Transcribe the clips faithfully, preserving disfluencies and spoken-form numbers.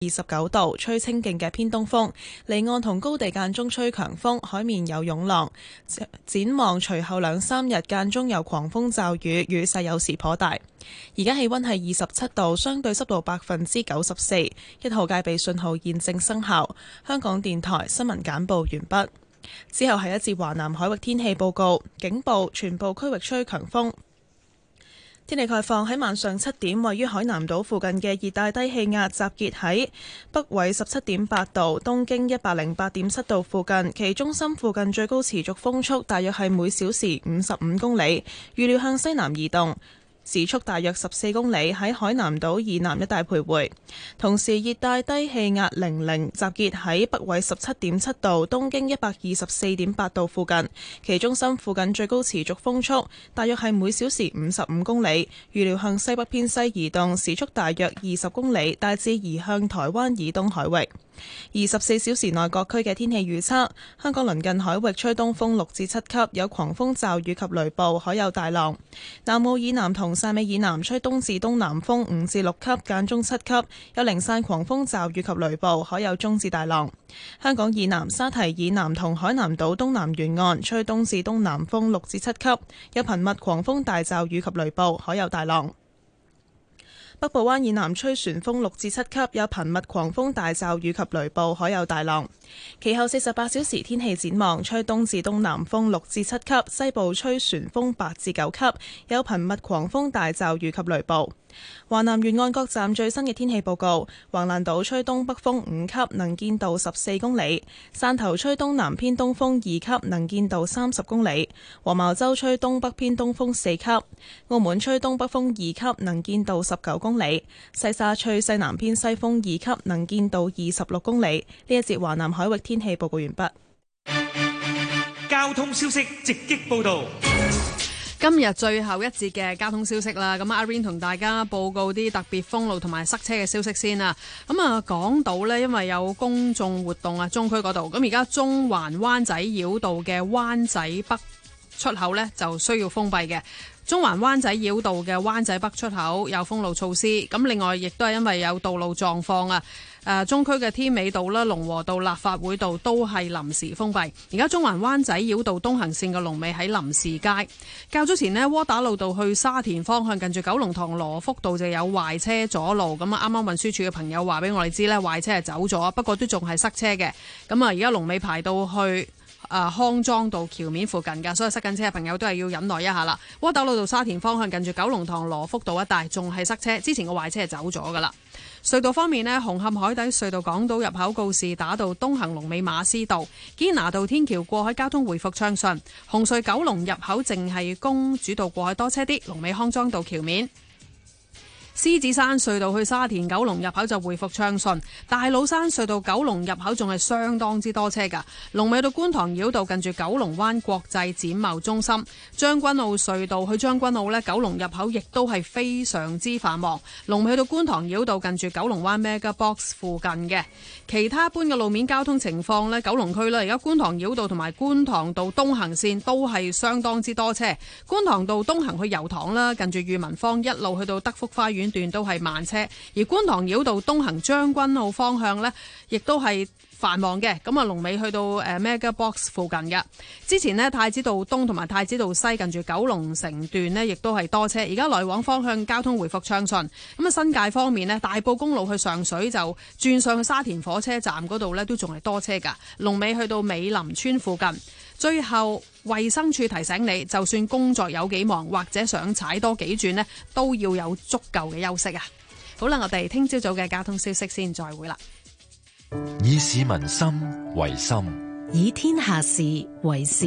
二十九度，吹清勁嘅偏東風，離岸同高地間中吹強風，海面有湧浪。展望隨後兩三日間中有狂風驟雨，雨勢有時頗大。而家氣溫係二十七度，相對濕度百分之九十四，一號戒備信號現正生效。香港電台新聞簡報完畢。之後係一節華南海域天氣報告，警報全部區域吹強風。天氣概況，喺晚上七點，位於海南島附近嘅熱帶低氣壓集結喺北緯十七點八度、東經一百零八點七度附近，其中心附近最高持續風速大約係每小時五十五公里，預料向西南移動，時速大約十四公里，喺海南島以南一帶徘徊。同時，熱帶低氣壓零零集結喺北緯十七點七度、東經一百二十四點八度附近，其中心附近最高持續風速大約係每小時五十五公里，預料向西北偏西移動，時速大約二十公里，大致移向台灣以東海域。二十四小時內各區嘅天氣預測：香港鄰近海域吹東風六至七級，有狂風驟雨及雷暴，海有大浪；南澳以南同汕尾以南吹東至東南風五至六級，間中七級，有零散狂風驟雨及雷暴，海有中至大浪。香港以南、沙堤以南同海南島東南沿岸吹東至東南風六至七級，有頻密狂風大驟雨及雷暴，海有大浪。北部灣以南吹旋風六至七級，有頻密狂風大驟雨及雷暴，海有大浪。其後四十八小時天氣展望，吹東至東南風六至七級，西部吹旋風八至九級，有頻密狂風大驟雨及雷暴。華南沿岸各站最新嘅天氣報告：橫瀾島吹東北風五級，能見度十四公里；汕頭吹東南偏東風二級，能見度三十公里；黃茅洲吹東北偏東風四級；澳門吹東北風二級，能見度十九公里；西沙吹西南偏西風二級，能見度二十六公里。呢一節華南海域天氣報告完畢。 交通消息直擊報道。 今日最後一節嘅交通消息啦，咁阿 Rain 同大家報告啲特別封路同埋塞車嘅消息先啦。咁啊，講到呢，因為有公眾活動啊，中區嗰度，咁而家中環灣仔繞道嘅灣仔北出口呢，就需要封閉嘅。中環灣仔繞道嘅灣仔北出口有封路措施，咁另外亦都係因為有道路狀況啊。誒，中區嘅添美道啦、龍和道、立法會道都係臨時封閉。而家中環灣仔繞道東行線嘅龍尾喺林士街。較早前呢，窩打老道去沙田方向近住九龍塘羅福道就有壞車阻路，咁啊啱啱運輸署嘅朋友話俾我哋知呢，壞車係走咗，不過都仲係塞車嘅。咁啊，而家龍尾排到去啊康莊道橋面附近㗎，所以塞緊車嘅朋友都係要忍耐一下啦。窩打老道沙田方向近住九龍塘羅福道一帶仲係塞車，之前個壞車係走咗㗎啦。隧道方面呢，紅磡海底隧道港島入口告士打道東行龍尾馬師道，堅拿道天橋過海交通回復暢順。紅隧九龍入口淨係公主道過海多車啲，龍尾康莊道橋面。獅子山隧道去沙田九龍入口就回復暢順，大老山隧道九龍入口仲係相當之多車㗎。龍尾到觀塘繞道近住九龍灣國際展貿中心，將軍澳隧道去將軍澳呢，九龍入口亦都係非常之繁忙。龍尾到觀塘繞道近住九龍灣 Mega Box 附近嘅。其他般嘅路面交通情況呢，九龍區呢，而家觀塘繞道同埋觀塘道東行線都係相當之多車。觀塘道東行去油塘啦，近住裕民坊一路去到德福花園段都係慢車，而觀塘繞道東行將軍澳方向呢，亦都係繁忙嘅。咁啊，龍尾去到誒 Mega Box 附近嘅。之前呢，太子道東同埋太子道西近住九龍城段呢，亦都係多車。而家來往方向交通回復暢順。咁啊，新界方面呢，大埔公路去上水就轉上去沙田火車站嗰度呢，都仲係多車㗎。龍尾去到美林村附近。最後，衛生署提醒你，就算工作有幾忙，或者想踩多幾轉呢，都要有足夠嘅休息啊！好啦，我哋聽朝早嘅交通消息先，再會啦。 以市民心為心， 以天下事為事。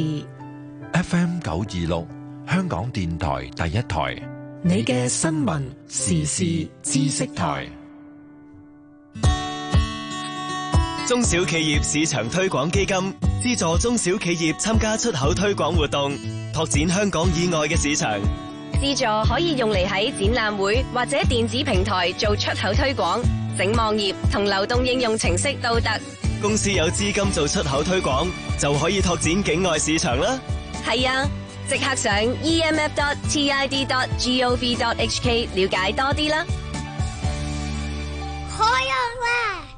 F M 九二六，香港電台第一台， 你嘅新聞時事知識台。 中小企業市場推廣基金資助中小企業參加出口推廣活動，拓展香港以外嘅市場。 資助可以用嚟喺展覽會或者電子平台做出口推廣，整網頁同流動應用程式都得。 公司有資金做出口推廣，就可以拓展境外市場啦。 係啊，即刻上 e m f dot t i d dot gov dot h k 了解多啲啦。 開學啦！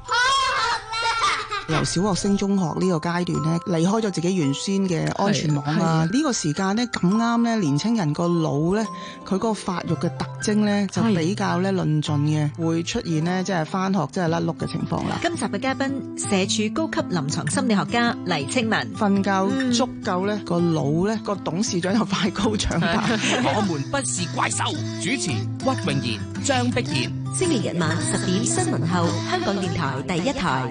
由小學升中學呢個階段咧，離開咗自己原先嘅安全網啊。呢個時間咧咁啱咧，年青人個腦咧，佢嗰個發育嘅特徵咧就比較咧論盡嘅，會出現咧即係返學即係甩碌嘅情況啦。 今集嘅嘉賓，社署高級臨床心理學家黎青文。 瞓覺足夠咧，個腦咧個董事長又快高長大。 我們不是怪獸。主持屈穎妍、張碧然。 星期日晚十點新聞後，香港電台第一台。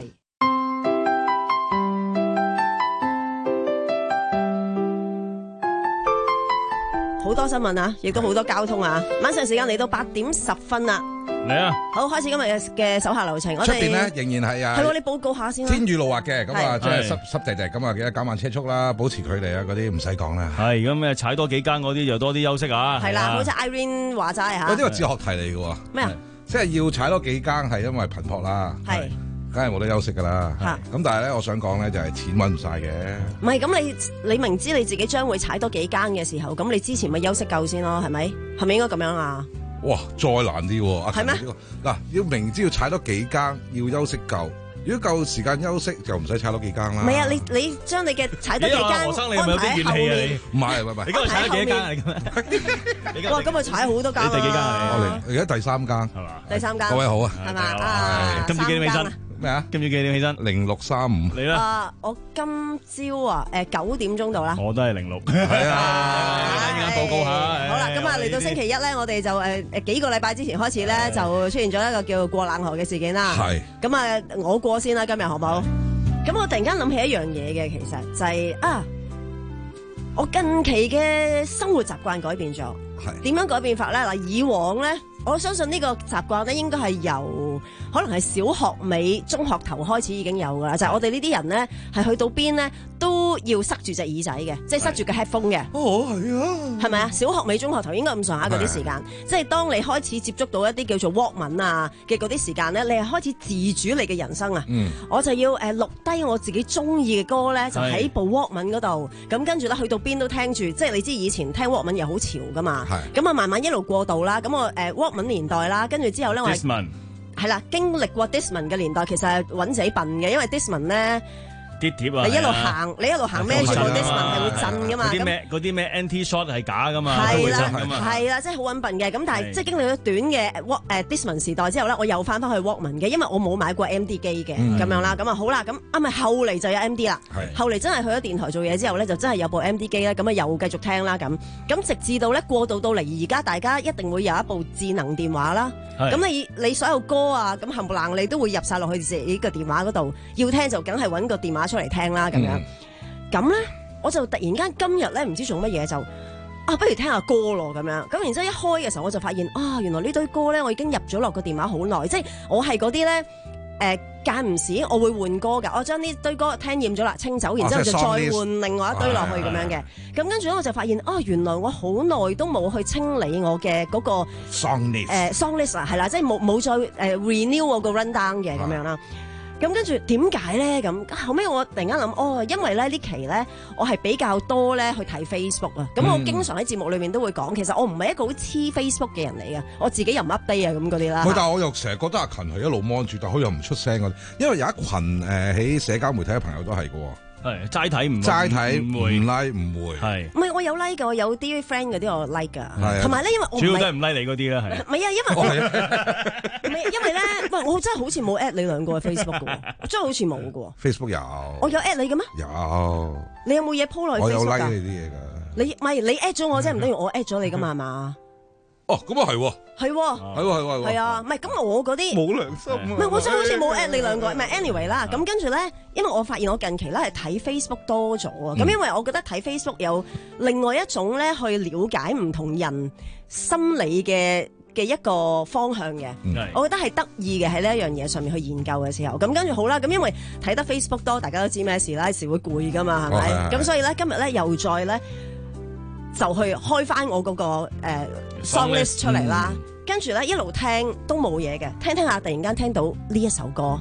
好多新聞啊，亦都好多交通啊。晚上時間嚟到八點十分啦。 嚟啊！ 好，開始今日嘅嘅手下留情。我哋出邊咧仍然係啊， 係喎，你報告下先啦。 天雨路滑嘅，咁啊，即係濕濕地地，咁啊，記得減慢車速啦，保持距離啊，嗰啲唔使講啦。 係咁咩？踩多幾間嗰啲就多啲休息啊。 係啦，好似 Irene 話齋嚇。 呢個哲學題嚟嘅喎。咩啊？即係要踩多幾間係因為頻撲啦。係。梗係冇得休息㗎啦。咁但係咧，我想講咧就係錢揾唔晒嘅。 唔係咁，你你明知你自己將會踩多幾間嘅時候，咁你之前咪休息夠先咯，係咪？係咪應該咁樣啊？哇，再難啲喎！係咩？嗱，要明知要踩多幾間，要休息夠。如果夠時間休息，就唔使踩多幾間啦。 唔係啊，你你將你嘅踩多幾間安排喺後面。 唔係唔係， 你今日踩咗幾間啊？你今日哇，今日踩好多間。 你第幾間啊？ 我嚟而家第三間係嘛？ 第三間。 各位好啊。 係嘛？啊， 今朝幾點起身？ 咩啊？ 今朝幾點起身？ 零六三五。 你啦。 啊，我今朝啊，誒九點鐘到啦。 我都係零六。 係啊。 依家報告下。 好啦，咁啊嚟到星期一咧，我哋就誒誒幾個禮拜之前開始咧，就出現咗一個叫過冷河嘅事件啦。 係。 咁啊，我過先啦，今日好冇？咁我突然間諗起一樣嘢嘅，其實就係啊，我近期嘅生活習慣改變咗。係。點樣改變法咧？嗱，以往咧。我相信呢個習慣咧，應該係由可能係小學尾、中學頭開始已經有噶啦。就係、是、我哋呢啲人咧，係去到邊咧都要塞住隻耳仔嘅，即係塞住個 headphone 嘅。 哦，係啊， 係咪啊？小學尾、中學頭應該咁上下嗰啲時間，即係當你開始接觸到一啲叫做 Walkman 啊嘅嗰啲時間咧，你係開始自主你嘅人生啊。嗯、我就要誒錄低我自己中意嘅歌咧，就喺部 Walkman 嗰度。咁跟住咧去到邊都聽住，即係你知以前聽 Walkman 又好潮噶嘛。咁啊慢慢一路過渡啦。咁我誒、呃、Walkman年代啦，跟住之後咧，我係係啦，經歷過 Discman 嘅年代，其實係揾自己笨嘅，因為 Discman 咧。 啲貼啊！ 你一路行，你一路行孭住個 Discman 係會震噶嘛？ 嗰啲咩嗰啲咩 anti shot 係假噶嘛？ 係啦，係啦，即係好揾笨嘅。咁但係即係經歷咗短嘅 Walk 誒 Discman 時代之後咧，我又翻返去 Walkman 嘅，因為我冇買過 M D 機嘅咁樣啦。咁啊好啦，咁啊咪後嚟就有 M D 啦。後嚟真係去咗電台做嘢之後咧，就真係有部 M D 機咧，咁啊又繼續聽啦咁。咁直至到咧過渡到嚟而家，大家一定會有一部智能電話啦。咁你你所有歌啊，咁冚唪唥你都會入晒落去自己個電話嗰度，要聽就梗係揾個電話出嚟聽啦咁。咁咧、嗯，我就突然間今日咧唔知做乜嘢就啊，不如聽下歌咯咁樣。咁然之後一開嘅時候，我就發現啊，原來呢堆歌咧，我已經入咗落個電話好耐。即係我係嗰啲咧誒間唔時我會換歌㗎。我將呢堆歌聽厭咗啦，清走，然之後就再換另外一堆落去咁樣嘅。咁跟住咧，我就發現啊，原來我好耐都冇去清理我嘅嗰、嗰個 song list 誒 song list 啊，係啦，即係冇冇再誒、呃、renew 我個 run down 嘅咁樣啦。咁跟住點解咧？咁後尾我突然間諗，哦，因為咧呢期咧，我係比較多咧去睇 Facebook 啊。咁、嗯、我經常喺節目裏面都會講，其實我唔係一個好黐 Facebook 嘅人嚟嘅，我自己又唔 update 啊咁嗰啲啦。 但係我又成日覺得阿勤係一路 mon 住，但佢又唔出聲嗰啲，因為有一群誒喺、呃、社交媒體嘅朋友都係嘅喎。係齋睇唔齋睇唔會唔 like 唔會係唔係我有 like 㗎，我有啲 friend 嗰啲我 like 㗎，同埋咧因為我主要都係唔 like 你嗰啲啦，係唔係啊？因為唔係因為咧，喂，我真係好似冇 at 你兩個喺 Facebook 㗎，真係好似冇㗎。Facebook 有我有 at 你嘅咩？有你有冇嘢 po 落去 Facebook 㗎？我有 like 你啲嘢㗎。你唔係你 at 咗我啫，唔等於我 at 咗你㗎嘛？係嘛？哦，咁啊係喎，係喎，係喎，係喎，係啊，唔係咁我嗰啲冇良心，唔係我真係好似冇 at 你兩個，唔係 anyway 啦。咁跟住咧，因為我發現我近期咧係睇 Facebook 多咗啊。咁因為我覺得睇 Facebook 有另外一種咧去了解唔同人心理嘅嘅一個方向嘅，我覺得係得意嘅喺呢一樣嘢上面去研究嘅時候。咁跟住好啦，咁因為睇得 Facebook 多，大家都知咩事啦，時會攰噶嘛，係咪？咁所以咧今日咧又再咧。就去開翻我嗰、那個誒、呃、song list 出嚟啦，跟住咧一路聽都冇嘢嘅，聽聽下突然間聽到呢一首歌，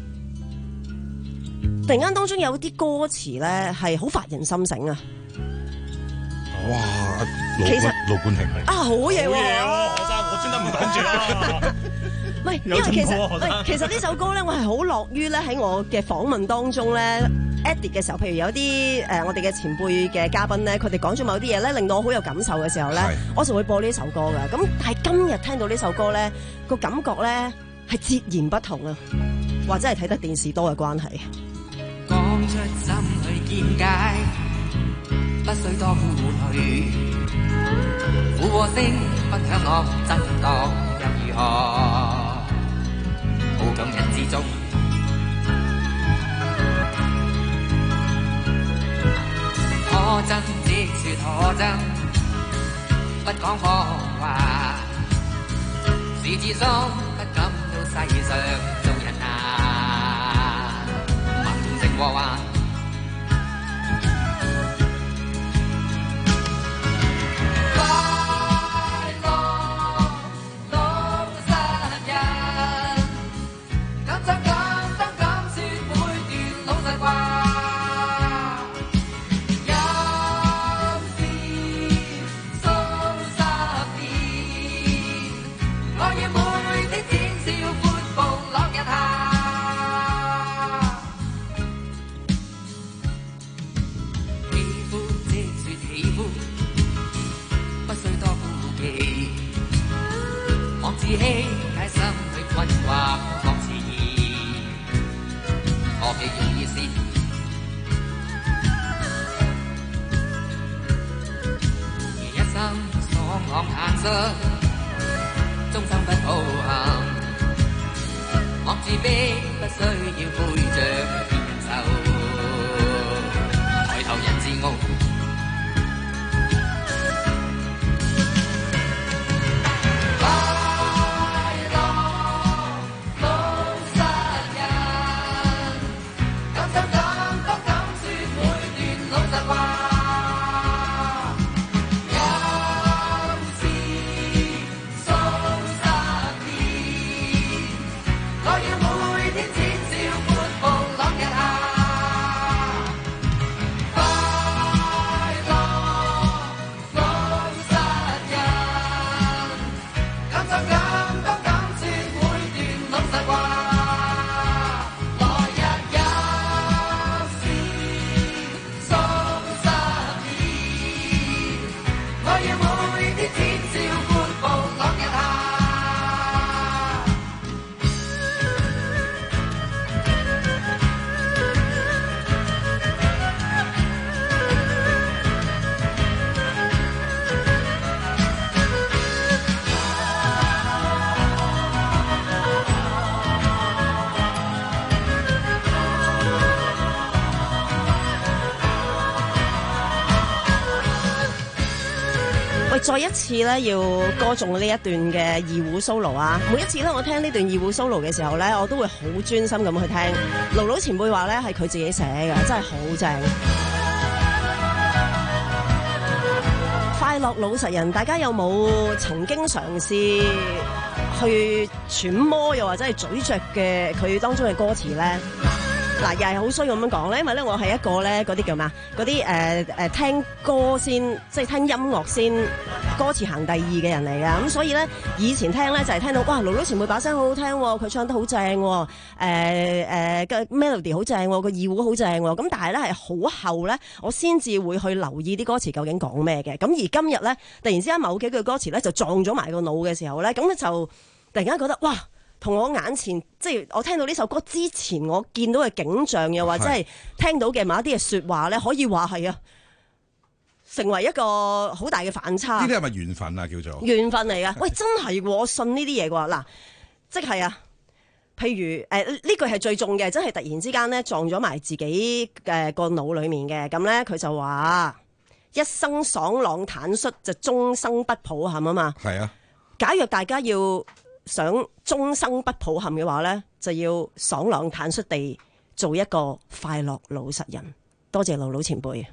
突然間當中有啲歌詞咧係好發人心醒啊！哇，其實盧冠廷啊，好嘢喎！學生，我專登唔講住啦。 唔係，因為其實喂，其實呢首歌咧，我係好樂於咧喺我嘅訪問當中咧 edit 嘅時候，譬如有啲誒、呃、我哋嘅前輩嘅嘉賓咧，佢哋講咗某啲嘢咧，令到我好有感受嘅時候咧，我就會播呢首歌㗎。咁但係今日聽到呢首歌咧，個感覺咧係截然不同啊！或者係睇得電視多嘅關係。 講出心去見解，不需多顧慮，附和聲分享我真當又如何？好感人之中，可真即說可真，不講謊話，是自心不感到世上眾人啊，文情和話。自欺解心去困惑各自意，何其容易事。而一生爽朗坦率，終生不抱憾。莫自卑，不需要背著別人受，抬頭人自傲。再一次咧，要歌頌呢一段嘅二胡 solo 啊！每一次咧，我聽呢段二胡 solo 嘅時候咧，我都會好專心咁去聽。盧盧前輩話咧，係佢自己寫嘅，真係好正。快樂老實人，大家有冇曾經嘗試去揣摩，又或者係咀嚼嘅佢當中嘅歌詞咧？嗱，又係好衰咁樣講咧，因為咧我係一個咧嗰啲叫咩啊？嗰啲誒誒聽歌先，即係聽音樂先，歌詞行第二嘅人嚟㗎。咁所以咧，以前聽咧就係聽到哇，盧盧前輩把聲好好聽，佢唱得好正，誒誒嘅 melody 好正，個二胡好正。咁但係咧係好後咧，我先至會去留意啲歌詞究竟講咩嘅。咁而今日咧，突然之間某幾句歌詞咧就撞咗埋個腦嘅時候咧，咁咧就突然間覺得哇！同我眼前，即係我聽到呢首歌之前，我見到嘅景象，又或者係聽到嘅某一啲嘅説話咧，可以話係啊，成為一個好大嘅反差。 呢啲係咪緣分啊？叫做緣分嚟噶。喂，真係我信呢啲嘢㗎嗱，即係啊，譬如誒呢、呃、句係最重嘅，真係突然之間咧撞咗埋自己嘅個腦裡面嘅，咁咧佢就話一生爽朗坦率，就終生不抱憾啊嘛。係啊，假若大家要想終生不抱憾嘅話呢，就要爽朗坦率地做一個快樂老實人。多謝盧盧前輩。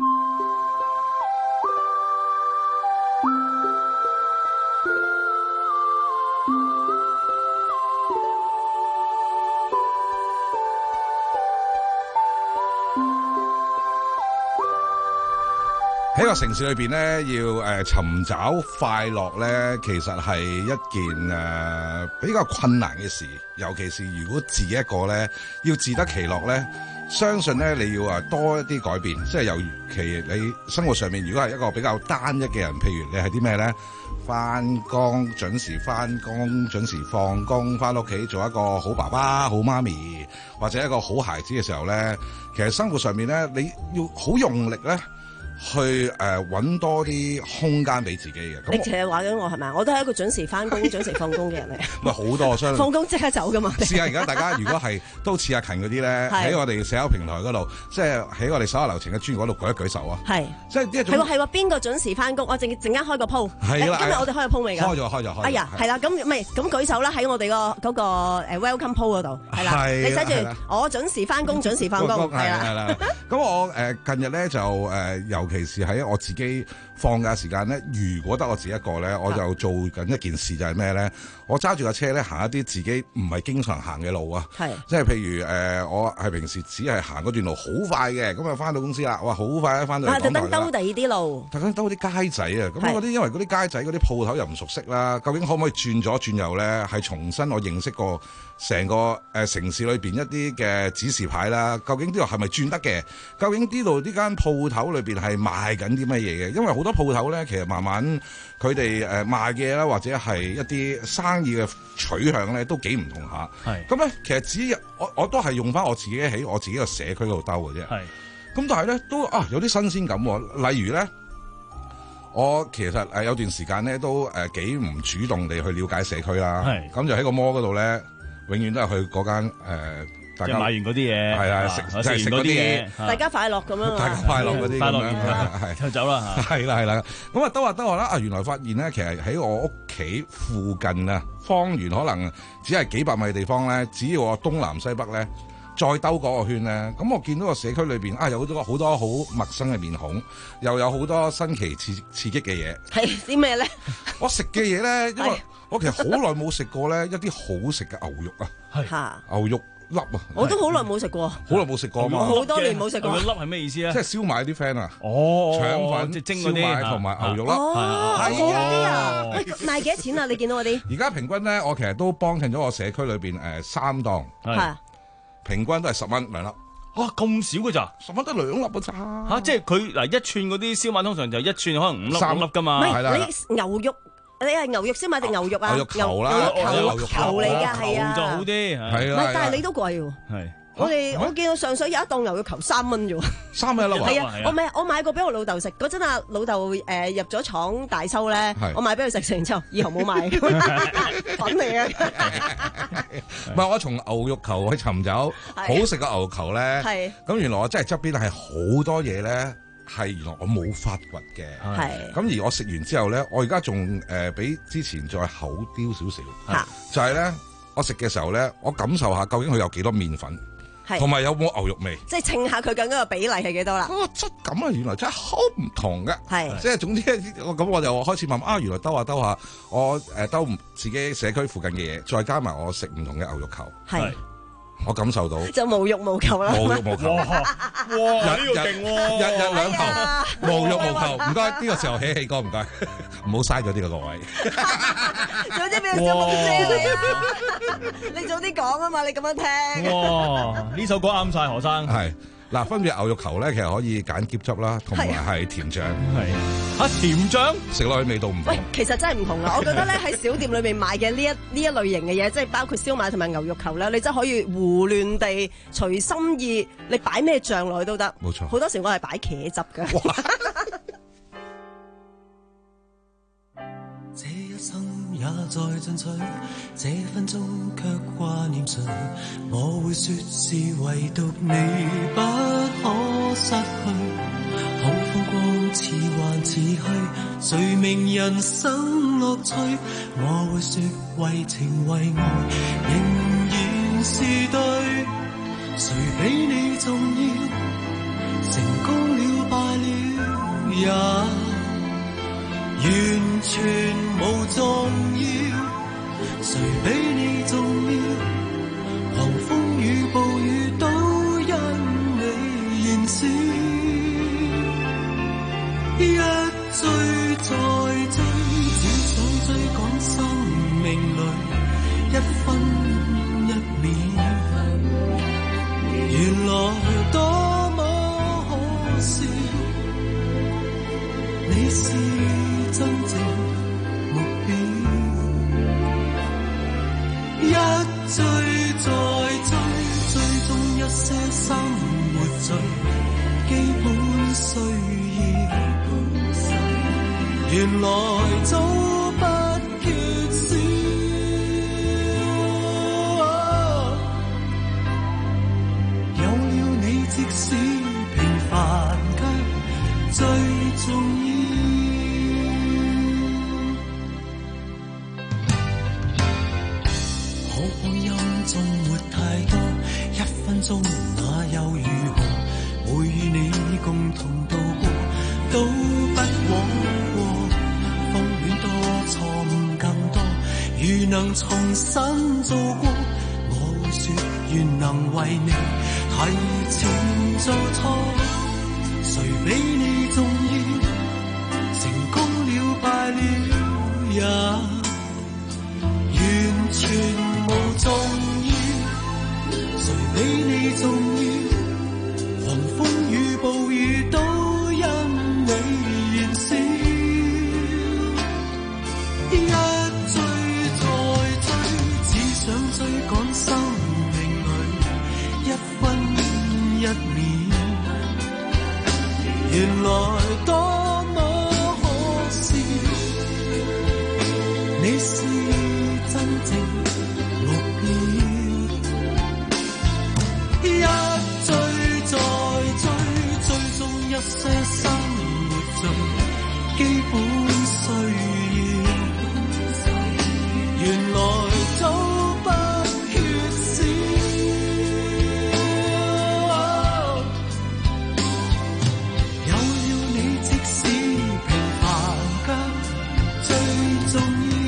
喺個城市裏邊咧，要誒、呃、尋找快樂咧，其實係一件誒、呃、比較困難嘅事，尤其是如果自己一個咧，要自得其樂咧，相信咧你要啊多一啲改變，即係尤其你生活上面如果係一個比較單一嘅人，譬如你係啲咩咧？翻工準時翻工，準時放工，翻屋企做一個好爸爸、好媽咪，或者一個好孩子嘅時候咧，其實生活上面咧，你要好用力咧。去誒揾、呃、多啲空間俾自己嘅。 你其實話緊我係咪？我都係一個準時翻工、準時放工嘅人嚟。 咪好多相放工即刻走噶嘛？ 試下而家大家如果係都似阿勤嗰啲咧，喺我哋社交平台嗰度，即係喺我哋手下留情嘅專頁嗰度舉一舉手啊！係，即係一種係喎係喎，邊個準時翻工？我陣陣間開個鋪。係啦，今日我哋開個鋪未㗎？開咗開咗開。哎呀，係啦，咁唔係咁舉手啦，喺我哋個嗰個誒 welcome 鋪嗰度係啦。你寫住我準時翻工、準時放工係啦。係啦。咁我誒近日咧就誒由。尤其是喺我自己放假時間咧，如果得我自己一個咧，我就做緊一件事就係咩咧？我揸住架車咧，行一啲自己唔係經常行嘅路啊，係即係譬如誒、呃，我係平時只係行嗰段路好快嘅，咁啊翻到公司啦，哇好快啊翻到嚟港台啦，特登兜第二啲路，特登兜啲街仔啊，咁嗰啲因為嗰啲街仔嗰啲鋪頭又唔熟悉啦，究竟可唔可以轉左轉右咧？係重新我認識過成個誒、呃、城市裏邊一啲嘅指示牌啦，究竟呢度係咪轉得嘅？究竟呢度呢間鋪頭裏邊係賣緊啲乜嘢嘅？因為好多鋪頭咧，其實慢慢佢哋誒賣嘅啦，或者係一啲生意嘅取向咧，都幾唔同下。係咁咧，其實只有我我都係用翻我自己喺我自己個社區度兜嘅啫。係咁，但係咧都啊有啲新鮮感喎。例如咧，我其實誒有段時間咧都誒幾唔主動地去了解社區啦。係咁就喺個摩嗰度咧，永遠都係去嗰間誒。大家買完嗰啲嘢，係啊，食就係食嗰啲嘢，大家快樂咁樣，大家快樂嗰啲咁樣，係就走啦，係啦係啦。咁啊，兜下兜下啦，啊，原來發現咧，其實喺我屋企附近啊，方圓可能只係幾百米地方咧，只要我東南西北咧，再兜嗰個圈咧，咁我見到個社區裏邊啊，有好多好多好陌生嘅面孔，又有好多新奇刺刺激嘅嘢。係啲咩咧？我食嘅嘢咧，因為我其實好耐冇食過咧一啲好食嘅牛肉啊，係牛肉。粒啊！我都好耐冇食過，好耐冇食過嘛，好多年冇食過。粒係咩意思啊？即係燒賣啲 friend 啊！哦，腸粉、即係蒸嗰啲同埋牛肉粒。哦，係啊啲啊！喂，賣幾多錢啊？你見到嗰啲？而家平均咧，我其實都幫襯咗我社區裏邊誒三檔，係平均都係十蚊兩粒。哇，咁少嘅咋？十蚊得兩粒嘅咋？嚇！即係佢嗱一串嗰啲燒賣通常就一串可能五粒三粒㗎嘛。唔係你牛肉。你係牛肉燒賣定牛肉啊？牛肉球啦，牛肉球嚟㗎，係啊，就好啲，係啦。唔係，但係你都貴喎。係，我哋我見到上水有一檔牛肉球三蚊啫喎。三蚊一粒啊？係啊，我買我買過俾我老豆食，嗰陣啊老豆誒入咗廠大修咧，我買俾佢食，食完之後以後冇買，粉嚟啊！唔係，我從牛肉球去尋找好食嘅牛肉球咧，係咁原來我真係側邊係好多嘢咧。係原來我冇發掘嘅，係咁而我食完之後咧，我而家仲誒比之前再厚啲少少，就係咧我食嘅時候咧，我感受下究竟佢有幾多麵粉，同埋有冇牛肉味，即係稱下佢究竟個比例係幾多啦。嗰個質感啊，原來真係好唔同嘅，係即係總之咁我就開始問啊，原來兜下兜下，我誒兜自己社區附近嘅嘢，再加埋我食唔同嘅牛肉球，係。我感受到就無欲無求啦，無欲無求，哇！哇！呢個勁喎，日日兩頭，無欲無求。唔該，呢個時候起起歌，唔該，唔好嘥咗呢個各位。早啲俾個小木姐你啊！你早啲講啊嘛，你咁樣聽。哇！呢首歌啱晒何生。係。嗱，分別牛肉球咧，其實可以揀喼汁啦，同埋係甜醬。係啊，甜醬食落去味道唔同。喂，其實真係唔同啊！我覺得咧喺小店裏面賣嘅呢一呢一類型嘅嘢，即係包括燒賣同埋牛肉球咧，你真係可以胡亂地隨心意，你擺咩醬落去都得。冇錯。好多時我係擺茄汁㗎。這一生也在進取，這分鐘卻掛念誰？我會說是唯獨你不可失去。好風光似幻似虛，誰明人生樂趣？我會說為情為愛仍然是對。誰比你重要？成功了敗了也完全無重要，誰比你重要？狂風與暴雨都因你燃燒，一原來早不缺少。有了你，即使平凡卻最重要。可光陰中沒太多，一分鐘那又如何？會與你共同度過，都不枉過。風戀多，錯誤更多，如能重新做過，我會說願能為你提前做錯。誰比你重要？成功了敗了也完全無重要。誰比你重要？狂風與暴雨都因你燃燒。一追再追，只想追趕生命裏一分一秒。原來多麼可笑，你是真正目標。一追再追，追蹤一些生活最基本需要。原來早不缺少。有了你，即使平凡卻最重要。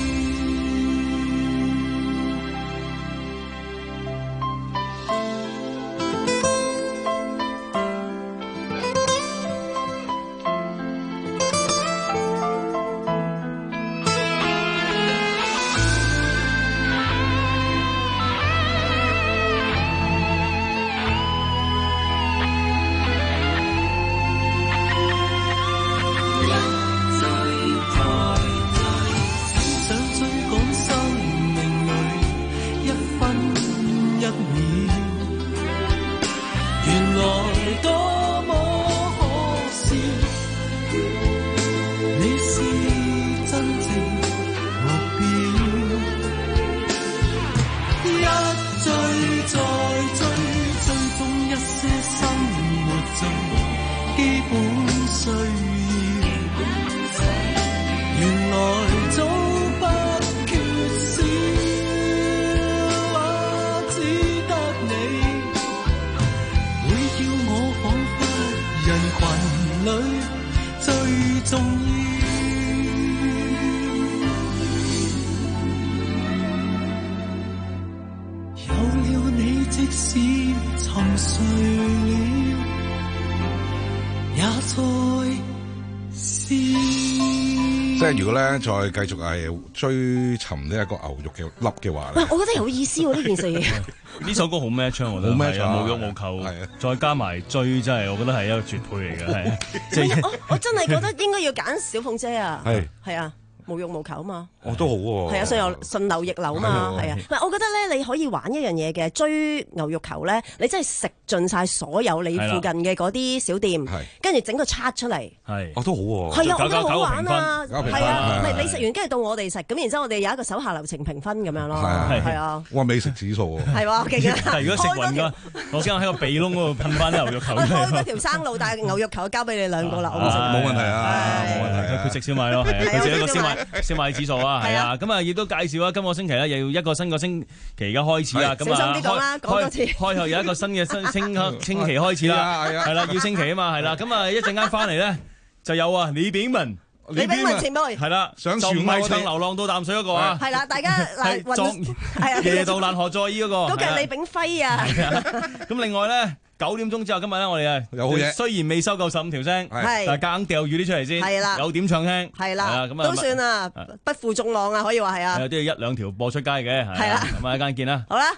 即係如果咧，再繼續係追尋呢一個牛肉嘅粒嘅話咧， 喂，我覺得有意思喎呢件事。 呢首歌好 match 啊，我覺得好 match 啊， 無欲無求，再加埋追，真係我覺得係一個絕配嚟嘅，係。即係我我真係覺得應該要揀小鳳姐啊， 係係啊。無欲無求啊嘛， 哦都好喎， 係啊，順流順流逆流啊嘛，係啊，唔係我覺得咧，你可以玩一樣嘢嘅，追牛肉球咧，你真係食盡晒所有你附近嘅嗰啲小店，跟住整個 chart 出嚟， 係， 哦都好喎， 係啊，我覺得好玩啊，係啊，唔係你食完跟住到我哋食，咁然之後我哋有一個手下留情評分咁樣咯，係啊， 哇美食指數喎， 係喎，勁啊！ 但係如果食暈㗎，我驚我喺個鼻窿嗰度噴翻啲牛肉球， 開嗰條生路，但係牛肉球交俾你兩個啦， 冇問題啊，冇問題， 佢食燒賣咯，係啊，佢食一個燒賣燒賣指數。係啊，咁啊亦都介紹啊，今個星期咧又要一個新個星期而家開始啦，咁啊小心啲講啦，講多次， 開學有一個新嘅新星星期開始啦，係啦，要升旗啊嘛，係啦，咁啊一陣間翻嚟咧就有啊李炳文， 李炳文前輩係啦，就唔係唱流浪到淡水嗰個啊， 係啦，大家嗱係啊，夜到難何在依嗰個， 嗰個係李炳輝啊， 咁另外咧。九點鐘之後，今日咧我哋啊有好嘢，雖然未收夠十五條聲，但係夾硬掉魚啲出嚟先，係啦，有點唱聽， 係啦，咁都算啊，不負眾望啊，可以話係啊， 有啲一兩條播出街嘅，係啦，咁啊一間見啦， 好啦。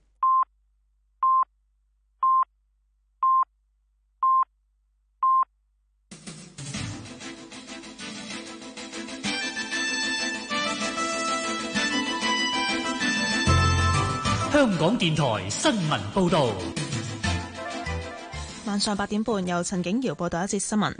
香港電台新聞報導。 晚上八點半，由陳景瑤報道一節新聞。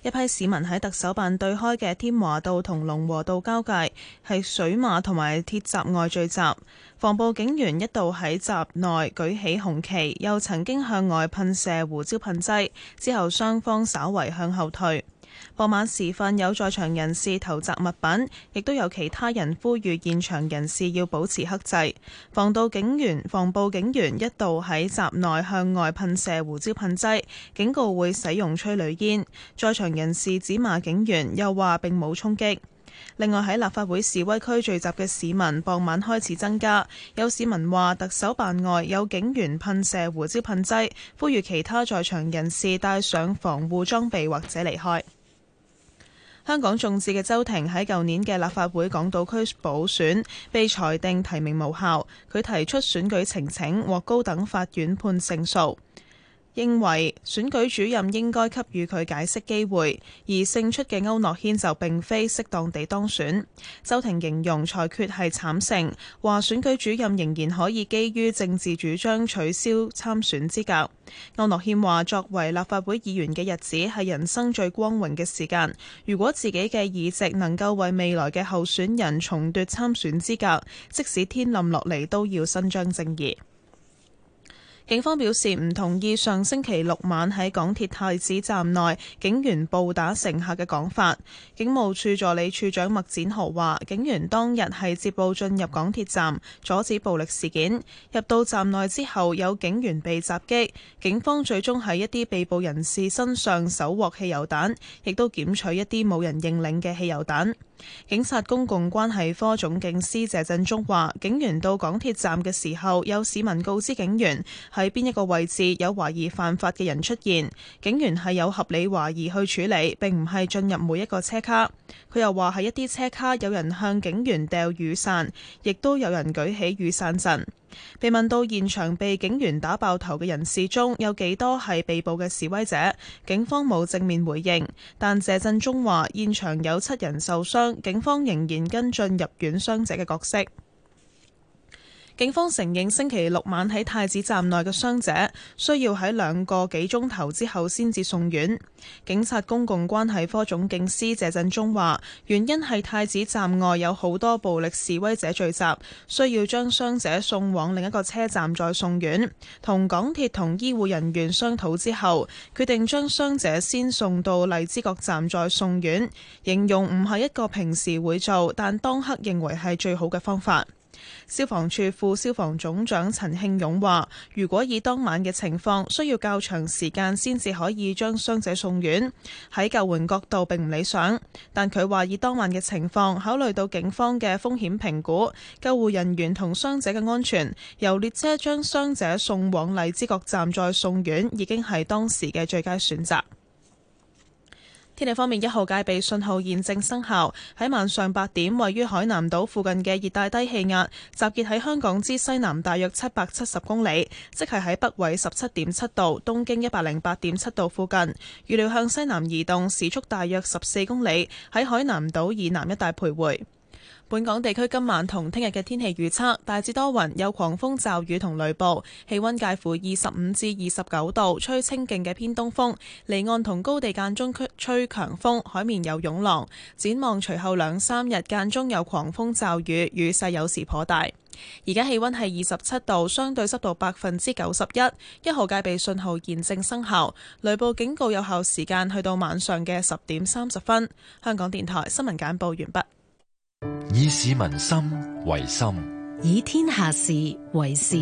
一批市民喺特首辦對開嘅添華道同龍和道交界，係水馬同埋鐵閘外聚集。防暴警員一度喺閘內舉起紅旗，又曾經向外噴射胡椒噴劑，之後雙方稍為向後退。傍晚時分，有在場人士投擲物品，亦都有其他人呼籲現場人士要保持克制。防暴警員防暴警員一度喺閘內向外噴射胡椒噴劑，警告會使用催淚煙。在場人士指罵警員，又話並冇衝擊。另外喺立法會示威區聚集嘅市民傍晚開始增加，有市民話特首辦外有警員噴射胡椒噴劑，呼籲其他在場人士帶上防護裝備或者離開。香港眾志嘅周庭喺舊年嘅立法會港島區補選被裁定提名無效，佢提出選舉呈請，獲高等法院判勝訴，認為選舉主任應該給予佢解釋機會，而勝出嘅區諾軒就並非適當地當選。周庭形容裁決係慘勝，話選舉主任仍然可以基於政治主張取消參選資格。區諾軒話：作為立法會議員嘅日子係人生最光榮嘅時間，如果自己嘅議席能夠為未來嘅候選人重奪參選資格，即使天冧落嚟都要伸張正義。警方表示唔同意上星期六晚喺港鐵太子站內警員暴打乘客嘅講法。警務處助理處長麥展豪話，警員當日係接報進入港鐵站阻止暴力事件，入到站內之後有警員被襲擊，警方最終喺一啲被捕人士身上搜獲汽油彈，亦都檢取一啲冇人認領嘅汽油彈。警察公共關係科總警司謝振中話，警員到港鐵站嘅時候，有市民告知警員喺邊一個位置有懷疑犯法嘅人出現，警員係有合理懷疑去處理，並唔係進入每一個車卡。佢又話喺一啲車卡有人向警員掉雨傘，亦都有人舉起雨傘陣。被問到現場被警員打爆頭嘅人士中有幾多係被捕嘅示威者，警方冇正面回應，但謝振中話現場有七人受傷，警方仍然跟進入院傷者嘅角色。警方承認星期六晚喺太子站內嘅傷者需要喺兩個幾鐘頭之後先至送院。警察公共關係科總警司謝振中話，原因係太子站外有好多暴力示威者聚集，需要將傷者送往另一個車站再送院。同港鐵同醫護人員商討之後，決定將傷者先送到荔枝角站再送院，形容唔係一個平時會做，但當刻認為係最好嘅方法。消防處副消防總長陳慶勇話，如果以當晚嘅情況，需要較長時間先至可以將傷者送院，喺救援角度並唔理想。但佢話以當晚嘅情況，考慮到警方嘅風險評估、救護人員同傷者嘅安全，由列車將傷者送往荔枝角站再送院，已經係當時嘅最佳選擇。天氣方面，一號戒備信號現正生效。喺晚上八點，位於海南島附近嘅熱帶低氣壓集結喺香港之西南大約七百七十公里，即係喺北緯十七點七度、東經一百零八點七度附近。預料向西南移動，時速大約十四公里，喺海南島以南一帶徘徊。本港地區今晚同聽日嘅天氣預測，大致多雲，有狂風驟雨同雷暴，氣溫介乎二十五至二十九度，吹清勁嘅偏東風，離岸同高地間中吹強風，海面有湧浪。展望隨後兩三日間中有狂風驟雨，雨勢有時頗大。而家氣溫係二十七度，相對濕度百分之九十一，一號戒備信號現正生效，雷暴警告有效時間去到晚上嘅十點三十分。香港電台新聞簡報完畢。 以市民心為心， 以天下事為事。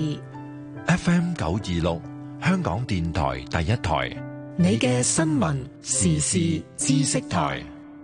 F M 九二六，香港電台第一台， 你嘅新聞時事知識台。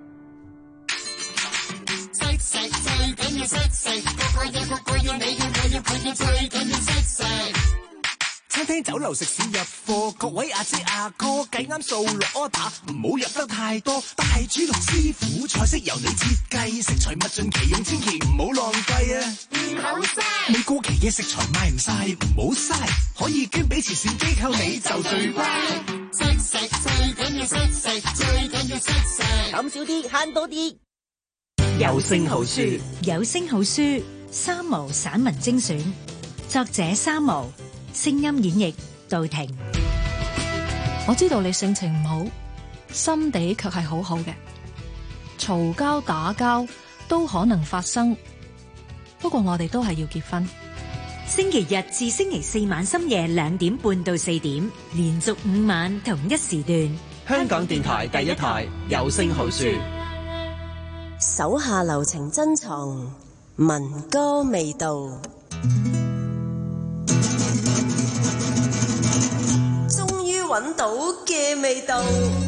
識食最緊要識食，個個要個個要你要我要佢要最緊要識食。餐廳酒樓食肆入貨，各位阿姐阿哥計啱數落 order， 唔好入得太多。大廚同師傅菜式由你設計，食材物盡其用，千祈唔好浪費啊！唔好嘥，未過期嘅食材賣唔晒，唔好嘥，可以捐俾慈善機構，你就最乖。識食最緊要識食，最緊要識食，抌少啲慳多啲。 有聲好書，有聲好書，三毛散文精選，作者三毛。聲音演繹杜婷。 我知道你性情唔好， 心地卻係好好嘅。嘈交打交都可能發生，不過我哋都係要結婚。 星期日至星期四晚深夜兩點半到四點，連續五晚同一時段。 香港電台第一台有聲好書， 手下留情珍藏民歌味道。終於揾到嘅味道。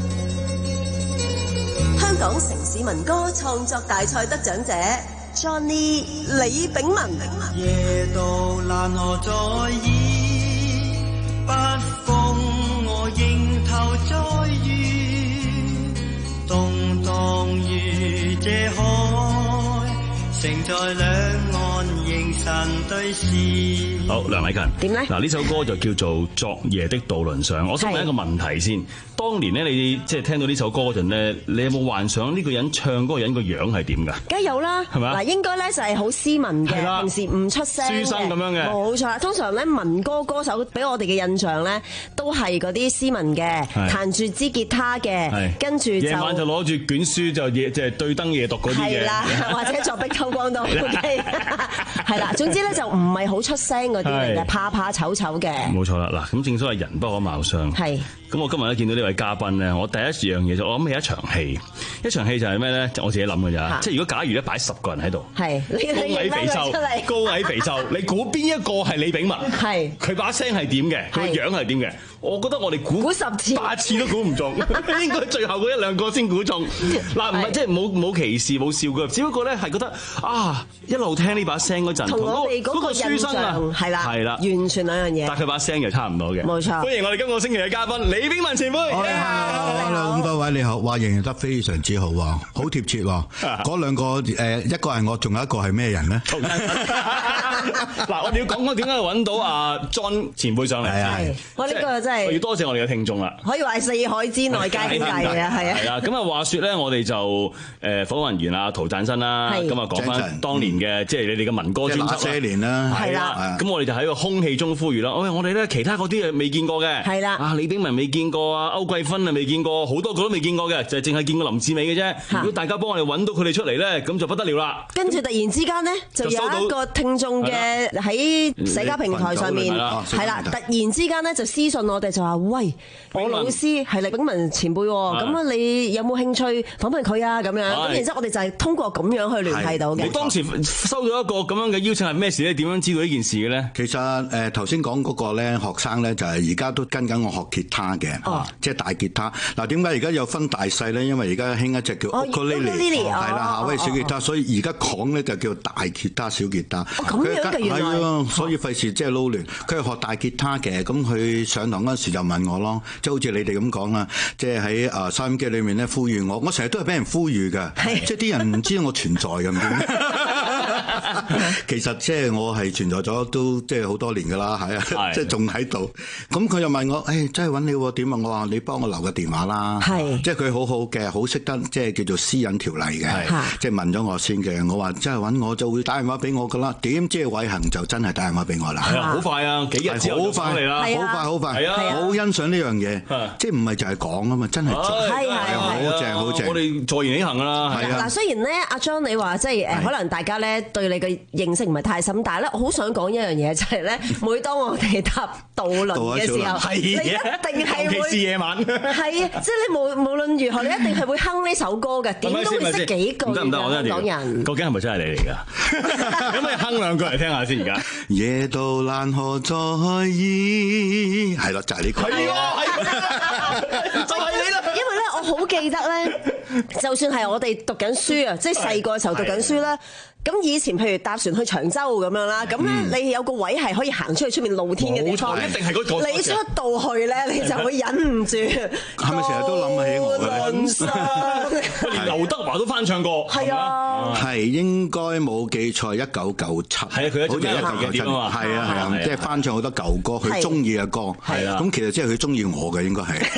香港城市民歌創作大賽得獎者 Johnny 李炳文。 夜到難何在意，不風我迎頭再遇，動盪如這海，盛載兩岸凝神對視。 好，梁偉勤點咧？ 嗱，呢首歌就叫做《昨夜的渡輪上》。我想問一個問題先。當年咧，你即係聽到呢首歌嗰陣咧，你有冇幻想呢個人唱嗰個人個樣係點㗎？ 梗係有啦，係咪？嗱，應該咧就係好斯文嘅，平時唔出聲嘅，書生咁樣嘅。冇錯，通常咧民歌歌手俾我哋嘅印象咧，都係嗰啲斯文嘅，彈住支吉他嘅，跟住夜晚就攞住卷書就夜即係對燈夜讀嗰啲嘅。係啦， 或者作壁偷光都 OK。係啦，總之咧就唔係好出聲嗰啲嚟嘅，怕怕醜醜嘅。冇錯啦，嗱，咁正所謂人不可貌相。係。咁我今日咧見到呢位嘉賓咧，我第一樣嘢就我諗起一場戲，一場戲就係咩咧？我自己諗嘅咋，即係如果假如咧擺十個人喺度，係高矮肥瘦，高矮肥瘦，你估邊一個係李炳文？係佢把聲係點嘅？佢個樣係點嘅？我覺得我哋估估十次八次都估唔中，應該最後嗰一兩個先估中。嗱，唔係即係冇冇歧視冇笑嘅，只不過咧係覺得啊，一路聽呢把聲嗰陣，同我哋嗰個書生啊，係啦係啦，完全兩樣嘢。但係佢把聲又差唔多嘅。冇錯。歡迎我哋今個星期嘅嘉賓李炳文前輩。 好，咁多位你好，話形容得非常之好喎，好貼切喎。嗰兩個誒，一個係我，仲有一個係咩人咧？嗱，我哋要講講點解揾到阿 John 前輩上嚟。係啊， 我呢個真係我要多謝我哋嘅聽眾啦。 可以話係四海之內皆兄弟啊，係啊。係啊， 咁啊話説咧，我哋就誒訪問完阿陶贊新啦，咁啊講翻當年嘅即係你哋嘅民歌專輯啦。 那些年啦， 係啦。咁我哋就喺個空氣中呼籲啦。喂，我哋咧其他嗰啲誒未見過嘅，係啦。啊，李炳文未見過啊，歐桂芬啊未見過，好多個都未見過嘅，就係淨係見過林志美嘅啫。如果大家幫我哋揾到佢哋出嚟咧，咁就不得了啦。 跟住突然之間咧，就有一個聽眾嘅喺社交平台上面係啦，突然之間咧就私信我哋就話：喂，我老師係李炳文前輩，咁啊你有冇興趣訪問佢啊？咁樣咁然之後我哋就係通過咁樣去聯繫到嘅。 你當時收到一個咁樣嘅邀請係咩事咧？點樣知道呢件事嘅咧？ 其實誒頭先講嗰個咧學生咧就係而家都跟緊我學吉他嘅，即係大吉他。嗱，點解而家有分大細咧？因為而家興一隻叫 ukulele，係啦，夏威夷小吉他，所以而家講咧就叫大吉他、小吉他。 咁樣嘅原來係啊，所以費事即係撈亂。佢係學大吉他嘅，咁佢上堂嗰陣時就問我咯，即係好似你哋咁講啊，即係喺啊收音機裏面咧呼籲我，我成日都係俾人呼籲嘅，即係啲人唔知道我存在咁點。其實即係我係存在咗都即係好多年㗎啦，係啊，即係仲喺度。咁佢又問我，誒真係揾你喎點啊？我話你幫我留個電話啦，係，即係佢好好嘅，好識得即係叫做私隱條例嘅，即係問咗我先嘅。我話真係揾我就會打電話俾我㗎啦。點知偉恒就真係打電話俾我啦， 係啊，好快啊，幾日之後就翻嚟啦， 好快好快，係啊，我好欣賞呢樣嘢，即係唔係就係講啊嘛，真係做，係係好正好正。 我哋坐言起行啦， 係啊。嗱，雖然咧阿 John 你話即係誒，可能大家咧對你嘅認識唔係太深，但係咧我好想講一樣嘢，就係咧，每當我哋搭渡輪嘅時候，你一定係會， 尤其是夜晚， 係啊，即係你無無論如何，你一定係會哼呢首歌嘅，點都會識幾句。 得唔得？我真係講人，究竟係咪真係你嚟㗎？咁你哼兩句嚟聽下先，而家。 夜到難何在意，係咯，就係呢句。 係啊，就係你啦。 因為咧，我好記得咧，就算係我哋讀緊書啊，即係細個嘅時候讀緊書啦。咁以前譬如搭船去長洲咁樣啦，咁咧你有個位係可以行出去出面露天嘅地方， 一定係嗰個。 你出到去咧，你就會忍唔住。 係咪成日都諗起我咧？連劉德華都翻唱過。係啊， 係應該冇記錯，一九九七。係啊， 佢一好似一九九七啊嘛。係啊係啊，即係翻唱好多舊歌，佢中意嘅歌。係啊，咁其實即係佢中意我嘅應該係。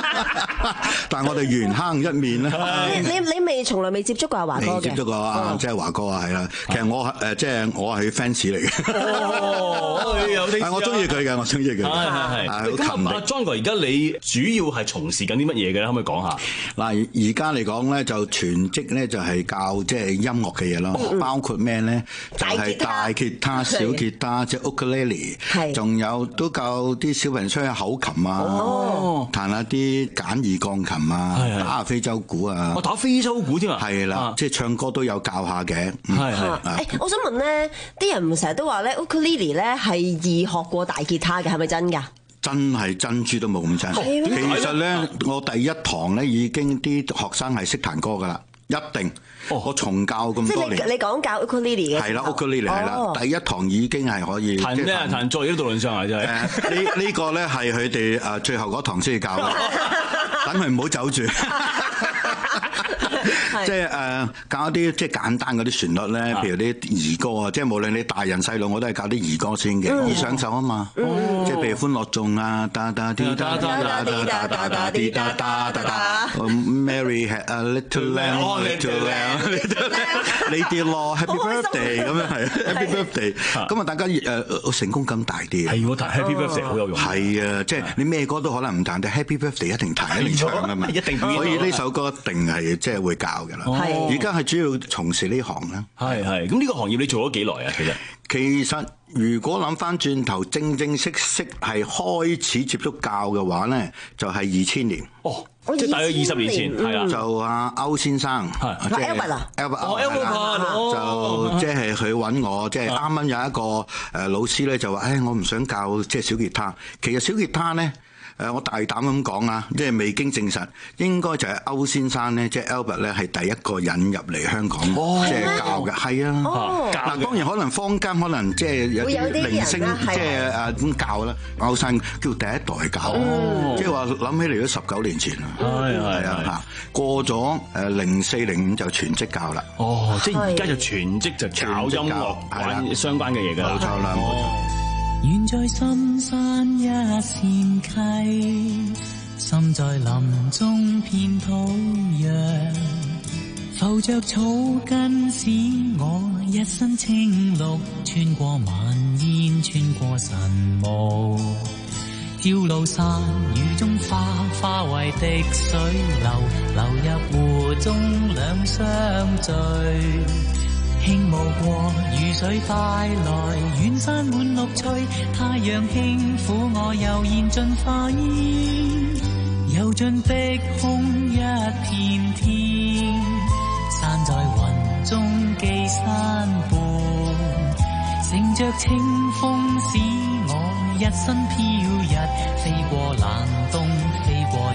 但係我哋緣慳一面咧。 你你未從來未接觸過阿華哥嘅？ 未接觸過啊，即係係華哥啊，係啦。其實我誒即係我係 fans 嚟嘅。 哦，有啲我中意佢嘅，我中意佢。 係係係。咁阿 John 哥，而家你主要係從事緊啲乜嘢嘅咧？可唔可以講下？ 嗱，而家嚟講咧，就全職咧就係教即係音樂嘅嘢咯，包括咩咧？就係大吉他、小吉他，即係 ukulele， 仲有都教啲小朋友吹下口琴啊，彈下啲簡易鋼琴啊，打下非洲鼓啊。 我打非洲鼓添啊！ 係啦，即係唱歌都有教下嘅。 係係。誒，我想問咧，啲人成日都話咧 ukulele 咧係易學過大吉他嘅，係咪真㗎？ 真係珍珠都冇咁真。其實咧，我第一堂咧已經啲學生係識彈歌㗎啦，一定。我從教咁多年。 即係你你講教 ukulele 嘅。 係啦 ukulele 係啦，第一堂已經係可以。 彈咩啊？彈在呢度論上嚟真係。 誒呢呢個咧係佢哋誒最後嗰堂先至教嘅，等佢唔好走住。即係誒教一啲即係簡單嗰啲旋律咧，譬如啲兒歌啊，即係無論你大人細路，我都係教啲兒歌先嘅，易上手啊嘛。即係譬如歡樂頌啊，噠噠啲噠噠噠噠噠噠啲噠噠噠噠。Mary had a little lamb, little lamb, Lady Law, Happy Birthday 咁樣係 Happy Birthday。咁啊，大家誒成功感大啲。 係喎，彈 Happy Birthday 好有用。 係啊，即係你咩歌都可能唔彈，但 Happy Birthday 一定彈一定唱啊嘛。 一定。 所以呢首歌一定係即係會教嘅啦。而家係主要從事呢行啦。 係係。咁呢個行業你做咗幾耐啊？其實其實如果諗翻轉頭，正正式式係開始接觸教嘅話咧，就係二千年。 哦，即係大約二十年前，係啦。 就阿歐先生， 即係 Albert 啊 ，Albert，就即係佢揾我，即係啱啱有一個誒老師咧就話，誒我唔想教即係小吉他。其實小吉他咧。誒，我大膽咁講啊，即係未經證實，應該就係歐先生咧，即係 Albert 咧，係第一個引入嚟香港，即係教嘅，係啊。嗱，當然可能坊間可能即係有啲零星，即係誒咁教啦。歐生叫第一代教，即係話諗起嚟都十九年前啦。係係啊嚇，過咗誒零四零五就全職教啦。 哦，即係而家就全職就教音樂關相關嘅嘢㗎。 冇錯啦，冇錯。 遠在深山一線溪，心在林中片土壤，浮着草根使我一身青綠，穿過漫煙，穿過晨霧，朝露散雨中花，花為滴水流，流入湖中兩相聚。輕霧過，雨水帶來，遠山滿綠翠，太陽輕撫我，悠然盡化煙，遊盡碧空一片天，散在雲中寄山伴，乘着清風使我一身飄逸，飛過冷冬，飛過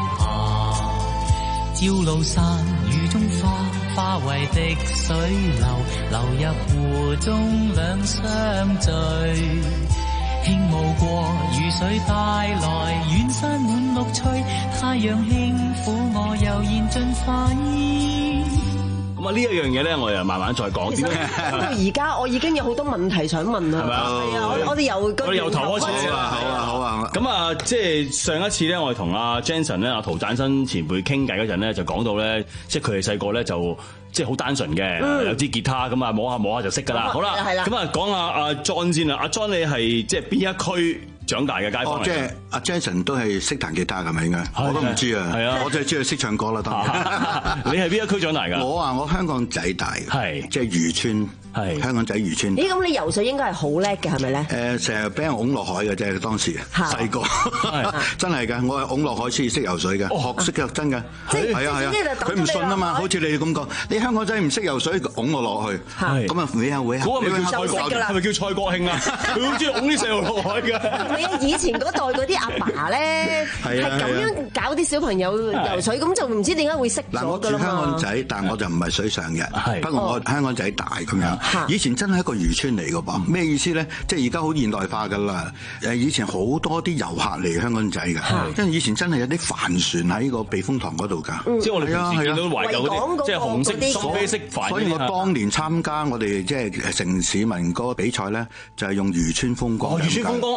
炎夏，朝露散雨中花，花為滴水流，流入湖中兩相聚。輕霧過，雨水帶來，遠山滿綠翠，太陽輕撫我，悠然盡化煙。 咁啊呢一樣嘢咧，我又慢慢再講。點解？ 到而家我已經有好多問題想問啦。係咪啊？係啊！我我哋由我哋由頭開始啊！ 好啊好啊。 咁啊，即係上一次咧，我哋同阿 Jensen 咧、阿陶贊新前輩傾偈嗰陣咧，就講到咧，即係佢哋細個咧就即係好單純嘅，嗯、有支吉他咁啊，摸下摸下就識㗎啦。好啦，咁啊講下阿 John 先啦。阿 John 你係即係邊一區長大嘅街坊嚟？ 哦，即係阿 Jason 都係識彈吉他㗎咪應該？我都唔知啊。係啊，我就係知佢識唱歌啦。當然。 你係邊一區長大㗎？ 我啊，我香港仔大，係即係漁村。係香港仔漁村。 咦，咁你游水應該係好叻嘅，係咪咧？ 誒，成日俾人拱落海嘅啫，當時細個，真係㗎，我係拱落海先至識游水嘅，學識嘅真嘅。係啊係啊，佢唔信啊嘛，好似你咁講，你香港仔唔識游水，拱我落去，咁啊會啊會啊。 嗰個係咪叫蔡國？係咪叫蔡國慶啊？佢好中意拱啲細路落海㗎。 係啊，以前嗰代嗰啲阿爸咧係咁樣搞啲小朋友游水，咁就唔知點解會識咗㗎啦嘛。嗱，我住香港仔，但我就唔係水上嘅，不過我香港仔大咁樣。以前真係一個漁村嚟㗎噃，咩意思咧？即係而家好現代化㗎啦。誒，以前好多啲遊客嚟香港仔㗎，因為以前真係有啲帆船喺個避風塘嗰度㗎。即係我哋平時見到懷舊嗰啲，即係紅色、深啡色帆。所以我當年參加我哋即係城市民歌比賽咧，就係用漁村風光。漁村風光就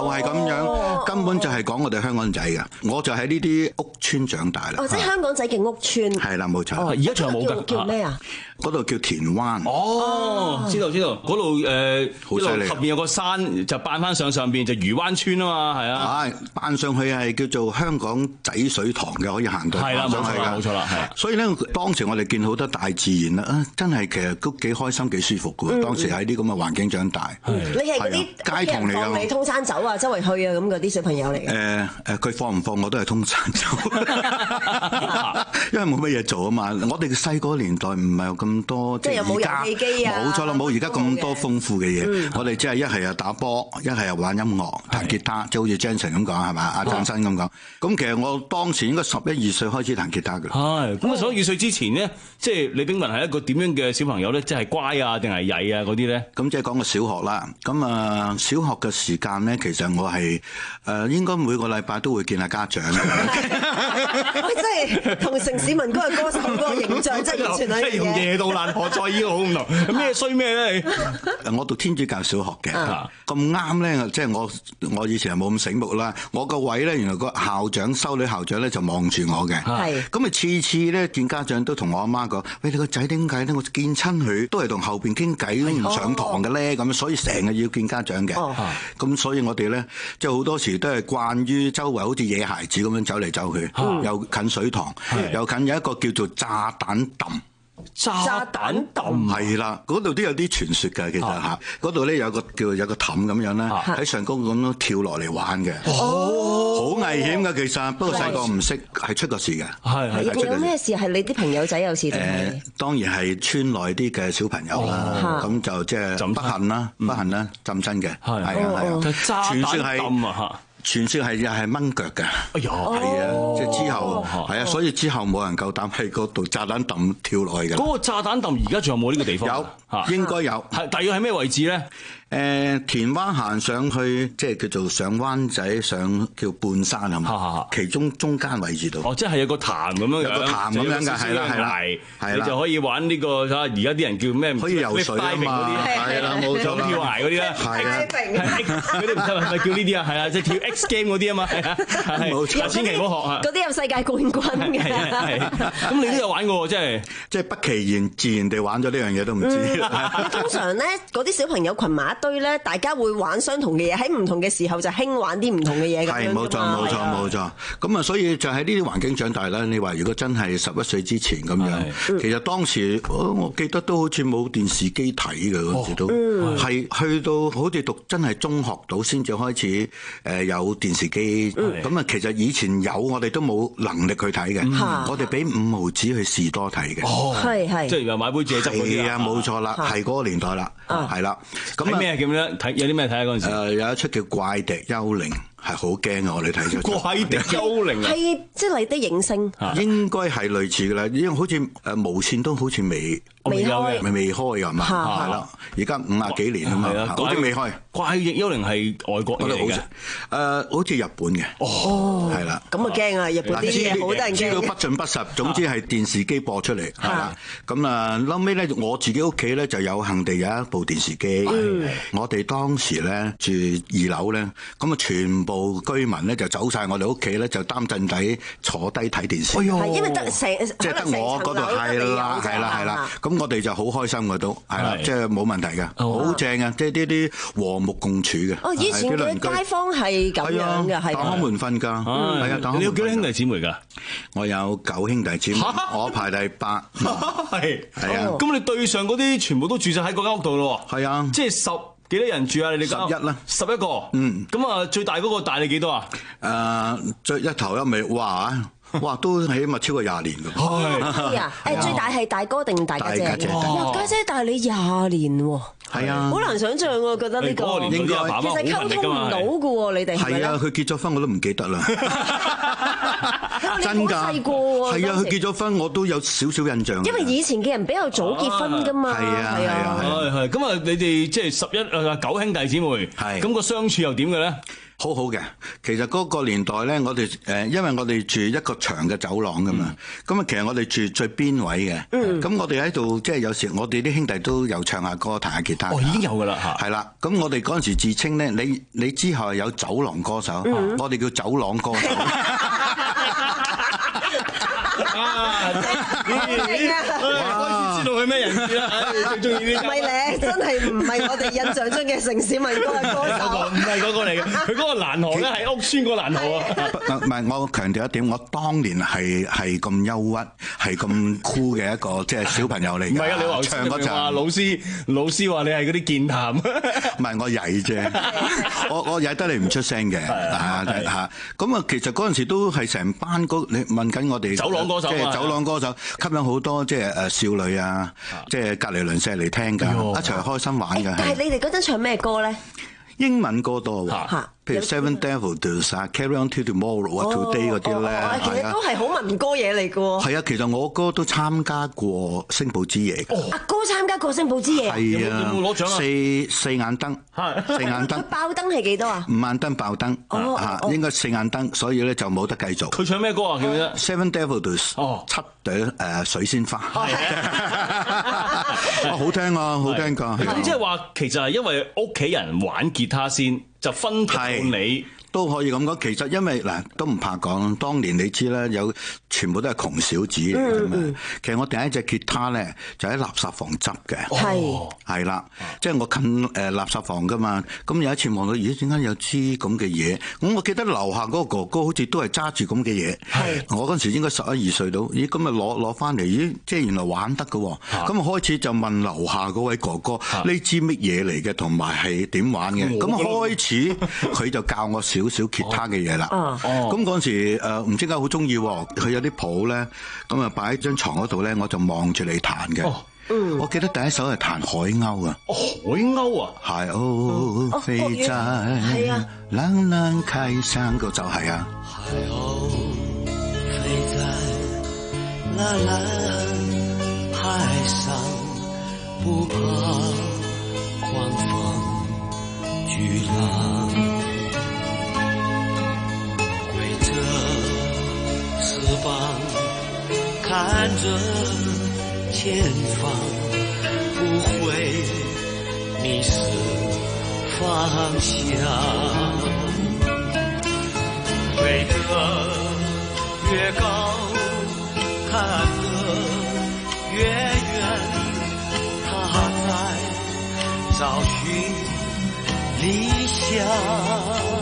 係咁樣，根本就係講我哋香港仔嘅。我就喺呢啲屋村長大啦。 哦，即係香港仔嘅屋村。 係啦，冇錯。 而家仲有冇㗎？ 叫咩啊？ 嗰度叫田灣。 哦，知道知道，嗰度誒， 好犀利。 後邊有個山就扮翻上上邊就漁灣村啊嘛，係啊。 係扮上去係叫做香港仔水塘嘅，可以行到。 係啦，冇錯啦，冇錯啦，係。 所以咧，當時我哋見好多大自然啦，啊，真係其實都幾開心、幾舒服嘅。當時喺啲咁嘅環境長大。 你係嗰啲街童嚟㗎， 放你通山走啊，周圍去啊咁嗰啲小朋友嚟嘅。 誒誒，佢放唔放我都係通山走，因為冇乜嘢做啊嘛。我哋細個年代唔係有咁多， 即係有冇遊戲機啊？ 冇錯啦，冇而家咁多豐富嘅嘢。我哋即係一係又打波，一係又玩音樂、彈吉他，即係好似 Jensen 咁講係嘛？阿張生咁講。咁其實我當時應該十一二歲開始彈吉他㗎。 係。咁啊，十一二歲之前呢，即係李炳文係一個點樣嘅小朋友咧？即係乖啊，定係曳啊嗰啲咧？ 咁即係講個小學啦。咁啊，小學嘅時間咧，其實我係誒應該每個禮拜都會見下家長。 喂，真係同城市民歌嘅歌手嗰個形象真係完全係即係同夜到爛何在依個好唔同。咩衰咩咧？ 我讀天主教小學嘅，咁啱咧，即係我我以前係冇咁醒目啦。我個位咧，原來個校長修女校長咧就望住我嘅。係。咁啊，次次咧見家長都同我阿媽講：喂，你個仔點解咧？我見親佢都係同後邊傾偈，唔上堂嘅咧。咁所以成日要見家長嘅。哦。咁所以我哋咧，即係好多時都係慣於周圍好似野孩子咁樣走嚟走去，又近水塘，又近有一個叫做炸彈氹。 炸彈氹係啦，嗰度都有啲傳說㗎，其實嚇。嗰度咧有個叫有個氹咁樣咧，喺上高咁樣跳落嚟玩嘅。哦，好危險㗎，其實。不過細個唔識，係出過事嘅。係係。 有咩事係你啲朋友仔有事定係？ 誒，當然係村內啲嘅小朋友啦。咁就即係不幸啦，不幸啦，浸親嘅。係係啊。 炸彈氹啊嚇！ 傳說係又係掹腳嘅，哎呀，係啊，即係之後係啊，所以之後冇人夠膽喺嗰度炸彈氹跳落去嘅。 嗰個炸彈氹而家仲有冇呢個地方？ 有嚇，應該有。 係，大約喺咩位置咧？ 誒，田灣行上去，即係叫做上灣仔上叫半山係嘛？其中中間位置度。 哦，即係有個潭咁樣， 有個潭咁樣㗎，係啦係啦，係你就可以玩呢個而家啲人叫咩？ 可以游水啊嘛，係啦冇錯啦， 跳崖嗰啲咧， 係啊， 嗰啲唔得係咪叫呢啲啊？係啊，即係跳 X game 嗰啲啊嘛，係啊，冇錯，千祈唔好學啊！ 嗰啲有世界冠軍嘅， 係咁你都有玩過，即係即係不其然自然地玩咗呢樣嘢都唔知。 通常咧，嗰啲小朋友群埋一堆咧，大家會玩相同嘅嘢，喺唔同嘅時候就興玩啲唔同嘅嘢咁樣。係冇錯冇錯冇錯。咁啊，所以就喺呢啲環境長大啦。你話如果真係十一歲之前咁樣，其實當時我我記得都好似冇電視機睇嘅嗰時都，係去到好似讀真係中學到先至開始誒有電視機。咁啊，其實以前有我哋都冇能力去睇嘅。我哋俾五毫子去士多睇嘅。 哦，係係，即係又買杯蔗汁嗰啲啊。 係啊，冇錯啦，係嗰個年代啦，係啦。 咁咩叫咩？睇有啲咩睇啊？嗰陣時誒有一出叫《怪笛幽靈》。係好驚啊！我哋睇咗怪笛幽靈啊， 係即係麗的影星， 應該係類似嘅啦，因為好似誒無線都好似未未開， 未未開㗎嘛，係啦，而家五廿幾年啊嘛，好似未開。 怪笛幽靈係外國嚟嘅， 誒好似日本嘅，哦，係啦， 咁啊驚啊！日本啲嘢好多人驚， 資料不盡不實，總之係電視機播出嚟，係啦。咁啊，後尾咧，我自己屋企咧就有幸地有一部電視機，我哋當時咧住二樓咧，咁啊全部居民咧就走晒我哋屋企咧，就擔凳底坐低睇電視。 係因為得成即係得我嗰度係啦，係啦，係啦。咁我哋就好開心嘅都係啦，即係冇問題嘅，好正啊！即係呢啲和睦共處嘅。 哦，以前嘅街坊係咁樣嘅，係打開門瞓㗎，係啊，打開門。 你有幾多兄弟姊妹㗎？ 我有九兄弟姊妹，我排第八。 係係啊。 咁你對上嗰啲全部都住晒喺嗰間屋度咯喎？ 係啊， 即係十。幾多人住啊？你哋十一啦， 十一個。嗯，咁啊，最大嗰個大你幾多啊？ 誒，最一頭一尾，哇！哇，都起碼超過廿年㗎。 係啊，誒，最大係大哥定大家姐？ 大家姐， 哇，家姐大你廿年喎。 係啊， 好難想象喎，覺得呢個應該其實溝通唔到㗎喎，你哋係啊，佢結咗婚我都唔記得啦。 真㗎， 細個喎。 係啊，佢結咗婚，我都有少少印象。 因為以前嘅人比較早結婚㗎嘛。 係啊係啊係係。咁啊，你哋即係十一誒九兄弟姊妹，係咁個相處又點嘅咧？ 好好嘅，其實嗰個年代咧，我哋誒，因為我哋住一個長嘅走廊噶嘛，咁啊、嗯，其實我哋住最邊位嘅，咁、嗯、我哋喺度即係有時我哋啲兄弟都有唱下歌、彈下吉他。 哦，已經有噶啦嚇。 係啦，咁我哋嗰陣時自稱咧，你你之後有走廊歌手，嗯、我哋叫走廊歌手。 啊！你開始知道佢咩人士啦？最中意呢？ 唔係咧，真係唔係我哋印象中嘅城市民歌嘅歌手。 唔係嗰個嚟嘅，佢嗰個蘭河咧係屋村個蘭河啊！ 唔係，我強調一點，我當年係係咁憂鬱，係咁酷嘅一個即係小朋友嚟嘅。 唔係啊，你話唱嗰陣，老師老師話你係嗰啲健談。 唔係我曳啫，我我曳得你唔出聲嘅嚇嚇。咁啊，其實嗰陣時都係成班嗰你問緊我哋。走廊歌手即係走廊歌手，吸引好多即係誒少女啊，即係隔離鄰舍嚟聽㗎，一齊開心玩㗎。 但係你哋嗰陣唱咩歌咧？ 英文歌多喎，譬如 Seven Devil Does 啊 ，Carry On To Tomorrow 啊 ，Today 嗰啲咧， 其實都係好民歌嘢嚟㗎喎。 係啊，其實我哥都參加過星寶之夜。 阿哥參加過星寶之夜。 係啊， 有冇攞獎啊？ 四四眼燈，四眼燈。 爆燈係幾多啊？ 五眼燈爆燈，嚇應該四眼燈，所以咧就冇得繼續。 佢唱咩歌啊？記唔記得 ？Seven Devil Does，哦，七朵誒水仙花。好聽啊，好聽㗎。 咁即係話，其實係因為屋企人玩吉他先，就分到你。 都可以咁講，其實因為嗱都唔怕講，當年你知啦，有全部都係窮小子嚟嘅嘛。嗯嗯、其實我第一隻吉他咧就喺垃圾房執嘅，係係啦，即係我近誒垃圾房噶嘛。咁有一次望到，咦點解有支咁嘅嘢？咁我記得樓下嗰個哥哥好似都係揸住咁嘅嘢。係我嗰陣時應該十一二歲到，咦咁咪攞攞翻嚟？咦即係原來玩得嘅喎。咁啊開始就問樓下嗰位哥哥呢支乜嘢嚟嘅，同埋係點玩嘅？咁開始佢就教我少少吉他嘅嘢啦，咁嗰陣時誒唔知點解好中意，佢有啲譜咧，咁啊擺喺張床嗰度咧，我就望住你彈嘅。嗯，我記得第一首係彈海鷗啊。 哦，海鷗啊， 係哦，飛在係啊， 冷冷開山個就係啊。 海鷗飛在藍藍海上，不怕狂風巨浪。四方看着前方，不會迷失方向。飛得越高，看得越遠，他在找尋理想。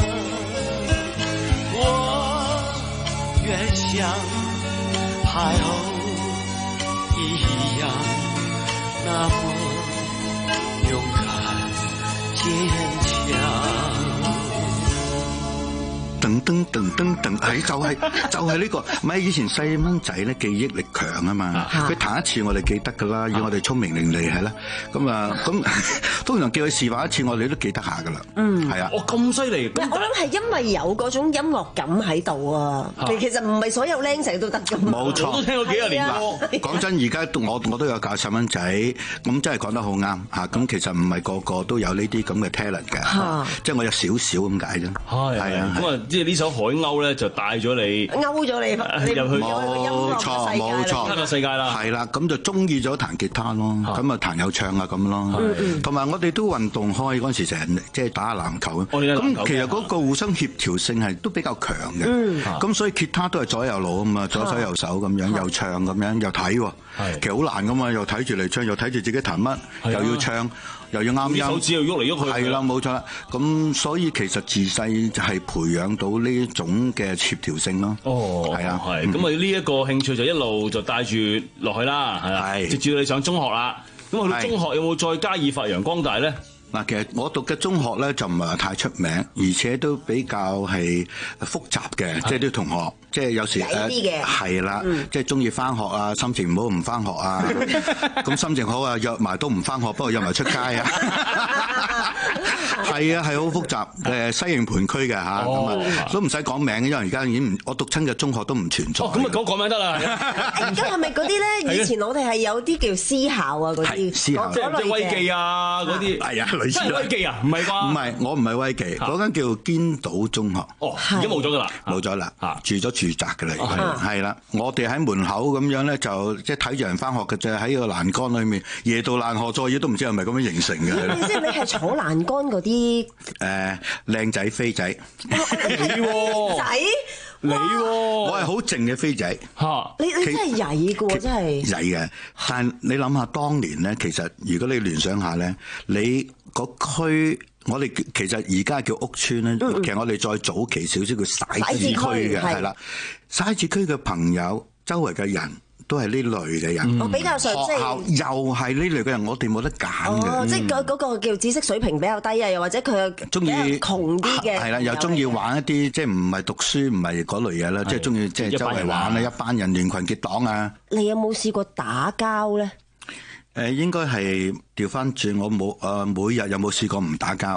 願像海鷗一樣，那麼勇敢堅強。 噔噔噔噔噔，係就係就係呢個，唔係以前細蚊仔咧記憶力強啊嘛，佢彈一次我哋記得噶啦，要我哋聰明伶俐係啦，咁啊咁通常叫佢示範一次，我哋都記得下噶啦，嗯，係啊， 哦咁犀利， 我諗係因為有嗰種音樂感喺度啊，其實唔係所有僆仔都得噶嘛， 冇錯， 我都聽過幾廿年啦。 講真，而家我我都有教細蚊仔，咁真係講得好啱嚇，咁其實唔係個個都有呢啲咁嘅 talent 嘅，即係我有少少咁解啫，係係啊， 咁啊。即係呢首海鷗咧，就帶咗你勾咗你入去冇錯冇錯， 吉他世界啦， 係啦，咁就中意咗彈吉他咯，咁啊彈有唱啊咁咯，同埋我哋都運動開嗰陣時，成日即係打下籃球，咁其實嗰個互相協調性係都比較強嘅，咁所以吉他都係左右腦啊嘛，左手右手咁樣，又唱咁樣，又睇，其實好難噶嘛，又睇住嚟唱，又睇住自己彈乜，又要唱。又要啱音， 手指又喐嚟喐去， 係啦，冇錯啦。咁所以其實自細就係培養到呢種嘅協調性咯。 哦，係啊，係。咁啊呢一個興趣就一路就帶住落去啦，係啦。直至到你上中學啦，咁去到中學有冇再加以發揚光大咧？ 嗱，其實我讀嘅中學咧就唔係話太出名，而且都比較係複雜嘅，即係啲同學，即係有時誒係啦，即係中意翻學啊，心情唔好唔翻學啊，咁心情好啊約埋都唔翻學，不過約埋出街啊，係啊係好複雜，誒西營盤區嘅嚇，咁啊都唔使講名，因為而家已經唔，我讀親嘅中學都唔存在。 咁咪講講名得啦。 咁係咪嗰啲咧？以前我哋係有啲叫私校啊，嗰啲私校， 即係威記啊嗰啲。係啊，類似。真係威記啊？唔係啩？ 唔係，我唔係威記，嗰間叫堅道中學。 哦，而家冇咗㗎啦， 冇咗啦，住咗住宅㗎啦，係啦。我哋喺門口咁樣咧，就即係睇住人翻學嘅啫，喺個欄杆裏面，夜到攔河作業都唔知係咪咁樣形成嘅。 即係你係坐欄杆嗰啲誒靚仔飛仔， 你喎仔， 你喎，我係好靜嘅飛仔嚇。你你真係曳嘅喎，真係曳嘅。但係你諗下，當年咧，其實如果你聯想下咧，你個區。我哋其實而家叫屋邨咧，嗯、其實我哋再早期少少叫徙置區嘅，係啦。徙置區嘅朋友，周圍嘅人都係呢類嘅人。 我、嗯、比較上即係又係呢類嘅人，我哋冇得揀嘅。 哦，即係嗰嗰個叫知識水平比較低啊，又或者佢又中意窮啲嘅， 係啦，又中意玩一啲即係唔係讀書唔係嗰類嘢啦，即係中意即係周圍玩啊，一班人聯群結黨啊。 你有冇試過打交咧？ 誒應該係調翻轉，我冇誒每日有冇試過唔打交？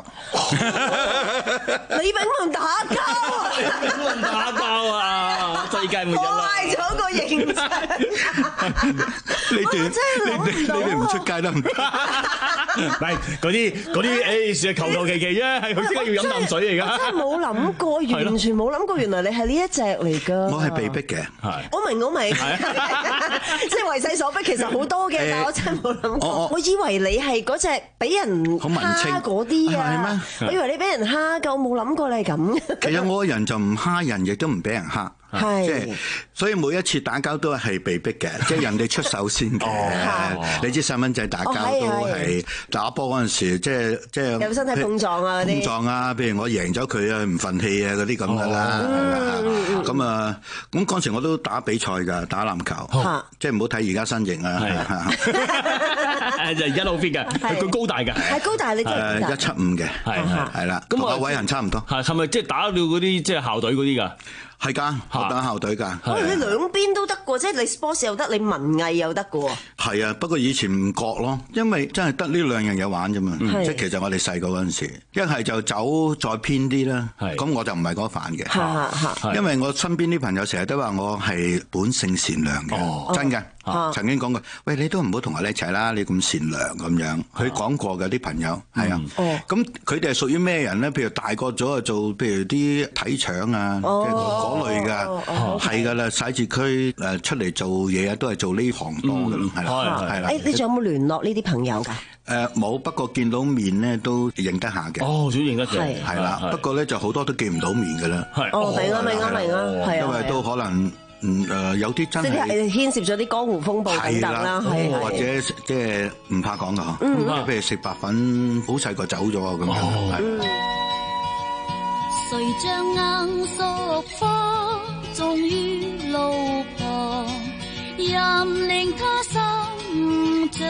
李炳文打交啊！ 李炳文打交啊！世界末日啦！ 壞咗個形象。 你哋你哋你哋唔出街得唔得？ 唔係嗰啲嗰啲誒，算係求求其其啫，係佢即刻要飲啖水嚟㗎。 我真係冇諗過，完全冇諗過，原來你係呢一隻嚟㗎。 我係被逼嘅，係。 我明我明，即係為勢所逼，其實好多嘅，但我真係冇諗過。我我以為你係嗰隻俾人蝦嗰啲啊，我以為你俾人蝦㗎，我冇諗過你係咁。 其實我個人就唔蝦人，亦都唔俾人蝦。係，即係所以每一次打交都係被逼嘅，即係人哋出手先嘅。你知細蚊仔打交都係打波嗰陣時，即係即係有身體碰撞啊， 碰撞啊，譬如我贏咗佢啊，唔憤氣啊嗰啲咁噶啦。咁啊，咁嗰陣時我都打比賽㗎，打籃球，即係唔好睇而家身形啊。 誒就而家好 fit 嘅，佢高大嘅， 係高大，你即係一七五嘅，係係啦，同阿偉恒差唔多。 係係咪即係打到嗰啲即係校隊嗰啲㗎？ 係㗎，我打校隊㗎。 哦，你兩邊都得㗎，即係你 sports 又得，你文藝又得㗎喎。 係啊，不過以前唔覺咯，因為真係得呢兩樣嘢玩啫嘛。即係其實我哋細個嗰陣時，一係就走再偏啲啦。咁我就唔係嗰範嘅。因為我身邊啲朋友成日都話我係本性善良嘅，真嘅。曾經講過，喂，你都唔好同我哋一齊啦，你咁善良咁樣。佢講過嘅啲朋友係啊。咁佢哋係屬於咩人咧？譬如大個咗啊，做譬如啲睇腸啊。嗰類㗎，係㗎啦，徙置區誒出嚟做嘢啊，都係做呢行多㗎咯，係啦，係啦。 誒，你仲有冇聯絡呢啲朋友㗎？ 誒冇，不過見到面咧都認得下嘅。 哦，少認得嘅， 係啦。不過咧就好多都見唔到面㗎啦。 係。 哦，明啊，明啊，明啊，係啊。 因為都可能嗯誒有啲真係。即係牽涉咗啲江湖風暴等等啦，係或者即係唔怕講㗎嗬。嗯。譬如食白粉，好細個走咗啊咁樣。係。 誰將硬熟花種於路旁，任令它生長。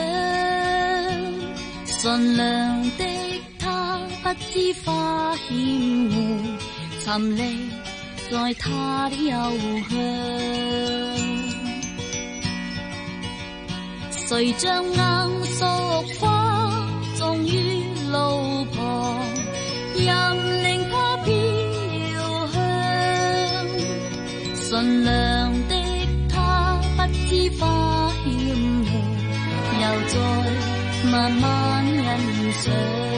純良的他不知花險惡，沉溺在他的幽香。誰將硬熟花種於路旁，任令它飄香。純良的他不知花險惡，又再慢慢欣賞。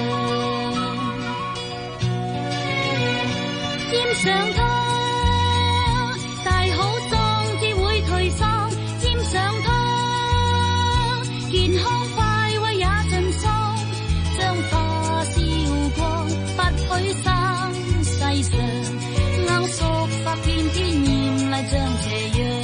沾上他，大好壯志會退散；沾上他，健康快慰也盡喪。將花燒光，不許生世上硬熟發偏偏豔麗像這樣。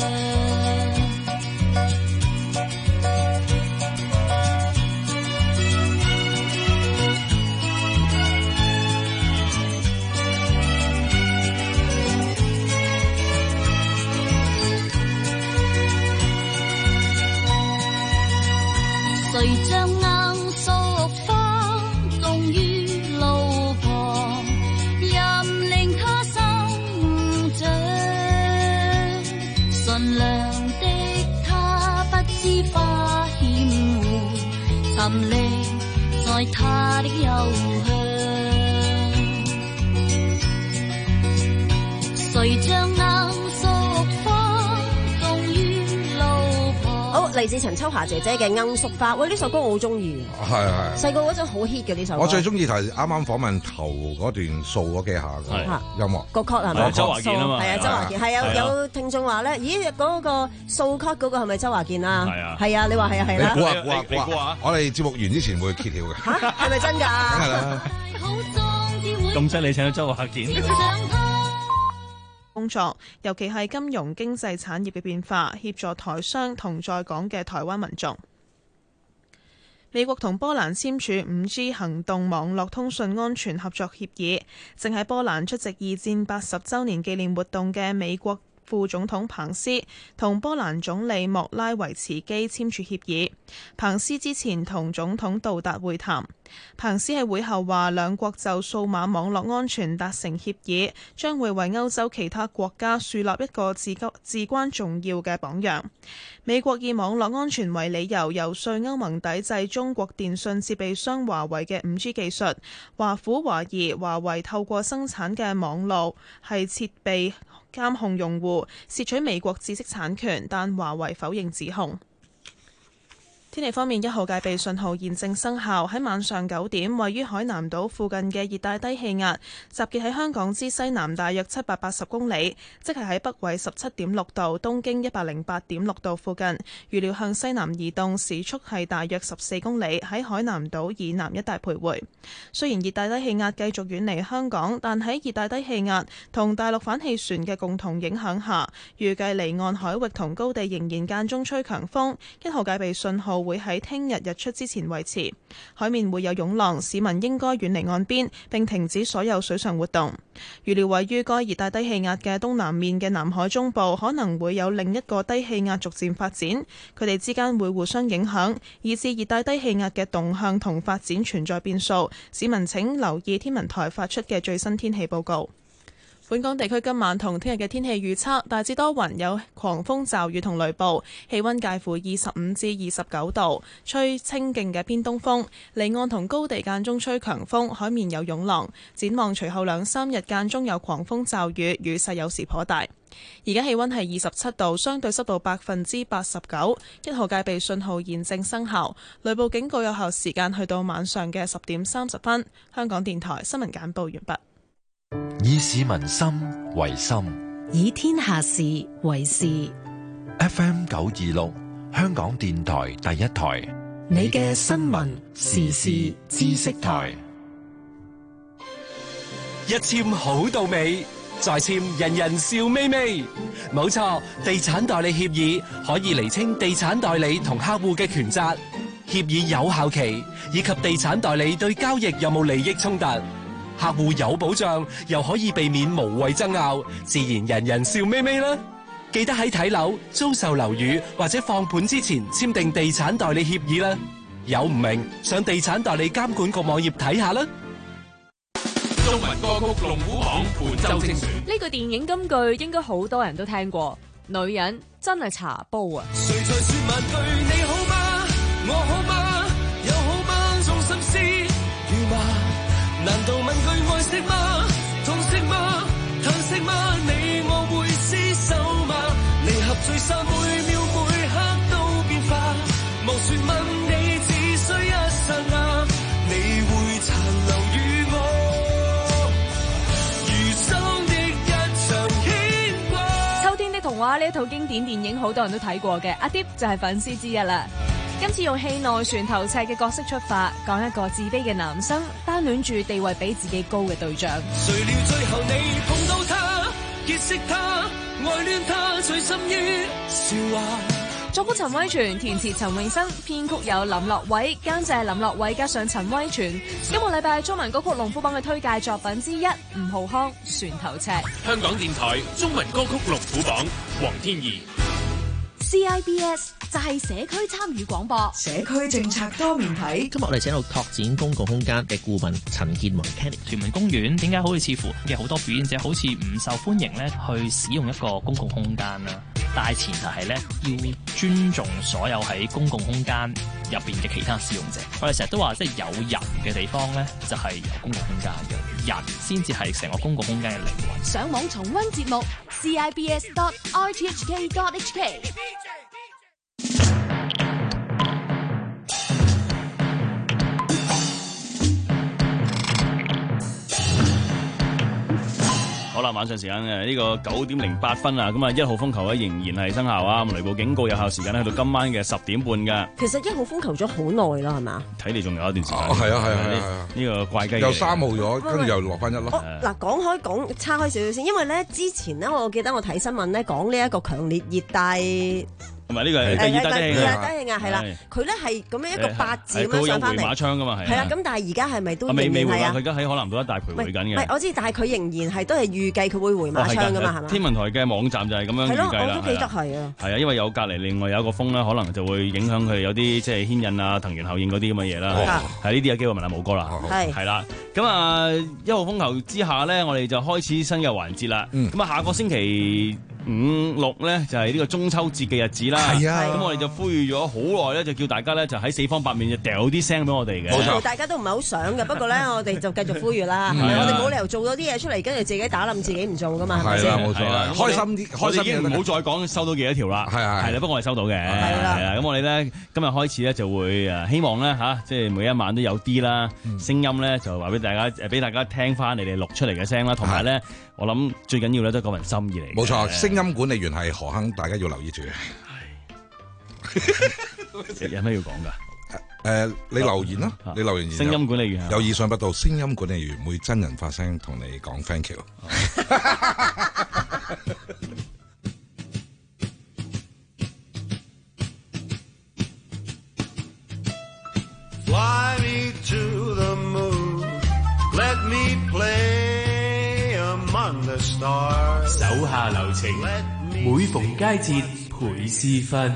沉溺在他的幽香，誰將硬淑花種於路旁。 好，嚟自陳秋霞姐姐嘅《罌粟花》，喂，呢首歌我好中意。 係係。 細個嗰陣好 hit 嘅呢首歌。 我最中意係啱啱訪問頭嗰段掃嗰幾下嘅音樂。 個 cut 係咪？ 周華健啊嘛。 係啊，周華健係有有聽眾話咧，咦嗰個掃 cut 嗰個係咪周華健啊？係啊。係啊，你話係啊係啦。 你估啊估啊估啊！我哋節目完之前會揭曉嘅。 嚇，係咪真㗎？ 梗係啦。 咁犀利請到周華健。 工作，尤其係金融經濟產業嘅變化，協助台商同在港嘅台灣民眾。美國同波蘭簽署五 G 行動網絡通訊安全合作協議，正喺波蘭出席二戰八十週年紀念活動嘅美國副總統彭斯同波蘭總理莫拉維茨基簽署協議。彭斯之前同總統杜達會談。彭斯喺會後話，兩國就數碼網絡安全達成協議，將會為歐洲其他國家樹立一個至至關重要嘅榜樣。美國以網絡安全為理由，游說歐盟抵制中國電信設備商華為嘅五 G 技術。華府懷疑華為透過生產嘅網絡係設備監控用戶，竊取美國知識產權，但華為否認指控。天氣方面，一號戒備信號現正生效。喺晚上九點，位於海南島附近嘅熱帶低氣壓集結喺香港之西南大約七百八十公里，即係喺北緯十七點六度、東經一百零八點六度附近。預料向西南移動，時速係大約十四公里，喺海南島以南一帶徘徊。雖然熱帶低氣壓繼續遠離香港，但喺熱帶低氣壓同大陸反氣旋嘅共同影響下，預計離岸海域同高地仍然間中吹強風。一號戒備信號會喺聽日日出之前維持，海面會有湧浪，市民應該遠離岸邊並停止所有水上活動。預料位於該熱帶低氣壓嘅東南面嘅南海中部可能會有另一個低氣壓逐漸發展，佢哋之間會互相影響，以致熱帶低氣壓嘅動向同發展存在變數。市民請留意天文台發出嘅最新天氣報告。本港地區今晚同聽日嘅天氣預測，大致多雲，有狂風驟雨同雷暴，氣溫介乎二十五至二十九度，吹清勁嘅偏東風，離岸同高地間中吹強風，海面有湧浪。展望隨後兩三日間中有狂風驟雨，雨勢有時頗大。而家氣溫係二十七度，相對濕度百分之八十九，一號戒備信號現正生效，雷暴警告有效時間去到晚上嘅十點三十分。香港電台新聞簡報完畢。 以市民心為心， 以天下事為事。 F M 九二六，香港電台第一台， 你嘅新聞時事知識台。 一簽好到尾，再簽人人笑眯眯。冇錯，地產代理協議可以釐清地產代理同客戶嘅權責，協議有效期以及地產代理對交易有冇利益衝突。客戶有保障，又可以避免無謂爭拗，自然人人笑眯眯啦。記得喺睇樓、租售樓宇或者放盤之前簽訂地產代理協議啦。有唔明，上地產代理監管局網頁睇下啦。 中文歌曲龍虎榜本周精選， 呢句電影金句應該好多人都聽過，女人真係茶煲啊！ 誰在說萬句你好嗎？我好嗎？有好嗎？做心思如麻？難道問句愛惜嗎？痛惜嗎？嘆息嗎？你我會廝守嗎？離合聚散每秒每刻都變化，無說問你只需一剎那，你會殘留於我餘生的一場牽掛。 秋天的童話呢一套經典電影好多人都睇過嘅，阿 Deep 就係粉絲之一啦。今次用戲內船頭尺嘅角色出發，講一個自卑嘅男生單戀住地位比自己高嘅對象。 誰料最後你碰到他，結識他，愛戀他，醉心於笑話。 作曲陳威全，填詞陳詠燊，編曲有林樂偉，監製林樂偉加上陳威全。今個禮拜中文歌曲龍虎榜嘅推介作品之一，吳浩康《船頭尺》。 香港電台中文歌曲龍虎榜，黃天怡。 C I B S 就係社區參與廣播， 社區政策多面睇。 今日我哋請到拓展公共空間嘅顧問陳建宏 Kenny。 屯門公園點解好似似乎嘅好多表演者好似唔受歡迎咧？去使用一個公共空間啦。 但係前提係咧要尊重所有喺公共空間入邊嘅其他使用者。我哋成日都話，即係有人嘅地方咧，就係有公共空間嘅人，先至係成個公共空間嘅靈魂。 上網重溫節目 c i b s dot r t h k dot h k。 好啦，晚上時間嘅呢個九點零八分啊，咁啊一號風球咧仍然係生效啊，雷暴警告有效時間咧去到今晚嘅十點半㗎。 其實一號風球咗好耐啦，係嘛？ 睇嚟仲有一段時間。 係啊係啊係啊！ 呢個怪雞又三號咗，跟住又落翻一咯。 嗱，講開講叉開少少先，因為咧之前咧，我記得我睇新聞咧講呢一個強烈熱帶。 同埋呢個係第二低氣壓， 低氣壓係啦，佢咧係咁樣一個八字咁樣上翻嚟， 回馬槍噶嘛係。 係啦，咁但係而家係咪都仍然係啊？ 未未回啊！佢而家喺海南島一帶徘徊緊嘅。 唔係，我知，但係佢仍然係都係預計佢會回馬槍噶嘛，係嘛？ 天文台嘅網站就係咁樣預計啦。係咯， 我都記得係啊。 係啊，因為有隔離另外有一個風咧，可能就會影響佢有啲即係牽引啊、藤原效應嗰啲咁嘅嘢啦。係呢啲有機會問下毛哥啦。係係啦，咁啊一號風球之下咧，我哋就開始新嘅環節啦。咁啊下個星期五六咧就係呢個中秋節嘅日子啦。係啊，咁我哋就呼籲咗好耐咧，就叫大家咧就喺四方八面就掉啲聲俾我哋嘅。 冇錯，大家都唔係好想嘅，不過咧我哋就繼續呼籲啦。我哋冇理由做咗啲嘢出嚟，跟住自己打冧自己唔做噶嘛。 係啦，冇錯，開心啲，開心啲。 唔好再講收到幾多條啦。係係係啦，不過我哋收到嘅。係啦，係啦。咁我哋咧今日開始咧就會誒希望咧嚇，即係每一晚都有啲啦聲音咧，就話俾大家誒俾大家聽翻你哋錄出嚟嘅聲啦，同埋咧我諗最緊要咧都係嗰份心意嚟。 冇錯，聲音管理員係何亨，大家要留意住。 有咩要講噶？ 誒，你留言啦，你留言。 聲音管理員有意想不到，聲音管理員會真人發聲同你講 thank you。 Fly me to the moon, let me play among the stars。 手下留情，每逢佳節倍思分。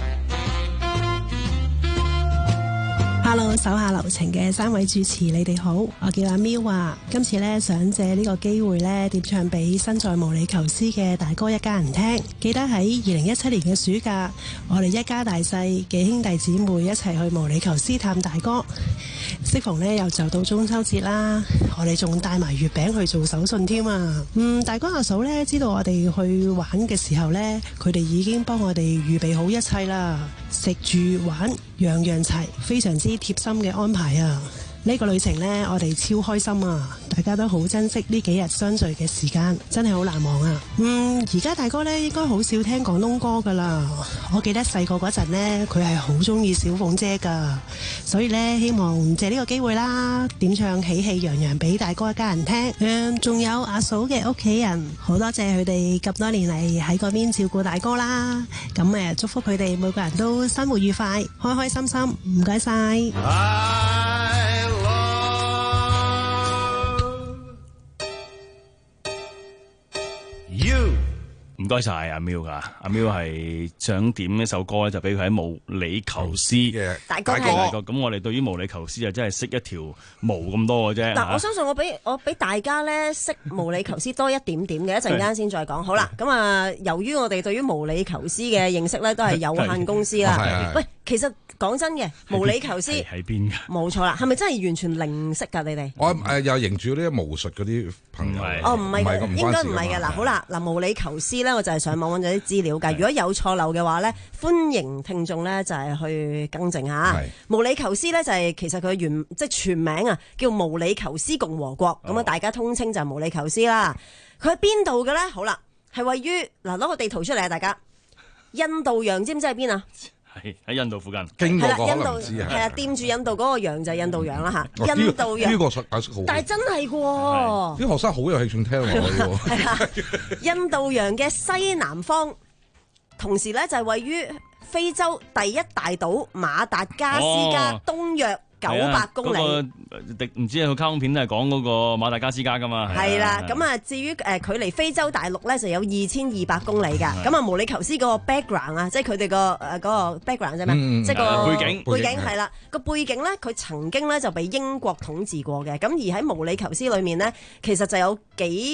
Hello， 手下留情嘅三位主持，你哋好，我叫阿喵啊。今次咧想借呢個機會咧，點唱俾身在毛里求斯嘅大哥一家人聽。記得喺二零一七年嘅暑假，我哋一家大細幾兄弟姊妹一齊去毛里求斯探大哥。適逢咧又就到中秋節啦，我哋仲帶埋月餅去做手信添啊。嗯，大哥阿嫂咧知道我哋去玩嘅時候咧，佢哋已經幫我哋預備好一切啦，食住玩樣樣齊，非常之貼心嘅安排啊！呢個旅程呢，我哋超開心啊！大家都好珍惜呢幾日相聚嘅時間，真係好難忘啊！嗯，而家大哥呢應該好少聽廣東歌噶啦。我記得細個嗰陣呢，佢係好中意小鳳姐噶，所以呢，希望借呢個機會啦，點唱喜氣洋洋俾大哥一家人聽。嗯，仲有阿嫂嘅屋企人，好多謝佢哋咁多年嚟喺嗰邊照顧大哥啦。咁誒，祝福佢哋每個人都生活愉快，開開心心。唔該晒。 唔該晒阿喵噶，阿喵係想點一首歌咧，就俾佢喺毛里求斯嘅大哥。 咁我哋對於毛里求斯就真係識一條毛咁多嘅啫。 嗱，我相信我俾我俾大家咧識毛里求斯多一點點嘅，一陣間先再講。好啦，咁啊，由於我哋對於毛里求斯嘅認識咧都係有限公司啦。喂，其實講真嘅，毛里求斯喺邊噶？ 冇錯啦，係咪真係完全零識噶？你哋我誒又認住呢啲巫術嗰啲朋友。 哦，唔係，應該唔係嘅。嗱，好啦，嗱，毛里求斯咧。我就係上網揾咗啲資料㗎，如果有錯漏嘅話咧，歡迎聽眾咧就係去更正下。毛里求斯咧就係其實佢原即係全名啊，叫毛里求斯共和國，咁啊、哦、大家通稱就係毛里求斯啦。佢喺邊度嘅咧？好啦，係位於嗱攞個地圖出嚟啊，大家印度洋知唔知喺邊啊？ 係喺印度附近， 經過個可能知係啊，掂住印度嗰個洋就係印度洋啦嚇。印度洋呢個解釋好，但係真係喎， 啲學生好有興趣聽喎。 係啊，印度洋嘅西南方，同時咧就係位於非洲第一大島馬達加斯加東約九百公里。 唔知佢卡通片都係講嗰個馬達加斯加噶嘛？ 係啦，咁啊，至於誒距離非洲大陸咧就有二千二百公里㗎。咁啊，毛里求斯個 background 啊，即係佢哋個誒嗰個 background 啫咩？即係個背景背景係啦。個背景咧，佢曾經咧就被英國統治過嘅。咁而喺毛里求斯裏面咧，其實就有幾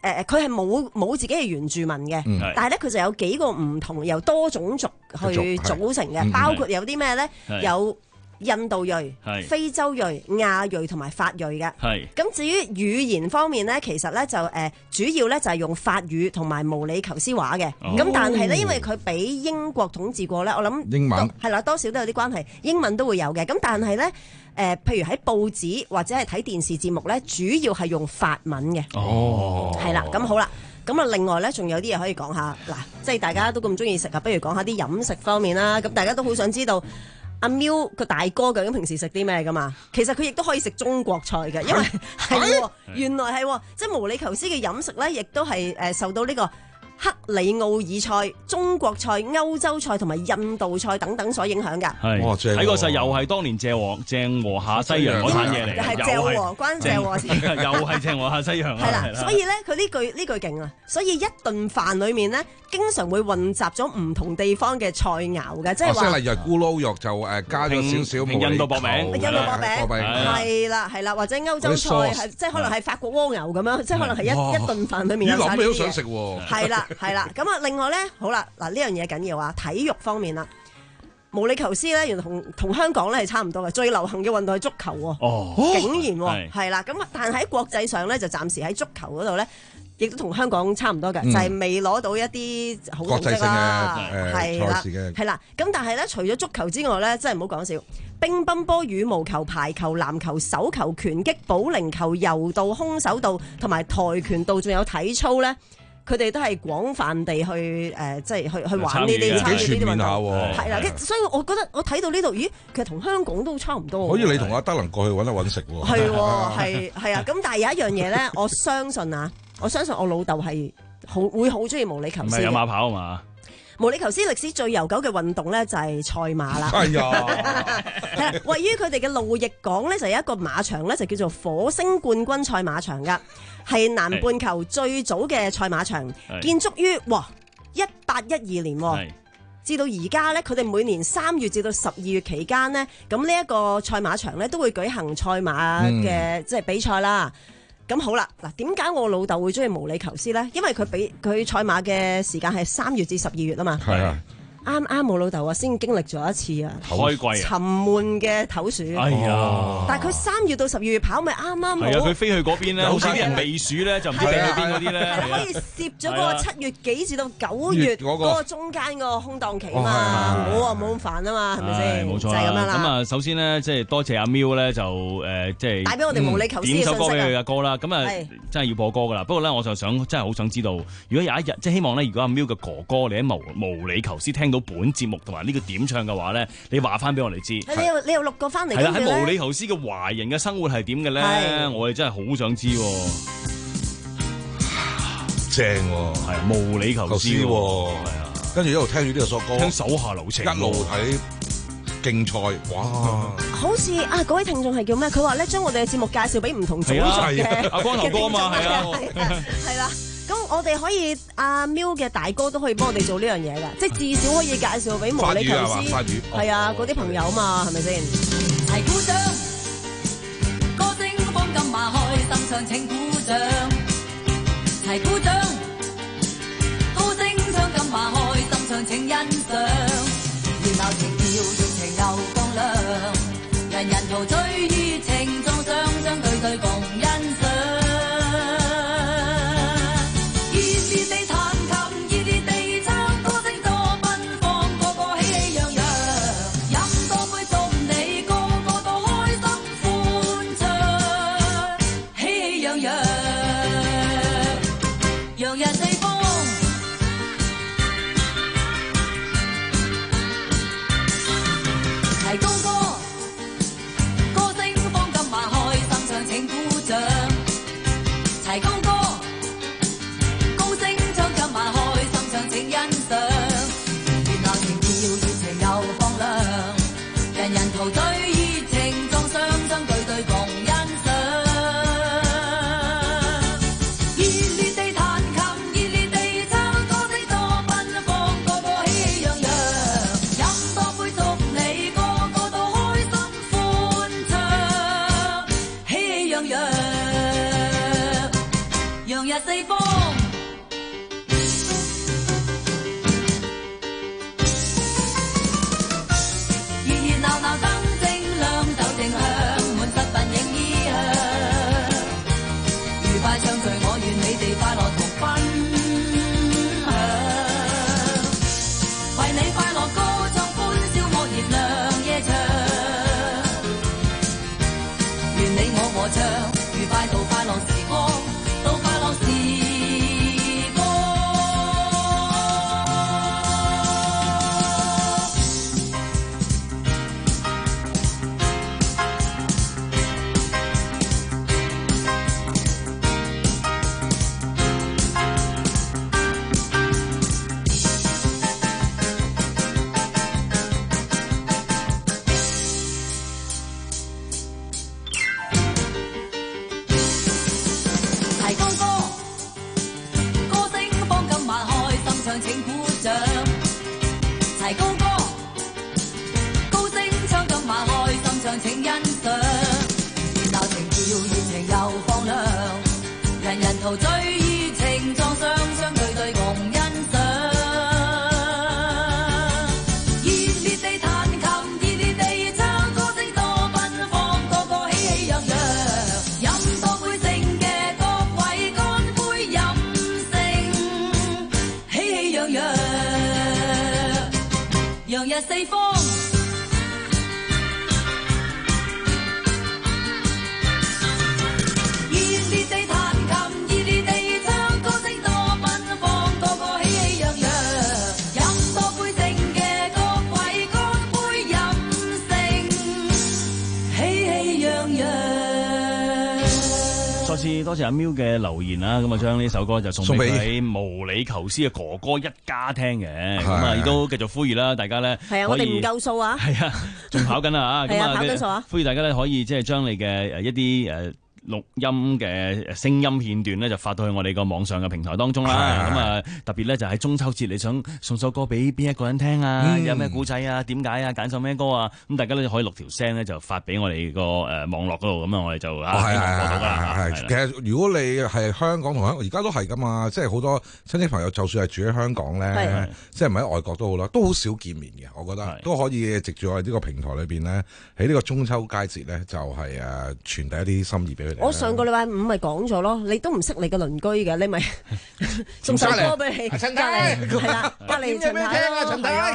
誒佢係冇冇自己嘅原住民嘅， 嗯、 但係咧佢就有幾個唔同由多種族去組成嘅，包括有啲咩咧？有印度裔、非洲裔、亞裔同埋法裔嘅。咁至於語言方面咧，其實咧就誒、呃、主要咧就係用法語同埋毛里求斯話嘅。咁、哦、但係咧，因為佢俾英國統治過咧，我諗英文係啦，多少都有啲關係，英文都會有嘅。咁但係咧。誒、呃，譬如喺報紙或者係睇電視節目咧，主要係用法文嘅。哦，係啦，咁好啦，咁啊，另外咧，仲有啲嘢可以講下。嗱，即係大家都咁中意食啊，不如講下啲飲食方面啦。咁大家都好想知道阿 Miu 個大哥究竟平時食啲咩噶嘛？其實佢亦都可以食中國菜嘅，因為係原來係即係毛里求斯嘅飲食咧，亦都係誒受到呢、這個。克里奧爾菜、中國菜、歐洲菜同埋印度菜等等所影響㗎。 係，睇過晒又係當年鄭和鄭和下西洋嗰單嘢嚟， 係鄭和關鄭和事， 又係鄭和下西洋。 係啦，所以咧佢呢句呢句勁啊！所以一頓飯裡面咧，經常會混雜咗唔同地方嘅菜肴嘅，即係話。 例如咕嚕肉就誒加咗少少印度薄餅， 印度薄餅係啦係啦，或者歐洲菜係即係可能係法國蝸牛咁樣，即係可能係一一頓飯裡面有晒呢啲嘢。諗起都想食喎。係啦。係啦，咁啊，另外咧，好啦，嗱呢樣嘢緊要啊，體育方面啦，毛里求斯咧，原來同同香港咧係差唔多嘅，最流行嘅運動係足球喎，哦、竟然係啦，咁但係喺國際上咧，就暫時喺足球嗰度咧，亦都同香港差唔多嘅，嗯、就係未攞到一啲好成績啦，係啦，係啦，咁但係咧，除咗足球之外咧，真係唔好講笑，乒乓波、羽毛球、排球、籃球、手球、拳擊、保齡球、柔道、空手道同埋跆拳道，仲有體操咧。佢哋都係廣泛地去誒、呃，即係去去玩呢啲參與呢啲運動，係啦。所以我覺得我睇到呢度，咦，其實同香港都差唔多。 可以你同阿德能過去揾一揾食喎。 係喎，係係啊。咁但係有一樣嘢咧，我相信啊，我相信我老豆係好會好中意毛里求斯。 唔係有馬跑啊嘛？ 毛里求斯歷史最悠久嘅運動咧就係賽馬啦。 係啊， 係位於佢哋嘅路易港咧就有一個馬場咧，就叫做火星冠軍賽馬場噶。係南半球最早嘅賽馬場，建築於哇一八一二年，至到而家咧，佢哋每年三月至到十二月期間呢，咁呢一個賽馬場咧都會舉行賽馬嘅、嗯、即係比賽啦。咁好啦，嗱，點解我老豆會中意毛里求斯咧？因為佢比佢賽馬嘅時間係三月至十二月啊嘛。係啊。啱啱我老豆啊，先經歷咗一次啊， 開季沉悶嘅唞暑。 哎呀！ 但係佢三月到十二月跑，咪啱啱好。 係啊，佢飛去嗰邊咧，好似啲人避暑咧，就唔知避去邊嗰啲咧。 可以攝咗嗰個七月幾至到九月嗰個中間嗰個空檔期啊嘛，冇啊冇咁煩啊嘛，係咪先？ 冇錯， 就係咁樣啦。 咁啊，首先咧，即係多謝阿 Miu 咧，就誒即係帶俾我哋毛里求斯嘅點首歌俾佢嘅歌啦。咁啊，真係要播歌噶啦。不過咧，我就想真係好想知道，如果有一日即係希望咧，如果阿 Miu 嘅哥哥你喺毛毛里求斯聽到本節目同埋呢個點唱嘅話咧，你話翻俾我哋知。 你又你又錄過翻嚟。 係啦，喺毛里求斯嘅華人嘅生活係點嘅咧？我哋真係好想知。 正喎， 係啊，毛里求斯喎，係啊。 跟住一路聽住呢個首歌， 聽手下留情， 一路睇競賽，哇！ 好似啊，嗰位聽眾係叫咩？佢話咧將我哋嘅節目介紹俾唔同種族嘅阿光頭哥嘛，係啊， 係啦。咁我哋可以阿 Miu 嘅大哥都可以幫我哋做呢樣嘢㗎，即係至少可以介紹俾毛里求斯，係啊嗰啲朋友嘛，係咪先？齊鼓掌，歌聲放咁馬開，心唱請鼓掌。齊鼓掌，歌聲唱咁馬開，心唱請欣賞。熱鬧情調，熱情又光亮，人人陶醉於情中，雙雙對對共欣賞。 齊高歌，高聲唱金馬開心唱請欣賞，熱鬧情調熱情又放亮，人人陶醉熱情撞上，相對對共欣賞。熱烈地彈琴，熱烈地唱，歌聲多奔放，個個喜氣洋洋。飲多杯勝嘅各位，乾杯飲勝，喜氣洋洋，洋溢四方。 再次多謝阿 Miu 嘅留言啦，咁啊將呢首歌就送俾佢無理求斯嘅哥哥一家聽嘅，咁啊亦都繼續呼籲啦，大家咧係啊，我哋唔夠數啊， 係啊，仲跑緊啊， 係啊，跑緊數啊， 呼籲大家咧可以即係將你嘅誒一啲誒錄音嘅聲音片段咧，就發到去我哋個網上嘅平台當中啦。咁啊，特別咧就喺中秋節，你想送首歌俾邊一個人聽啊？嗯、有咩古仔啊？點解啊？揀首咩歌啊？咁大家咧可以錄條聲咧，就發俾我哋個誒網絡嗰度，咁啊，我哋就啊希望播到啦。 係其實如果你係香港同香港，而家都係噶嘛，即係好多親戚朋友，就算係住喺香港咧，即係唔喺外國都好啦，都好少見面嘅。我覺得都可以藉住我哋呢個平台裏邊咧，喺呢個中秋佳節咧，就係誒傳遞一啲心意俾佢哋。 我上個禮拜五咪講咗咯，你都唔識你個鄰居嘅，你咪送首歌俾你， 陳太係啦，隔離陳太咯， 陳太。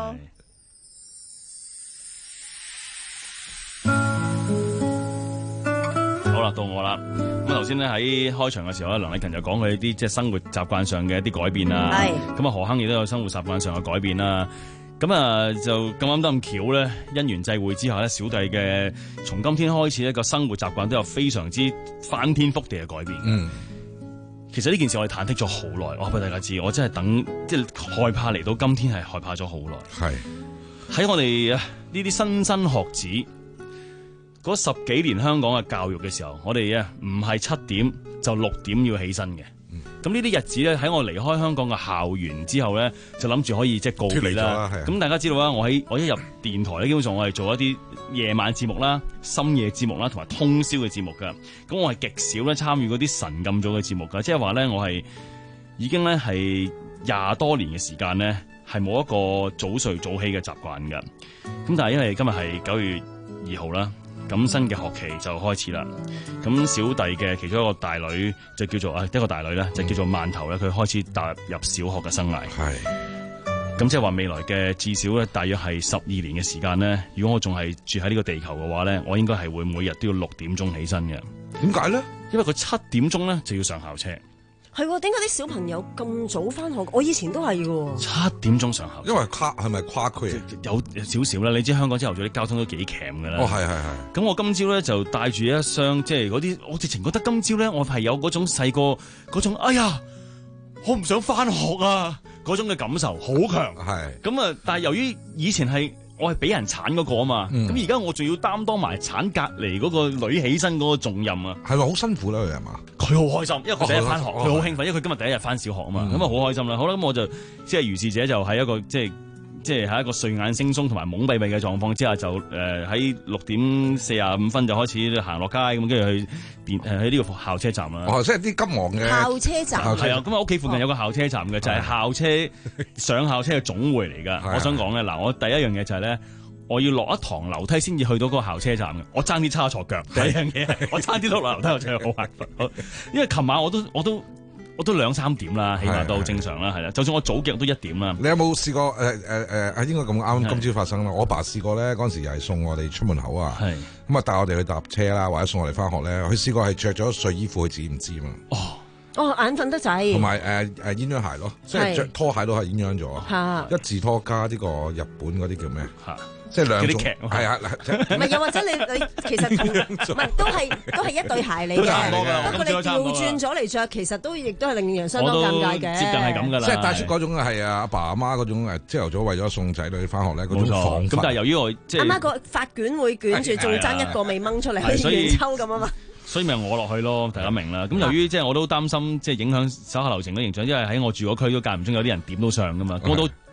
好啦，到我啦。咁頭先咧喺開場嘅時候咧，梁禮勤就講佢啲即係生活習慣上嘅一啲改變啦。係。咁啊，何鏗亦都有生活習慣上嘅改變啦。咁啊，就咁啱得咁巧咧，因緣際會之下咧，小弟嘅從今天開始一個生活習慣都有非常之翻天覆地嘅改變。嗯，其實呢件事我哋忐忑咗好耐，我話俾大家知，我真係等即係害怕嚟到今天係害怕咗好耐。係喺我哋啊呢啲莘莘學子嗰十幾年香港嘅教育嘅時候，我哋啊唔係七點就六點要起身嘅。咁呢啲日子咧，喺我離開香港嘅校園之後咧，就諗住可以即係告別啦。咁大家知道啦，我喺我一入電台咧，基本上我係做一啲夜晚節目啦、深夜節目啦，同埋通宵嘅節目㗎。咁我係極少咧參與嗰啲晨咁早嘅節目㗎，即係話咧我係已經咧係廿多年嘅時間咧，係冇一個早睡早起嘅習慣㗎。咁但係因為今日係九月二號啦。咁新嘅學期就開始啦，咁小弟嘅其中一個大女就叫做啊一個大女咧，就叫做饅頭咧，佢開始踏入小學嘅生涯。係，咁即係話未來嘅至少咧，大約係十二年嘅時間咧。如果我仲係住喺呢個地球嘅話咧，我應該係會每日都要六點鐘起身嘅。 點解咧？因為佢七點鐘咧就要上校車。 係喎，點解啲小朋友咁早翻學？我以前都係嘅。 七點鐘上校， 因為跨係咪跨區？ 有少少啦，你知香港朝頭早啲交通都幾鉗㗎啦。 哦，係係係。咁我今朝咧就帶住一箱，即係嗰啲，我直情覺得今朝咧，我係有嗰種細個嗰種，哎呀，我唔想翻學啊嗰種嘅感受，好強。係。咁啊，但係由於以前係。我係俾人鏟嗰個啊嘛，咁而家我仲要擔當埋鏟隔離嗰個女起身嗰個重任啊， 係咪好辛苦咧？佢係嘛？ 佢好開心，因為佢第一日翻學，佢好、哦、興奮，因為佢今日第一日翻小學啊嘛，咁啊好開心啦。好啦，咁我就即係如是者就喺一個即係即係喺一個睡眼惺忪同埋懵閉閉嘅狀況之下，就誒喺六點四十五分就開始行落街咁，跟住去電誒喺呢個校車站啦。 哦，即係啲急忙嘅校車站。 係啊，咁啊屋企附近有個校車站嘅，哦、就係校車上校車嘅總會嚟㗎。我想講咧，嗱，我第一樣嘢就係咧。我要落一堂樓梯先至去到嗰個校車站嘅，我爭啲差錯腳。第一樣嘢，我爭啲落樓梯，我真係好眼瞓。因為琴晚我都我都我都兩三點啦，起碼都正常啦，係啦。就算我早腳都一點啦。 你有冇試過誒誒誒？係應該咁啱今朝發生啦。我爸試過咧，嗰陣時又係送我哋出門口啊，咁啊帶我哋去搭車啦，或者送我哋翻學咧。佢試過係着咗睡衣褲，佢自己唔知嘛。哦。 哦，眼瞓得滯， 同埋誒誒鴛鴦鞋咯，即係着拖鞋都係鴛鴦咗，一字拖加呢個日本嗰啲叫咩？嚇，即係兩種，係啊， 唔係又或者你你其實同唔係都係都係一對鞋嚟嘅，不過你調轉咗嚟着，其實都亦都係令人相當尷尬嘅。 接近係咁㗎啦， 即係帶出嗰種係啊阿爸阿媽嗰種誒，朝頭早為咗送仔女翻學咧嗰種防。 咁但係由於我即係阿媽個髮捲會捲住，仲爭一個未掹出嚟，好似元秋咁啊嘛。 所以咪我落去咯，大家明啦。咁由於即係我都擔心，即係影響手下留情嘅形象，因為喺我住嗰區都間唔中有啲人點到上噶嘛。我都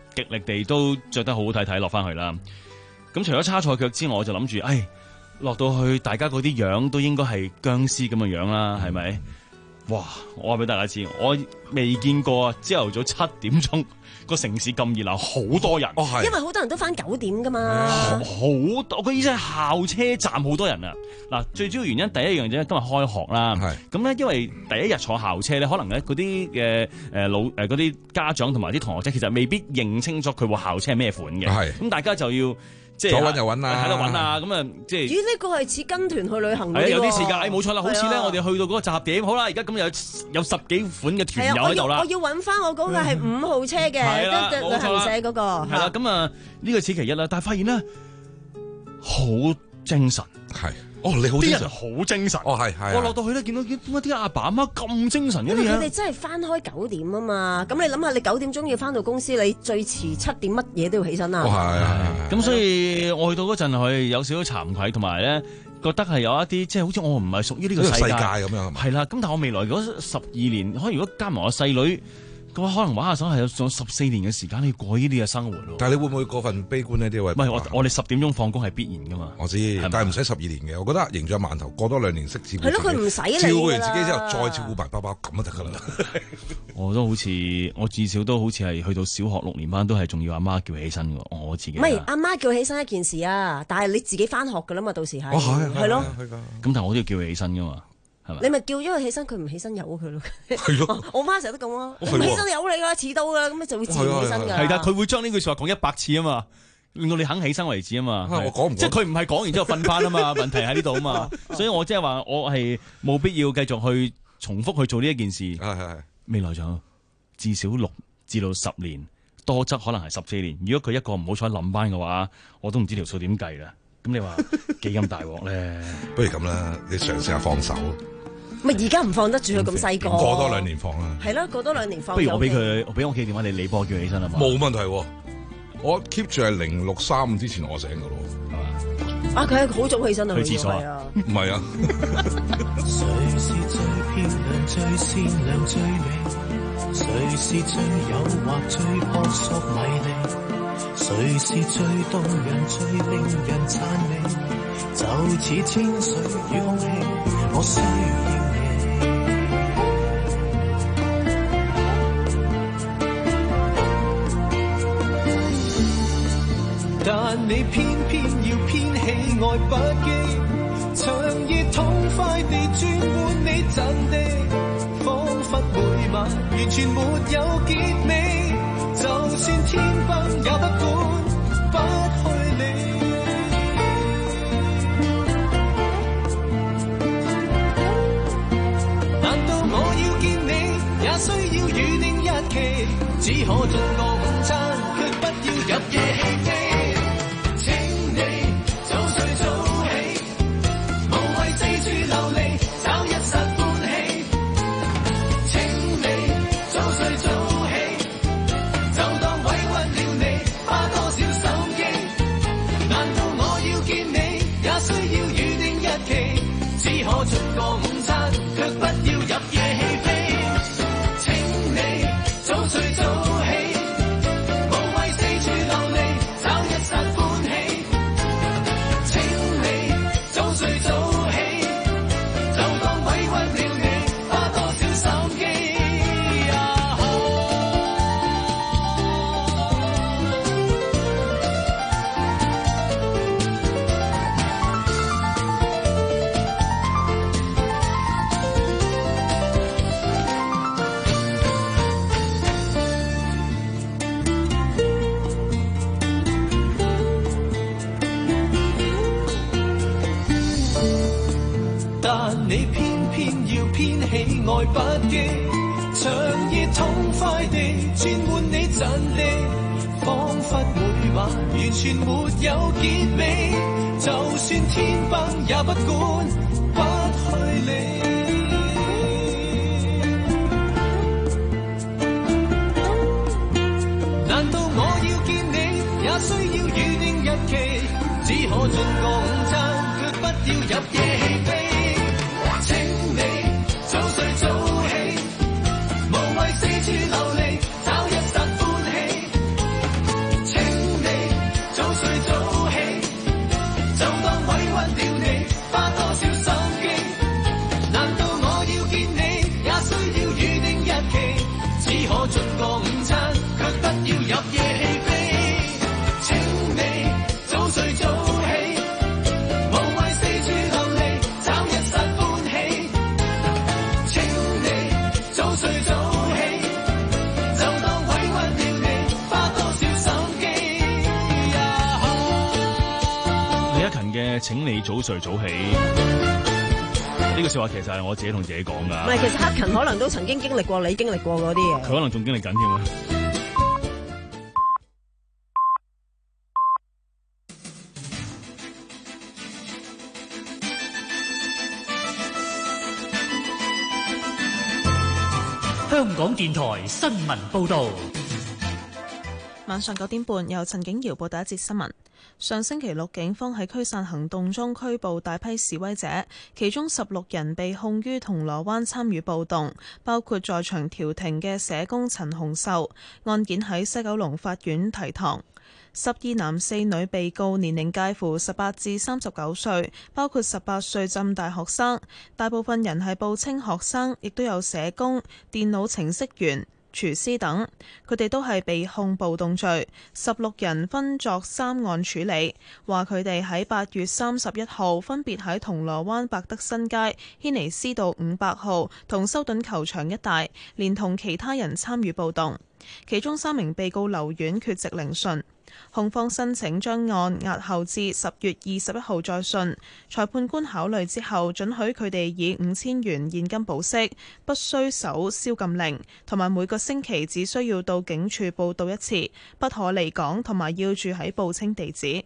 極力地都着得好好睇睇落翻去啦。咁除咗叉菜腳之外，我就諗住，唉，落到去大家嗰啲樣都應該係僵屍咁嘅樣啦，係咪？哇！我話俾大家知，我未見過啊！朝頭早七點鐘個城市咁熱鬧，好多人。 哦，係。因為好多人都翻九點噶嘛。 好多，個意思係校車站好多人啊！嗱，最主要原因第一樣嘢今日開學啦。係。咁咧，因為第一日坐校車咧，可能咧嗰啲嘅誒老誒嗰啲家長同埋啲同學仔，其實未必認清楚佢部校車係咩款嘅。係。咁大家就要。即係左揾右揾啊， 喺度揾啊，咁啊，即係。 咦？呢個係似跟團去旅行嘅喎。 係有啲時間，誒冇錯啦，好似咧，我哋去到嗰個集合點，好啦，而家咁有有十幾款嘅團友喺度啦。 我要揾翻我嗰個係五號車嘅，跟住旅行社嗰個。 係啦，咁啊，呢個此其一啦，但係發現咧，好精神。係。哦，你好精神，好精神。哦，係係。我落到去咧，見到點解啲阿爸阿媽咁精神嘅？因為佢哋真係翻開九點啊嘛。咁你諗下，你九點鐘要翻到公司，你最遲七點乜嘢都要起身啦。 哦，係係係。咁所以我去到嗰陣係有少少慚愧，同埋咧覺得係有一啲即係好似我唔係屬於呢個世界咁樣。係啦，咁但係我未來嗰十二年，可能如果加埋我細女。咁可能玩下手係有仲十四年嘅時間去過呢啲嘅生活咯。 但係你會唔會過分悲觀呢？啲位唔係我我哋十點鐘放工係必然噶嘛。 我知，但係唔使十二年嘅。我覺得形象饅頭過多兩年識照顧。 係咯，佢唔使你照顧完自己之後，再照顧埋包包咁就得㗎啦。 我都好似我至少都好似係去到小學六年班都係仲要阿媽叫起身㗎。我自己唔係阿媽叫起身一件事啊，但係你自己翻學㗎啦嘛，到時係係咯。 咁但係我都要叫佢起身㗎嘛。 你咪叫咗佢起身，佢唔起身由佢咯。 係咯， 我媽成日都咁咯，唔起身由你啦，遲到啦，咁你就會自然起身㗎。 係㗎，佢會將呢句説話講一百次啊嘛，令到你肯起身為止啊嘛。 我講唔即係佢唔係講完之後瞓翻啊嘛，問題喺呢度啊嘛。所以我即係話我係冇必要繼續去重複去做呢一件事。係係係。未來仲有至少六至到十年，多則可能係十四年。如果佢一個唔好彩冧班嘅話，我都唔知條數點計啦。咁你話幾咁大鑊咧？ 不如咁啦，你嘗試下放手。 咪而家唔放得住佢咁細個， 過多兩年放啦。 係咯，過多兩年放。 不如我俾佢，我俾我屋企電話你，你幫我叫佢起身啊嘛。 冇問題，我 keep 住係零六三五之前我醒噶咯，係嘛？ 啊，佢係好早起身啊， 去廁所啊？ 唔係啊。 誰是最漂亮、最善良、最美？誰是最誘惑、最撲朔迷離？誰是最動人、最令人讚美？就似天水與空氣，我需要你。但你偏偏要偏喜愛不羈，長夜痛快地轉換你陣地，彷彿每晚完全沒有結尾，就算天崩也不管，不去理。需要預定日期，只可進個午餐，卻不要入夜戲飛。請你早睡早起，無謂四處流離，找一室歡喜。請你早睡早起，就當委屈了你，花多少心機。難道我要見你，也需要預定日期，只可進個午餐，卻不要入夜戲飛。早睡早起，無謂四處流離，找一室歡喜。請你早睡早起，就當委屈了你，花多少心機啊！你偏偏要偏喜愛不羈，長夜痛快地轉換你陣地，彷彿每晚完全沒有結尾，就算天崩也不管，不去理。難道我要見你，也需要預定日期，只可進個午餐，卻不要入夜戲飛。請你早睡早起，無謂四處流離，找一室歡喜。 咧，請你早睡早起。呢個説話其實係我自己同自己講㗎。 唔係，其實克勤可能都曾經經歷過你經歷過嗰啲嘢。 佢可能仲經歷緊添啊！ 香港電台新聞報導。 晚上九點半，由陳景瑤報第一節新聞。上星期六，警方喺驅散行動中拘捕大批示威者，其中十六人被控於銅鑼灣參與暴動，包括在場調停嘅社工陳虹秀。案件喺西九龍法院提堂。十二男四女被告年齡介乎十八至三十九歲，包括十八歲浸大學生，大部分人係報稱學生，亦都有社工、電腦程式員、廚師等，佢哋都係被控暴動罪。十六人分作三案處理，話佢哋喺八月三十一號分別喺銅鑼灣百德新街、軒尼詩道五百號同修頓球場一帶，連同其他人參與暴動。其中三名被告留院缺席聆訊。控方申請將案押後至十月二十一號再訊，裁判官考慮之後准許佢哋以五千元現金保釋，不需守宵禁令，同埋每個星期只需要到警署報到一次，不可離港，同埋要住喺報稱地址。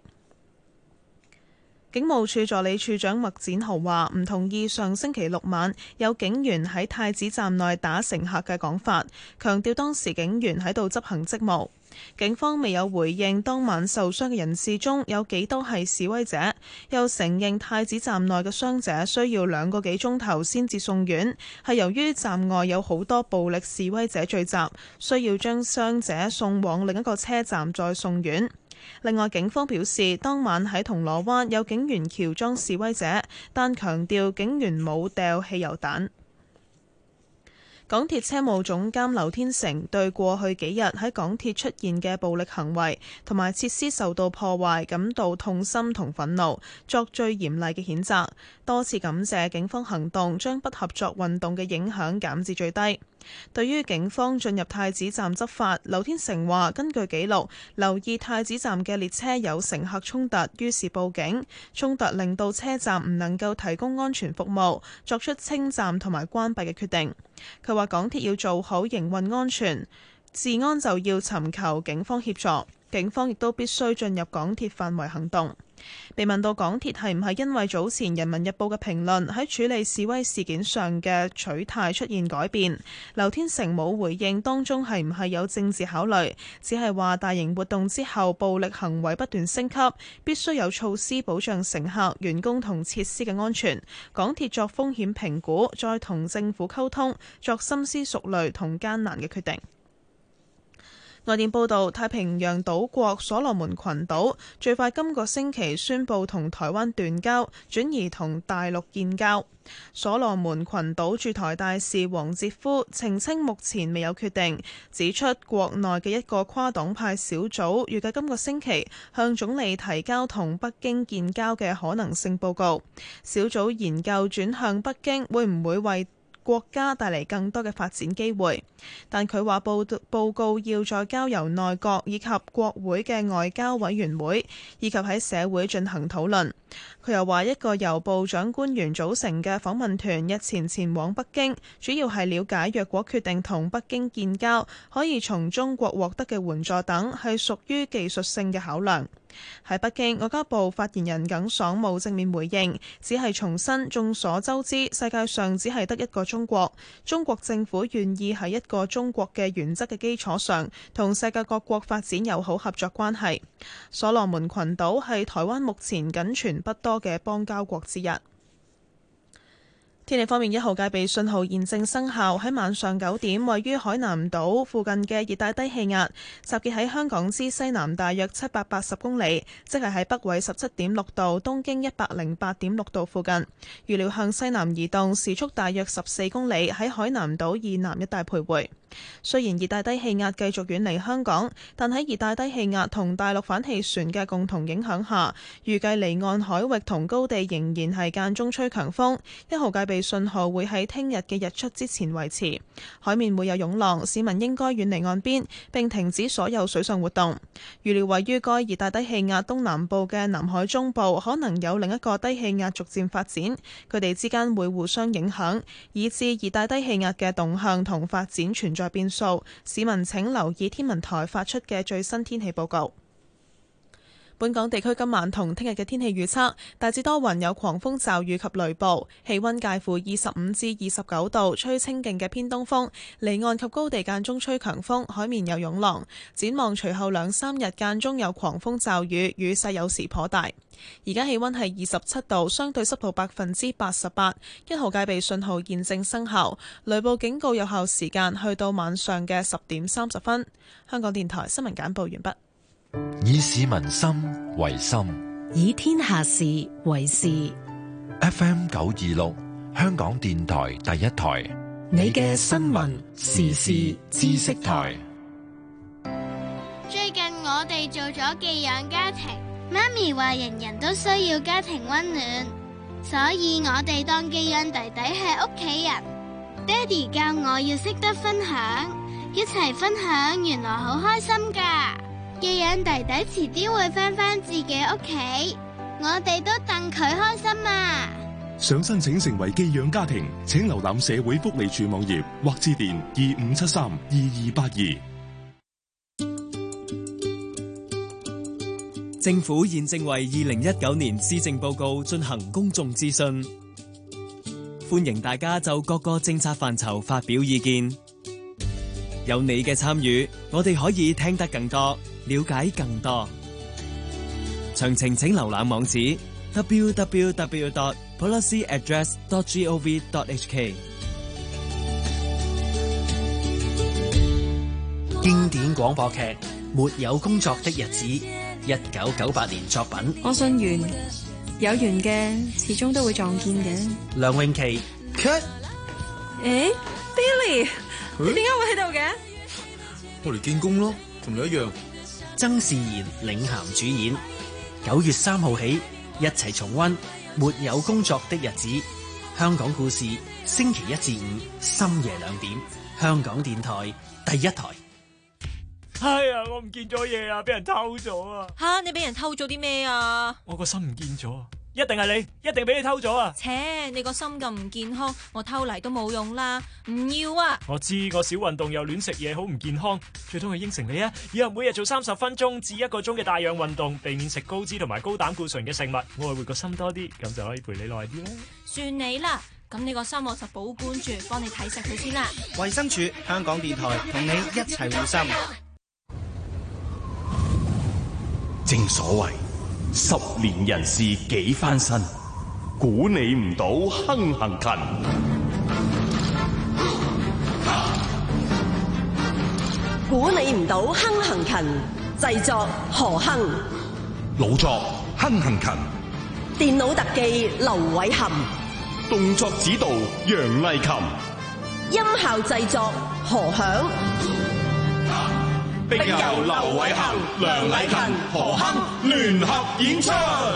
警務處助理處長麥展豪話唔同意上星期六晚有警員喺太子站內打乘客嘅講法，強調當時警員喺度執行職務。警方未有回應當晚受傷嘅人士中有幾多係示威者，又承認太子站內嘅傷者需要兩個幾鐘頭先至送院，係由於站外有好多暴力示威者聚集，需要將傷者送往另一個車站再送院。另外，警方表示當晚喺銅鑼灣有警員喬裝示威者，但強調警員冇掉汽油彈。港鐵車務總監劉天成對過去幾日喺港鐵出現嘅暴力行為同埋設施受到破壞感到痛心同憤怒，作最嚴厲嘅譴責，多次感謝警方行動將不合作運動嘅影響減至最低。對於警方進入太子站執法，劉天成話根據記錄留意太子站嘅列車有乘客衝突，於是報警，衝突令到車站唔能夠提供安全服務，作出清站同埋關閉嘅決定。佢話港鐵要做好營運安全，治安就要尋求警方協助，警方亦都必須進入港鐵範圍行動。被問到港鐵係唔係因為早前《人民日報》嘅評論喺處理示威事件上嘅取態出現改變，劉天成冇回應當中係唔係有政治考慮，只係話大型活動之後暴力行為不斷升級，必須有措施保障乘客、員工同設施嘅安全。港鐵作風險評估，再同政府溝通，作深思熟慮同艱難嘅決定。外電報道，太平洋島國所羅門群島最快今個星期宣布同台灣斷交，轉移同大陸建交。所羅門群島駐台大使黃哲夫澄清目前未有決定，指出國內嘅一個跨黨派小組預計今個星期向總理提交同北京建交嘅可能性報告。小組研究轉向北京會唔會為國家帶嚟更多嘅發展機會，但佢話報報告要再交由內閣以及國會嘅外交委員會，以及喺社會進行討論。佢又話一個由部長官員組成嘅訪問團日前前往北京，主要係了解若果決定同北京建交，可以從中國獲得嘅援助等，係屬於技術性嘅考量。喺北京，外交部發言人耿爽冇正面回應，只係重申眾所周知，世界上只係得一個中國，中國政府願意喺一個中國嘅原則嘅基礎上，同世界各國發展友好合作關係。所羅門群島係台灣目前僅存不多嘅邦交國之一。天氣方面，一號戒備信號現正生效。喺晚上九點，位於海南島附近嘅熱帶低氣壓集結喺香港之西南大約七百八十公里，即係喺北緯十七點六度、東經一百零八點六度附近。預料向西南移動，時速大約十四公里，喺海南島以南一帶徘徊。 雖然熱帶低氣壓繼續遠離香港，但喺熱帶低氣壓同大陸反氣旋嘅共同影響下，預計離岸海域同高地仍然係間中吹強風，一號戒備信號會喺聽日嘅日出之前維持。海面會有湧浪，市民應該遠離岸邊並停止所有水上活動。預料位於該熱帶低氣壓東南部嘅南海中部可能有另一個低氣壓逐漸發展，佢哋之間會互相影響，以致熱帶低氣壓嘅動向同發展存在變數。市民請留意天文台發出嘅最新天氣報告。本港地區今晚同聽日嘅天氣預測，大致多雲，有狂風驟雨及雷暴，氣溫介乎二十五至二十九度，吹清勁嘅偏東風，離岸及高地間中吹強風，海面有湧浪。展望隨後兩三日間中有狂風驟雨，雨勢有時頗大。而家氣溫係二十七度，相對濕度百分之八十八，一號戒備信號現正生效，雷暴警告有效時間去到晚上嘅十點三十分。香港電台新聞簡報完畢。 以市民心為心， 以天下事為事。 F M 九二六，香港電台第一台， 你嘅新聞時事知識台。 最近我哋做咗寄養家庭，媽咪話人人都需要家庭溫暖，所以我哋當寄養弟弟係屋企人。爹哋教我要識得分享，一齊分享原來好開心㗎。寄養弟弟遲啲會返返自己屋企，我哋都戥佢開心啊！ 想申請成為寄養家庭，請瀏覽社會福利署網頁或致電二五七三二二八二。 政府現正為二零一九年施政報告進行公眾諮詢，歡迎大家就各個政策範疇發表意見。有你嘅參與，我哋可以聽得更多，了解更多。詳情請瀏覽網址 double-u double-u double-u dot policy address dot gov dot h k。 經典廣播劇《沒有工作的日子》，一九九八年作品。 我信緣，有緣嘅始終都會撞見嘅。 梁詠琪 Cut。誒 Billy，你點解會喺度嘅？ 我嚟見工咯，同你一樣。 曾仕賢領銜主演，九月三號起一齊重溫《沒有工作的日子》。香港故事，星期一至五深夜兩點，香港電台第一台。 哎呀，我唔見咗嘢啊，俾人偷咗啊！ 吓，你俾人偷咗啲咩啊？ 我個心唔見咗，一定係你，一定俾你偷咗啊！ 切，你個心咁唔健康，我偷嚟都冇用啦，唔要啊！ 我知我少運動又亂食嘢，好唔健康，最多係應承你啊！以後每日做三十分鐘至一個鐘嘅帶氧運動，避免食高脂同埋高膽固醇嘅食物，我係會個心多啲，咁就可以陪你耐啲啦。 算你啦，咁你個心我就保管住，幫你睇實佢先啦。 衛生署、香港電台同你一齊護心。 正所謂十年人事幾番新，估你唔到亨行勤。 估你唔到亨行勤，製作何亨， 老作亨行勤， 電腦特技劉偉含， 動作指導楊麗琴， 音效製作何響。 並由劉偉恒、梁禮勤、何亨聯合演出。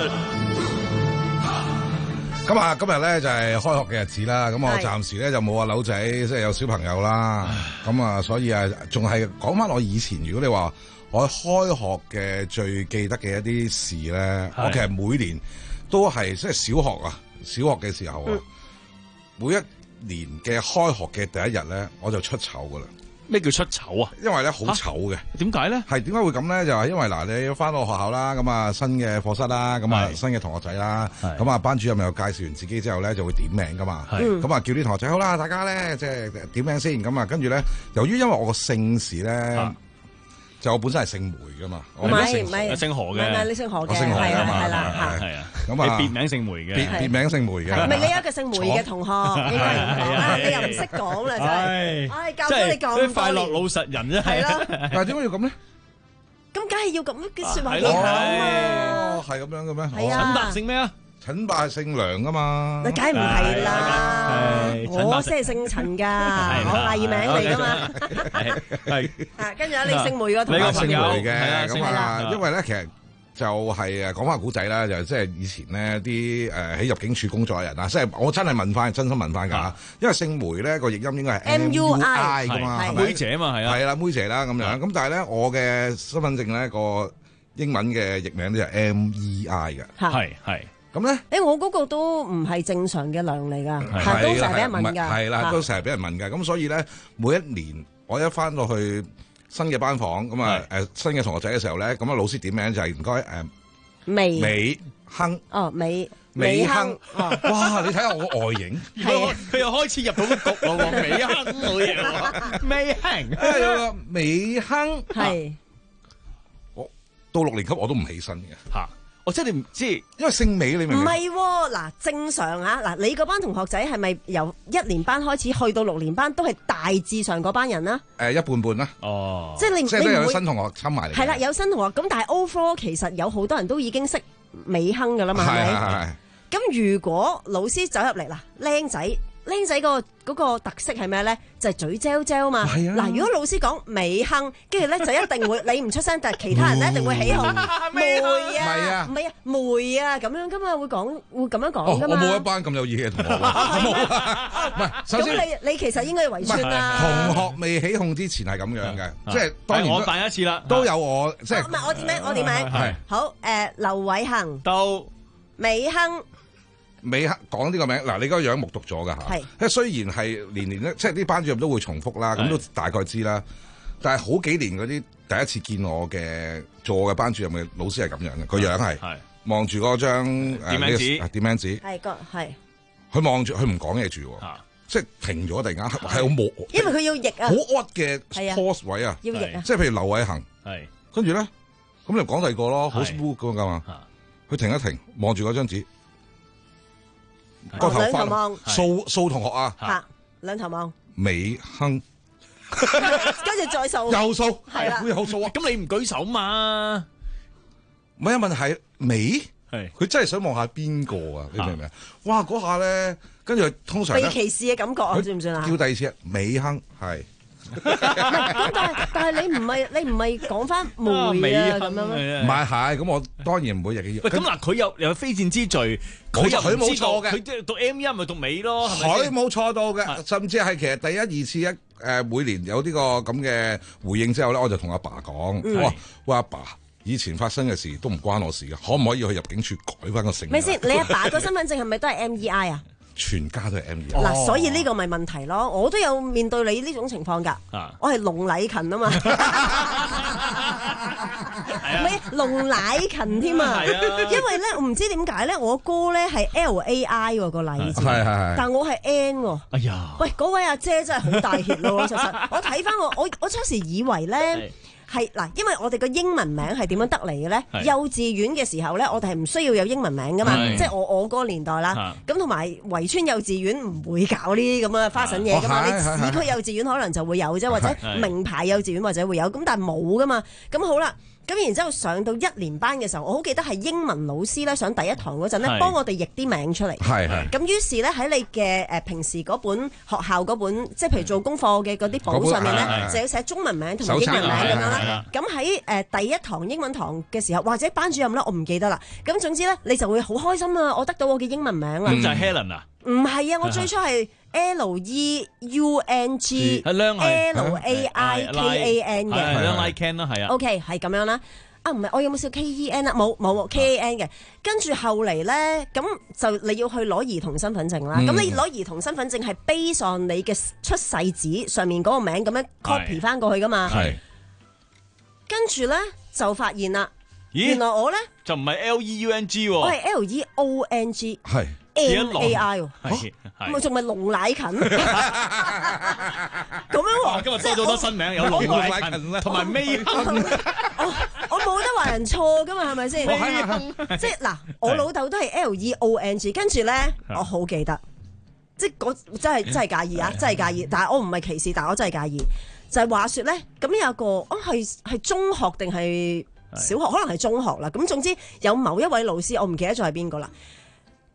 咁啊，今日咧就係開學嘅日子啦。咁我暫時咧就冇阿柳仔，即係有小朋友啦。咁啊，所以啊，仲係講翻我以前。如果你話我開學嘅最記得嘅一啲事咧，我其實每年都係即係小學啊，小學嘅時候啊，嗯、每一年嘅開學嘅第一日咧，我就出醜噶啦。 咩叫出醜啊？ 因為咧好醜嘅。 點解咧？係點解會咁咧？就係因為嗱，你要翻到學校啦，咁啊新嘅課室啦，咁啊新嘅同學仔啦，咁啊班主任又介紹完自己之後咧，就會點名噶嘛。咁啊叫啲同學仔好啦，大家咧即係點名先。咁啊跟住咧，由於因為我個姓氏咧。啊就我本身係姓梅噶嘛， 唔係唔係姓何嘅， 唔係你姓何嘅， 我姓何係啊嘛， 係啦係啊，咁啊，別名姓梅嘅， 別別名姓梅嘅， 唔係你有一個姓梅嘅同學，應該唔講啊，你又唔識講啦，真係，唉，教咗你講咁多年， 快樂老實人啫， 係咯， 但係點解要咁咧？ 咁梗係要咁嘅説話技巧啊嘛， 係咁樣嘅咩？ 係啊， 陳達姓咩啊？ 陳伯係姓梁噶嘛？ 你梗係唔係啦，我先係姓陳㗎，我藝名嚟㗎嘛。 係啊，跟住你姓梅個同我姓梅嘅係咁啊，因為咧其實。就係誒講翻古仔啦，就即係以前呢啲誒喺入境處工作嘅人啊，即係我真係問翻，真心問翻㗎，因為姓梅咧個譯音應該係 M U I 㗎嘛， 妹姐啊嘛係啊， 係啦妹姐啦咁樣，咁但係咧我嘅身份證咧個英文嘅譯名咧就係 M E I 嘅， 係係咁咧， 誒我嗰個都唔係正常嘅量嚟㗎，係都成日俾人問㗎， 係啦，都成日俾人問㗎，咁所以咧每一年我一翻到去新嘅班房咁啊，誒新嘅同學仔嘅時候咧，咁啊老師點名就係唔該誒美美亨哦美美亨，哇！你睇下我外形， 佢又開始入到局咯喎，美亨好嘢喎，美亨， 有個美亨係， 我到六年級我都唔起身嘅嚇。我真係唔知， 因為姓美你明唔明？ 唔係喎，嗱正常啊，嗱你嗰班同學仔係咪由一年班開始去到六年班都係大致上嗰班人啦？ 誒一半半啦。 哦， 即係你即係都有新同學侵埋嚟。 係啦，有新同學，咁但係 overall 其實有好多人都已經識美亨㗎啦嘛，係咪？係係。咁如果老師走入嚟啦，僆仔。僆仔個嗰個特色係咩咧？就係嘴嚼嚼嘛。嗱，如果老師講美亨，跟住咧就一定會你唔出聲，但係其他人咧一定會起哄。梅啊，唔係啊，梅啊，咁樣噶嘛，會講會咁樣講噶嘛。 我冇一班咁有意嘅同學。唔係，首先咁你你其實應該要圍村啦。 同學未起哄之前係咁樣嘅，即係當然我扮一次啦， 都有我即係。 唔係我點名，我點名。係好誒，劉偉恒到美亨。 美亨講呢個名，嗱你嗰個樣目讀咗㗎嚇，即係雖然係年年咧，即係啲班主任都會重複啦，咁都大概知啦。但係好幾年嗰啲第一次見我嘅做我嘅班主任嘅老師係咁樣嘅，個樣係望住嗰張點名紙，點名紙係個係。 佢望住佢唔講嘢住喎，即係停咗突然間係好冇， 因為佢要譯啊， 好 odd 嘅 pause 位啊， 要譯啊， 即係譬如劉偉恒， 係跟住咧咁你講第二個咯，好 smooth 咁㗎嘛，佢停一停望住嗰張紙。個頭髮，掃掃同學啊， 吓兩頭望， 美亨， 跟住再掃， 又掃， 係啦， 會有掃啊， 咁你唔舉手嘛？ 唔係啊，問題係美，係佢真係想望下邊個啊？你明唔明啊？哇，嗰下咧，跟住通常被歧視嘅感覺啊，算唔算啊？ 叫第二次，美亨係。 咁但係但係你唔係你唔係講翻梅啊咁樣咩？ 唔係係咁，我當然唔會日嘅。 喂，咁嗱，佢有有非戰之罪， 佢又佢冇錯嘅， 佢即係讀 M 音咪讀美咯，係咪？ 佢冇錯到嘅，甚至係其實第一二次一誒每年有呢個咁嘅回應之後咧，我就同阿爸講，我話喂阿爸，以前發生嘅事都唔關我事嘅，可唔可以去入境處改翻個姓？ 咪先，你阿爸個身份證係咪都係 M E I 啊？ 全家都係 M E I 嗱，所以呢個咪問題咯，我都有面對你呢種情況㗎。我係龍禮勤啊嘛，唔係龍乃勤添啊，因為咧我唔知點解咧，我哥咧係 L A I 喎個禮字，但我係 N 喎。 哎呀， 喂，嗰位阿姐真係好大血咯，實實。我睇翻我我我初時以為咧。係嗱，因為我哋個英文名係點樣得嚟嘅咧？幼稚園嘅時候咧，我哋係唔需要有英文名噶嘛，即係我我嗰個年代啦。咁同埋圍村幼稚園唔會搞呢啲咁嘅花神嘢噶嘛，你市區幼稚園可能就會有啫，或者名牌幼稚園或者會有，咁但係冇噶嘛。咁好啦。咁然之後上到一年班嘅時候，我好記得係英文老師咧上第一堂嗰陣咧，幫我哋譯啲名出嚟。係係。咁於是咧喺你嘅誒平時嗰本學校嗰本，即係譬如做功課嘅嗰啲簿上面咧，就要寫中文名同埋英文名咁樣啦。咁喺誒第一堂英文堂嘅時候，或者班主任咧，我唔記得啦。咁總之咧，你就會好開心啊！我得到我嘅英文名啦。 咁就係 Helen 啊？ 唔係啊，我最初係 L E U N G L A I K A N 嘅， 係兩 I can 啦，係啊。 OK，係咁樣啦。啊，唔係，我有冇笑 K E N 啊？冇冇 K A N 嘅。跟住後嚟咧，咁就你要去攞兒童身份證啦。咁你攞兒童身份證係 base on你嘅出世紙上面嗰個名咁樣 copy 翻過去噶嘛？係。跟住咧就發現啦，原來我咧就唔係 L E U N G 喎， 我係 L E O N G。係。M A I 喎，咪仲咪龍乃勤咁樣喎？ 今日多咗好多新名，有龍乃勤同埋美亨。 我冇得話人錯噶嘛，係咪先？即係嗱，我老豆都係 L E O N G， 跟住咧，我好記得，即係嗰真係真係介意啊，真係介意。但係我唔係歧視，但係我真係介意。就係話説咧，咁有個哦係係中學定係小學，可能係中學啦。咁總之有某一位老師，我唔記得咗係邊個啦。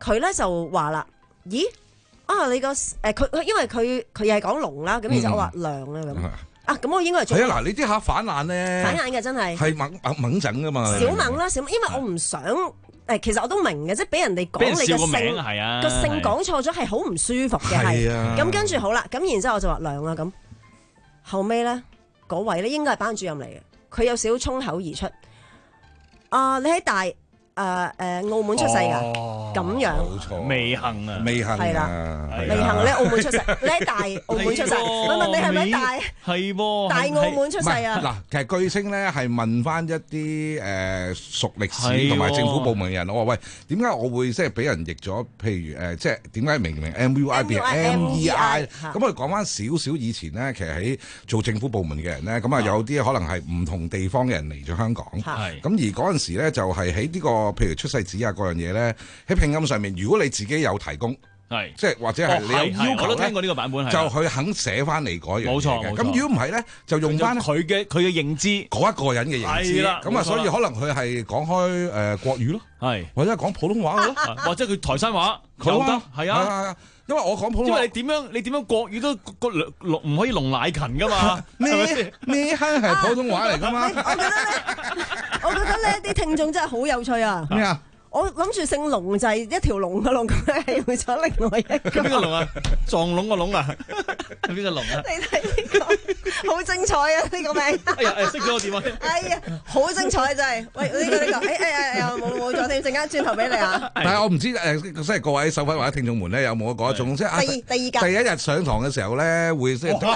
佢咧就話啦，咦啊你個誒佢因為佢佢又係講龍啦，咁其實我話亮啦咁。啊，咁我應該係係啊！嗱，你啲客反眼咧， 反眼嘅真係係猛猛猛整噶嘛， 小猛啦，小猛，因為我唔想誒，其實我都明嘅，即係俾人哋講你嘅姓個姓講錯咗係好唔舒服嘅，係。咁跟住好啦，咁然之後我就話亮啦，咁後尾咧嗰位咧應該係班主任嚟嘅，佢有少少衝口而出，啊，你喺大。誒誒，澳門出世㗎，咁樣冇錯， 未幸啊， 未幸係啦，未幸你喺澳門出世，你喺大澳門出世，我問你係咪大？ 係喎， 大澳門出世啊！ 嗱，其實據稱咧係問翻一啲誒熟歷史同埋政府部門嘅人，我話喂，點解我會即係俾人譯咗？譬如誒，即係點解明明 M U I 變 M E I？咁我哋講翻少少以前咧，其實喺做政府部門嘅人咧，咁啊有啲可能係唔同地方嘅人嚟咗香港，咁而嗰陣時咧就係喺呢個。譬如出世紙啊，嗰樣嘢咧喺拼音上面，如果你自己有提供，係即係或者係你有要求， 我都聽過呢個版本， 就佢肯寫翻嚟嗰樣嘢。 冇錯冇錯。 咁如果唔係咧，就用翻佢嘅佢嘅認知嗰一個人嘅認知。咁啊，所以可能佢係講開誒國語咯，係或者係講普通話咯， 或者佢台山話有得係啊。 因為我講普通話， 因為你點樣你點樣國語都個龍唔可以龍奶勤噶嘛？ 咩咩香係普通話嚟噶嘛？ 我覺得咧，我覺得咧啲聽眾真係好有趣啊！ 咩啊？ 我諗住姓龍就係一條龍嘅龍，佢係會咗另外一個。 邊個龍啊？撞龍個龍啊？係邊個龍啊？ 你睇呢個好精彩啊！呢個名。 哎呀，誒，識咗我點啊？ 哎呀，好精彩真係。喂，呢個呢個，誒誒誒，冇冇咗添，陣間轉頭俾你啊。 但係我唔知誒，即係各位手粉或者聽眾們咧，有冇嗰一種即係第第二第一日上堂嘅時候咧，會即係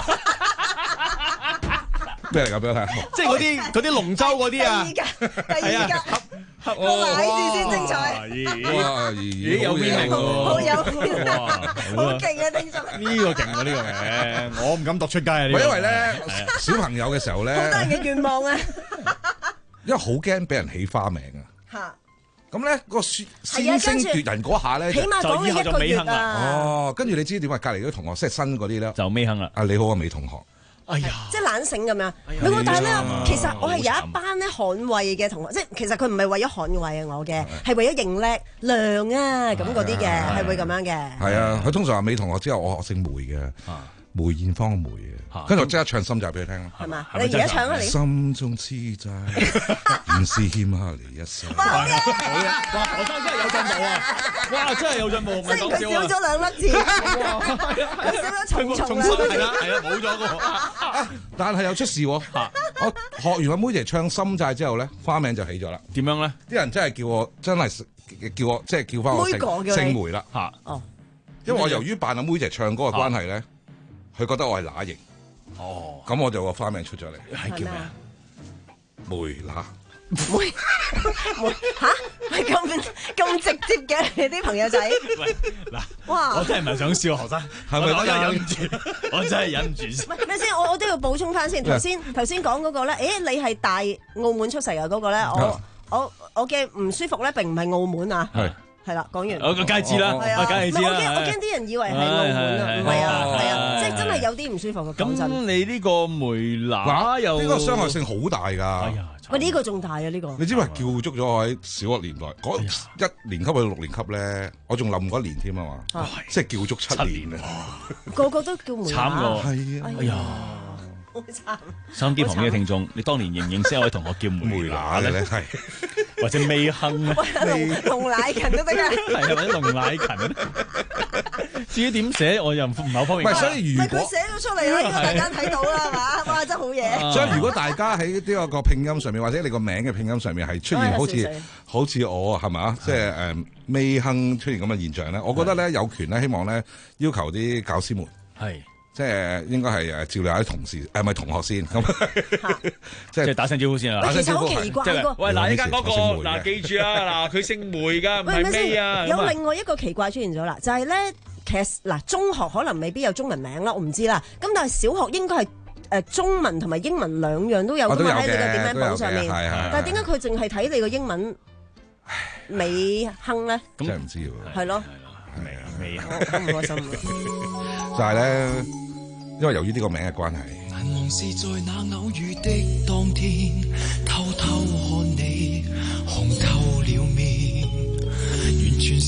咩嚟㗎？俾我睇。 即係嗰啲嗰啲龍舟嗰啲啊。 第二格，第二格。個奶字先精彩， 咦有面型喎， 好有面啊，好勁啊！聽眾呢個勁啊，呢個名我唔敢讀出街啊！ 因為咧小朋友嘅時候咧， 好多人嘅願望啊， 因為好驚俾人起花名啊。嚇！咁咧個先聲奪人嗰下咧， 起碼講你一個月啊。 哦，跟住你知點啊？隔離嗰啲同學即係新嗰啲咧， 就尾亨啦。 啊，你好啊，美同學。 哎呀， 即係懶醒咁樣。你話但係咧，其實我係有一班咧捍衞嘅同學，即係其實佢唔係為咗捍衞我嘅，係為咗認叻亮啊咁嗰啲嘅，係會咁樣嘅。 係啊，佢通常話美同學之後，我學姓梅嘅，梅艷芳嘅梅嘅，跟住我即刻唱心就俾佢聽。 係嘛？你而家唱啊你。 心中痴債，原是欠下你一生。 好嘅， 好嘅，哇！學生真係有進步啊！哇！真係有進步，唔係講笑啊！ 雖然佢少咗兩粒字，佢少咗重重兩粒字。 係啦，係啦，冇咗個。 但係又出事喎！我學完阿妹姐唱心債之後咧，花名就起咗啦。 點樣咧？ 啲人真係叫我，真係叫我，即係叫翻我姓姓梅啦。嚇！哦，因為我由於扮阿妹姐唱歌嘅關係咧。佢覺得我係乸型，哦，咁我就個花名出咗嚟， 係叫咩啊？ 梅乸， 梅梅嚇，係咁咁直接嘅你啲朋友仔。 喂，嗱，哇，我真係唔係想笑學生，係咪我真係忍唔住？我真係忍唔住。 唔係咩先？我我都要補充翻先。頭先頭先講嗰個咧，誒，你係大澳門出世嘅嗰個咧，我我我嘅唔舒服咧並唔係澳門啊。係。係啦，講完。 我梗係知啦，我梗係知啦。 我驚我驚啲人以為係澳門啊，唔係啊，係啊，即係真係有啲唔舒服嘅。 咁你呢個梅乸又呢個傷害性好大㗎。 喂，呢個仲大啊！呢個。 你知唔知叫足咗我喺小學年代嗰一年級去六年級咧，我仲冧嗰一年添啊嘛，即係叫足七年啊。 個個都叫梅乸。 慘過。 係啊。哎呀。 好慘！ 收音機旁邊嘅聽眾，你當年認唔認識一位同學叫梅乸嘅咧？係或者未亨咧？ 龍奶勤都得㗎。 係啊，或者龍奶勤。至於點寫，我又唔係好方便。 唔係，所以如果佢寫咗出嚟啦，應該大家睇到啦，係嘛？哇，真係好嘢！ 所以如果大家喺呢個個拼音上面，或者你個名嘅拼音上面係出現好似好似我係咪，即係誒未亨出現咁嘅現象咧，我覺得咧有權咧，希望咧要求啲教師們係。即係應該係誒照料下啲同事，誒唔係同學先咁，即係打聲招呼先啦。 其實好奇怪喎！ 喂，嗱呢間嗰個嗱記住啊，嗱佢姓梅㗎，唔係咩啊？ 有另外一個奇怪出現咗啦，就係咧，其實嗱中學可能未必有中文名啦，我唔知啦。咁但係小學應該係誒中文同埋英文兩樣都有㗎嘛，喺你個點名簿上面。但係點解佢淨係睇你個英文美亨咧？ 真係唔知喎。 係咯。 係啊，美亨。 好唔開心啊！ 就係咧。因為由於呢個名嘅關係， 難忘是在那偶遇的當天，偷偷看你紅透了面，完全是沒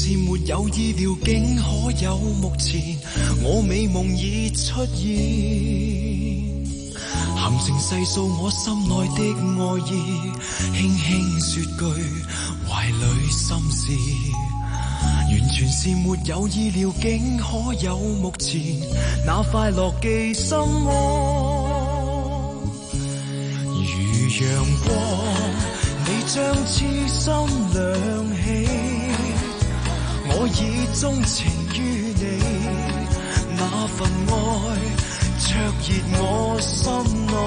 有意料竟可有目前，我美夢已出現。含情細數我心內的愛意，輕輕說句懷裏心事，完全是沒有意料竟可有目前，那快樂既深窩。如陽光，你將痴心亮起，我已鍾情於你，那份愛灼熱我心內。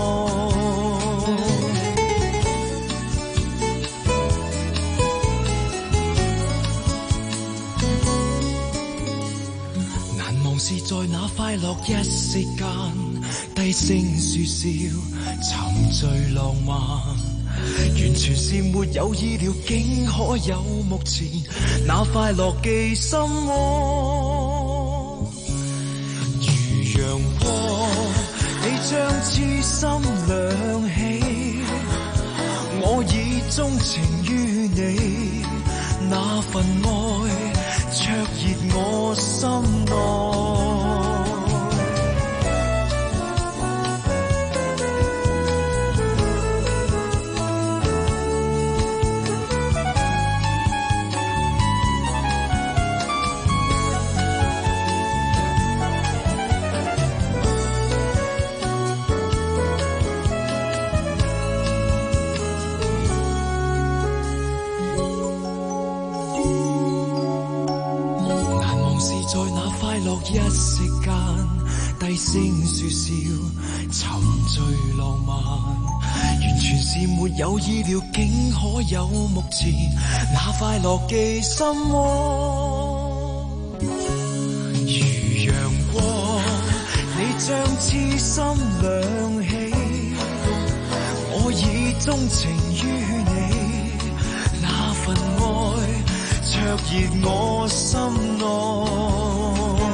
難忘是在那快樂一息間，低聲說笑，沉醉浪漫，完全是沒有意料竟可有目前，那快樂既深窩。如陽光，你將痴心亮起，我已鍾情於你，那份愛灼熱我心內。一息間，低聲說笑，沉醉浪漫，完全是沒有意料竟可有目前，那快樂既深窩。如陽光，你將痴心亮起，我已鍾情於你，那份愛灼熱我心內。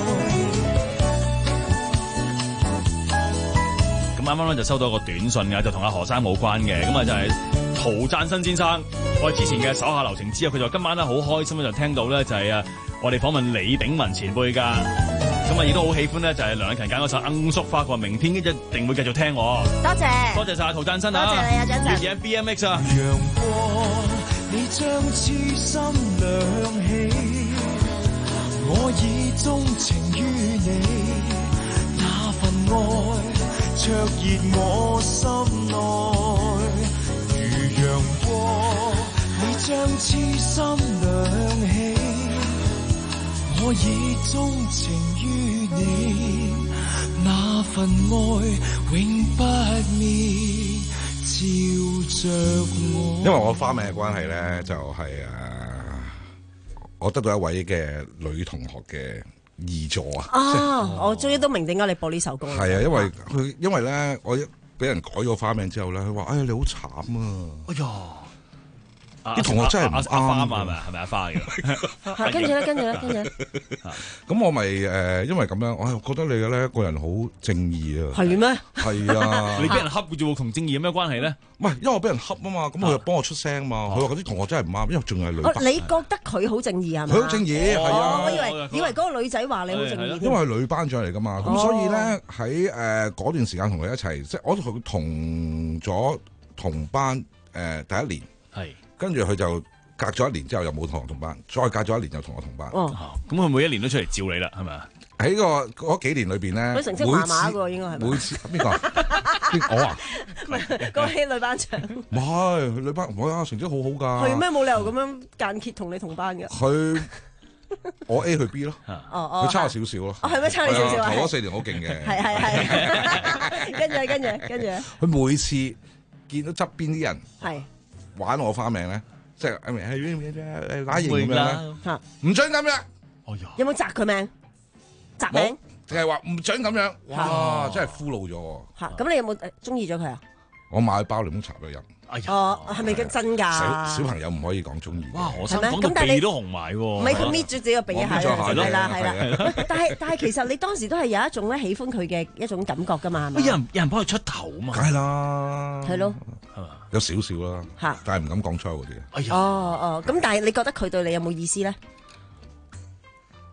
啱啱咧就收到一個短信嘅，就同阿何生冇關嘅，咁啊就係陶贊新先生。我哋之前嘅手下留情之後，佢就今晚咧好開心咧，就聽到咧就係啊，我哋訪問李炳文前輩㗎，咁啊亦都好喜歡咧，就係梁禮勤揀嗰首《罌粟花》，佢話明天一定會繼續聽我。 多謝， 多謝晒陶贊新啊！ 多謝你啊，張振。 要演 B M X 啊！ 陽光，你將痴心亮起，我已鍾情於你，那份愛灼熱我心內。如陽光，你將痴心亮起，我已鍾情於你，那份愛永不滅，照着我。 因為我花名嘅關係咧，就係、是、誒，我得到一位嘅女同學嘅義助啊！ 啊，我終於都明點解你播呢首歌。 係啊，因為佢因為咧，我俾人改咗花名之後咧，佢話：哎呀，你好慘啊！哎呀！啲同學真係唔啱啊！ 係咪係咪阿花嘅？ 跟住咧，跟住咧，跟住咧。 咁我咪誒，因為咁樣，我係覺得你嘅咧個人好正義啊！ 係咩？ 係啊！ 你俾人恰嘅啫喎，同正義有咩關係咧？ 唔係，因為我俾人恰啊嘛，咁佢就幫我出聲嘛。佢話嗰啲同學真係唔啱，因為仲係女。 哦，你覺得佢好正義係咪？ 佢好正義係啊！ 我以為以為嗰個女仔話你好正義。 因為係女班長嚟㗎嘛，咁所以咧喺誒嗰段時間同佢一齊，即係我同佢同咗同班誒第一年，係跟住佢就。隔咗一年之後又冇同學同班，再隔咗一年又同我同班。 哦，咁佢每一年都出嚟照你啦，係咪啊？ 喺個嗰幾年裏邊咧， 佢成績麻麻嘅應該係。 每次邊個？我啊？ 唔係嗰位女班長。 唔係女班，我啊成績好好㗎。 係咩？冇理由咁樣間歇同你同班嘅。 佢我 A 去 B 咯。 哦哦。 佢差我少少咯。 哦係咩？差你少少啊？ 頭嗰四年好勁嘅。 係係係。跟住跟住跟住。 佢每次見到側邊啲人係玩我花名咧。即係係係拉型咁樣咧，唔准咁樣。 有冇摘佢名？摘名？ 淨係話唔准咁樣。哇！真係俘虜咗。 嚇！咁你有冇中意咗佢啊？ 我買包檸檬茶俾佢飲。 哦，係咪真㗎？ 小朋友唔可以講中意。 哇！何生講到鼻都紅埋喎。 唔係佢搣咗自己個鼻一下，係啦係啦。但係但係其實你當時都係有一種咧喜歡佢嘅一種感覺㗎嘛，係咪？ 有人有人幫佢出頭啊嘛。 梗係啦。 係咯。 係嘛？有少少啦。嚇！但係唔敢講出嗰啲。 哦哦，咁但係你覺得佢對你有冇意思咧？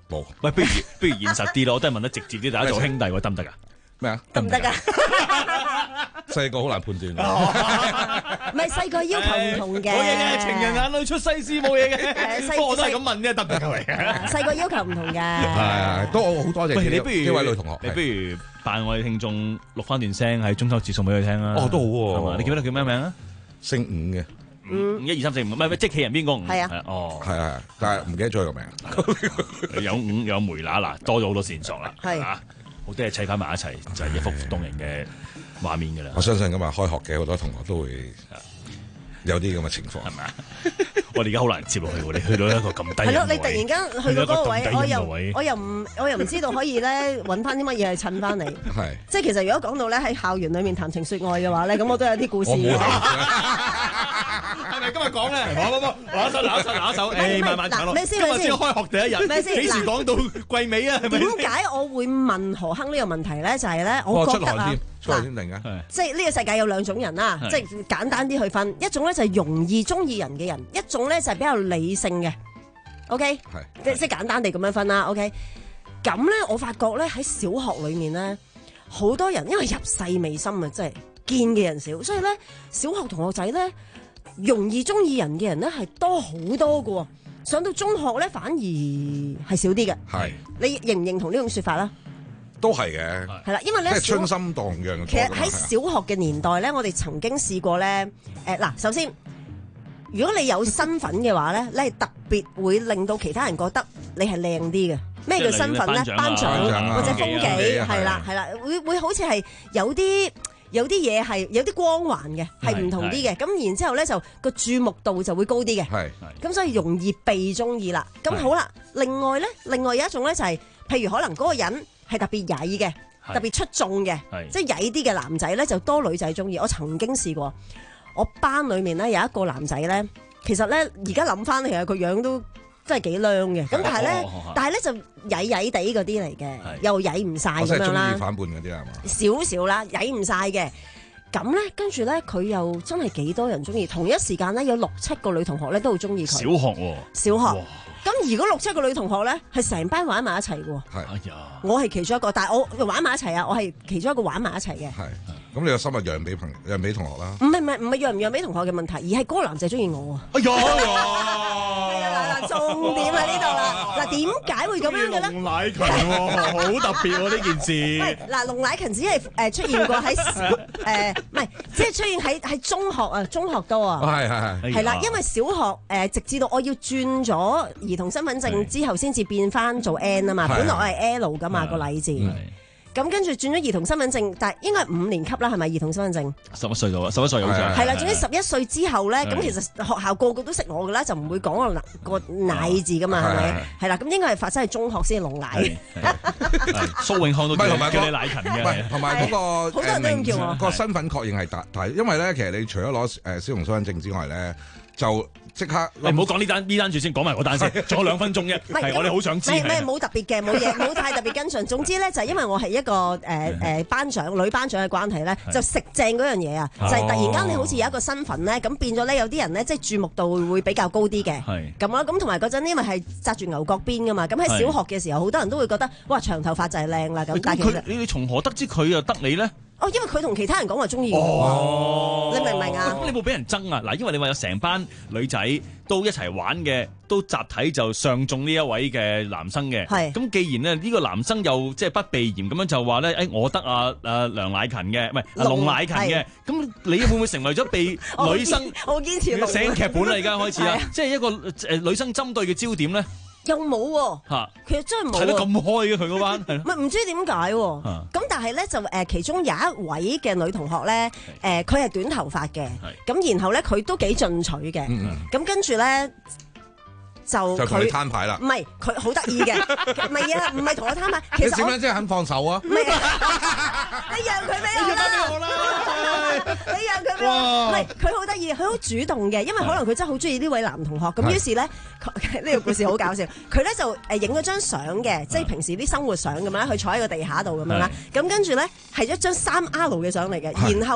冇。 喂，不如不如現實啲咯，我都係問得直接啲，大家做兄弟喎，得唔得㗎？ 咩啊？ 得唔得㗎？ 細個好難判斷， 唔係細個要求唔同嘅。 冇嘢嘅，情人眼裏出西施冇嘢嘅。不過我都係咁問啫，得唔得㗎？ 細個要求唔同嘅。 係都好多謝呢位女同學。 你不如扮我哋聽眾錄翻段聲喺中秋節送俾佢聽啦。 哦，都好喎。 你記得叫咩名啊？ 姓伍嘅。 嗯， 一二三四五，唔係即係企人邊個伍？ 係啊， 哦， 係啊，但係唔記得咗佢個名。 有伍有梅乸嗱，多咗好多線索啦。 係啊，好多嘢砌翻埋一齊，就係一幅動人嘅畫面㗎啦。 我相信今日開學嘅好多同學都會有啲咁嘅情況，係咪啊？ 我哋而家好難接落去喎，你去到一個咁低嘅位。 係咯，你突然間去到嗰個位，我又我又唔我又唔知道可以咧揾翻啲乜嘢去襯翻你。 係， 即係其實如果講到咧喺校園裡面談情説愛嘅話咧，咁我都有啲故事嘅。 係咪今日講咧？冇冇冇，拿一手拿一手拿一手，誒慢慢講咯。 咩先？ 今日先開學第一日， 咩先？ 幾時講到季尾啊？係咪？ 點解我會問何亨呢個問題咧？就係咧，我覺得啊， 嗱，突然間， 即係呢個世界有兩種人啦，即係簡單啲去分，一種咧就係容易中意人嘅人，一種咧就係比較理性嘅。OK，即即係簡單地咁樣分啦。OK，咁咧我發覺咧喺小學裡面咧，好多人因為入世未深啊，即係見嘅人少，所以咧小學同學仔咧容易中意人嘅人咧係多好多㗎。上到中學咧反而係少啲嘅。 係， 你認唔認同呢種説法啦？ 都係嘅， 係啦，因為咧， 即係春心蕩漾。 其實喺小學嘅年代咧，我哋曾經試過咧，誒嗱，首先，如果你有身份嘅話咧，你係特別會令到其他人覺得你係靚啲嘅。咩叫身份咧？班長或者風紀係啦係啦，會會好似係有啲有啲嘢係有啲光環嘅，係唔同啲嘅。咁然之後咧就個注目度就會高啲嘅。係，咁所以容易被中意啦。咁好啦，另外咧，另外有一種咧就係，譬如可能嗰個人係特別曳嘅，特別出眾嘅，即係曳啲嘅男仔咧就多女仔中意。我曾經試過，我班裏面咧有一個男仔咧，其實咧而家諗翻，其實個樣都真係幾靚嘅。咁但係咧，但係咧就曳曳地嗰啲嚟嘅，又曳唔晒咁樣啦。 中意反叛嗰啲係嘛？ 少少啦，曳唔晒嘅。咁咧，跟住咧，佢又真係幾多人中意。同一時間咧，有六七個女同學咧都好中意佢。 小學喎， 小學。咁如果六七個女同學咧，係成班玩埋一齊嘅喎。 係，哎呀， 我係其中一個，但係我玩埋一齊啊！我係其中一個玩埋一齊嘅。 係，咁你個心啊讓俾朋讓俾同學啦。 唔係唔係唔係讓唔讓俾同學嘅問題，而係嗰個男仔中意我啊！ 哎呀， 係啊嗱，重點喺呢度啦。嗱，點解會咁樣嘅咧？ 龍乃勤喎，好特別喎呢件事。 喂，嗱，龍乃勤只係誒出現過喺誒，唔係，即係出現喺喺中學啊，中學多啊。 係係係。 係啦，因為小學誒，直至到我要轉咗兒童身份證之後，先至變翻做 N 啊嘛。本來我係 L 噶嘛個禮字。咁跟住轉咗兒童身份證，但係應該係五年級啦，係咪兒童身份證？ 十一歲到啦，十一歲好似係啦。總之十一歲之後咧，咁其實學校個個都識我噶啦，就唔會講個個乃字噶嘛，係咪？係啦，咁應該係發生喺中學先係龍乃。 蘇永康都叫叫你乃勤嘅， 同埋嗰個好多人都咁叫我。 個身份確認係大大，因為咧其實你除咗攞誒小童身份證之外咧，就即刻你唔好講呢單呢單住先，講埋嗰單先，仲有兩分鐘啫。係我哋好想知。 唔係冇特別嘅，冇嘢，冇太特別跟進。總之咧，就係因為我係一個誒誒班長、女班長嘅關係咧，就食正嗰樣嘢啊！就係突然間你好似有一個身份咧，咁變咗咧有啲人咧，即係注目度會比較高啲嘅。係咁啦，咁同埋嗰陣因為係紮住牛角邊噶嘛，咁喺小學嘅時候，好多人都會覺得哇長頭髮就係靚啦咁。但係其實你你從何得知佢又得你咧？ 哦，因為佢同其他人講話中意我，你明唔明啊？ 咁你冇俾人憎啊？嗱，因為你話有成班女仔都一齊玩嘅，都集體就上中呢一位嘅男生嘅。係咁，既然咧呢個男生又即係不避嫌咁樣就話咧，誒我得啊啊梁乃勤嘅，唔係啊龍乃勤嘅，咁你會唔會成為咗被女生？ 我堅持寫劇本啦，而家開始啦，即係一個誒女生針對嘅焦點咧。 又冇喎， 嚇， 其實真係冇。 睇得咁開嘅佢嗰班， 唔係唔知點解喎。咁但係咧就誒其中有一位嘅女同學咧，誒佢係短頭髮嘅，咁然後咧佢都幾進取嘅，咁跟住咧就就同你攤牌啦。 唔係佢好得意嘅，唔係啊，唔係同我攤牌。其實點樣即係肯放手啊？ 唔係，你讓佢俾我啦。你讓佢俾我，唔係佢好得意，佢好主動嘅，因為可能佢真係好中意呢位男同學，咁於是咧呢個故事好搞笑，佢咧就誒影咗張相嘅，即係平時啲生活相咁樣，佢坐喺個地下度咁樣啦，咁跟住咧係一張三 R 嘅相嚟嘅，然後咧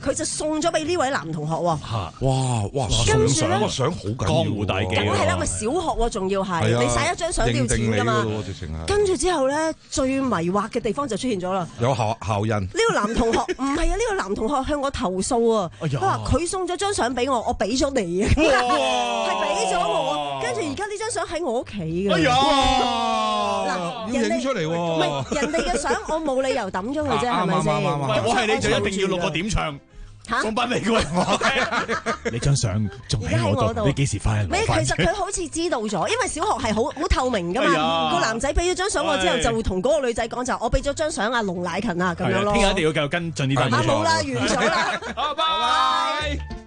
佢就送咗俾呢位男同學喎。 哇哇！ 跟住咧， 個相好緊要， 江湖大忌。 梗係啦，咪小學喎，仲要係你曬一張相都要錢㗎嘛。跟住之後咧，最迷惑嘅地方就出現咗啦。 有校校印。呢個男同學唔係啊，呢個男同學向我投訴啊，佢話佢送咗張相俾我，我俾咗你啊，係俾咗我。跟住而家呢張相喺我屋企嘅。哎呀！嗱， 要影出嚟喎。 唔係人哋嘅相，我冇理由抌咗佢啫，係咪先？ 我係你就一定要錄個點唱。送翻嚟嘅我，你張相仲喺我度，你幾時翻嚟？ 唔係，其實佢好似知道咗，因為小學係好好透明噶嘛。個男仔俾咗張相我之後，就同嗰個女仔講就我俾咗張相阿龍乃勤啊咁樣咯。 聽日一定要繼續跟進呢單嘢。 冇啦，完咗啦。 拜拜。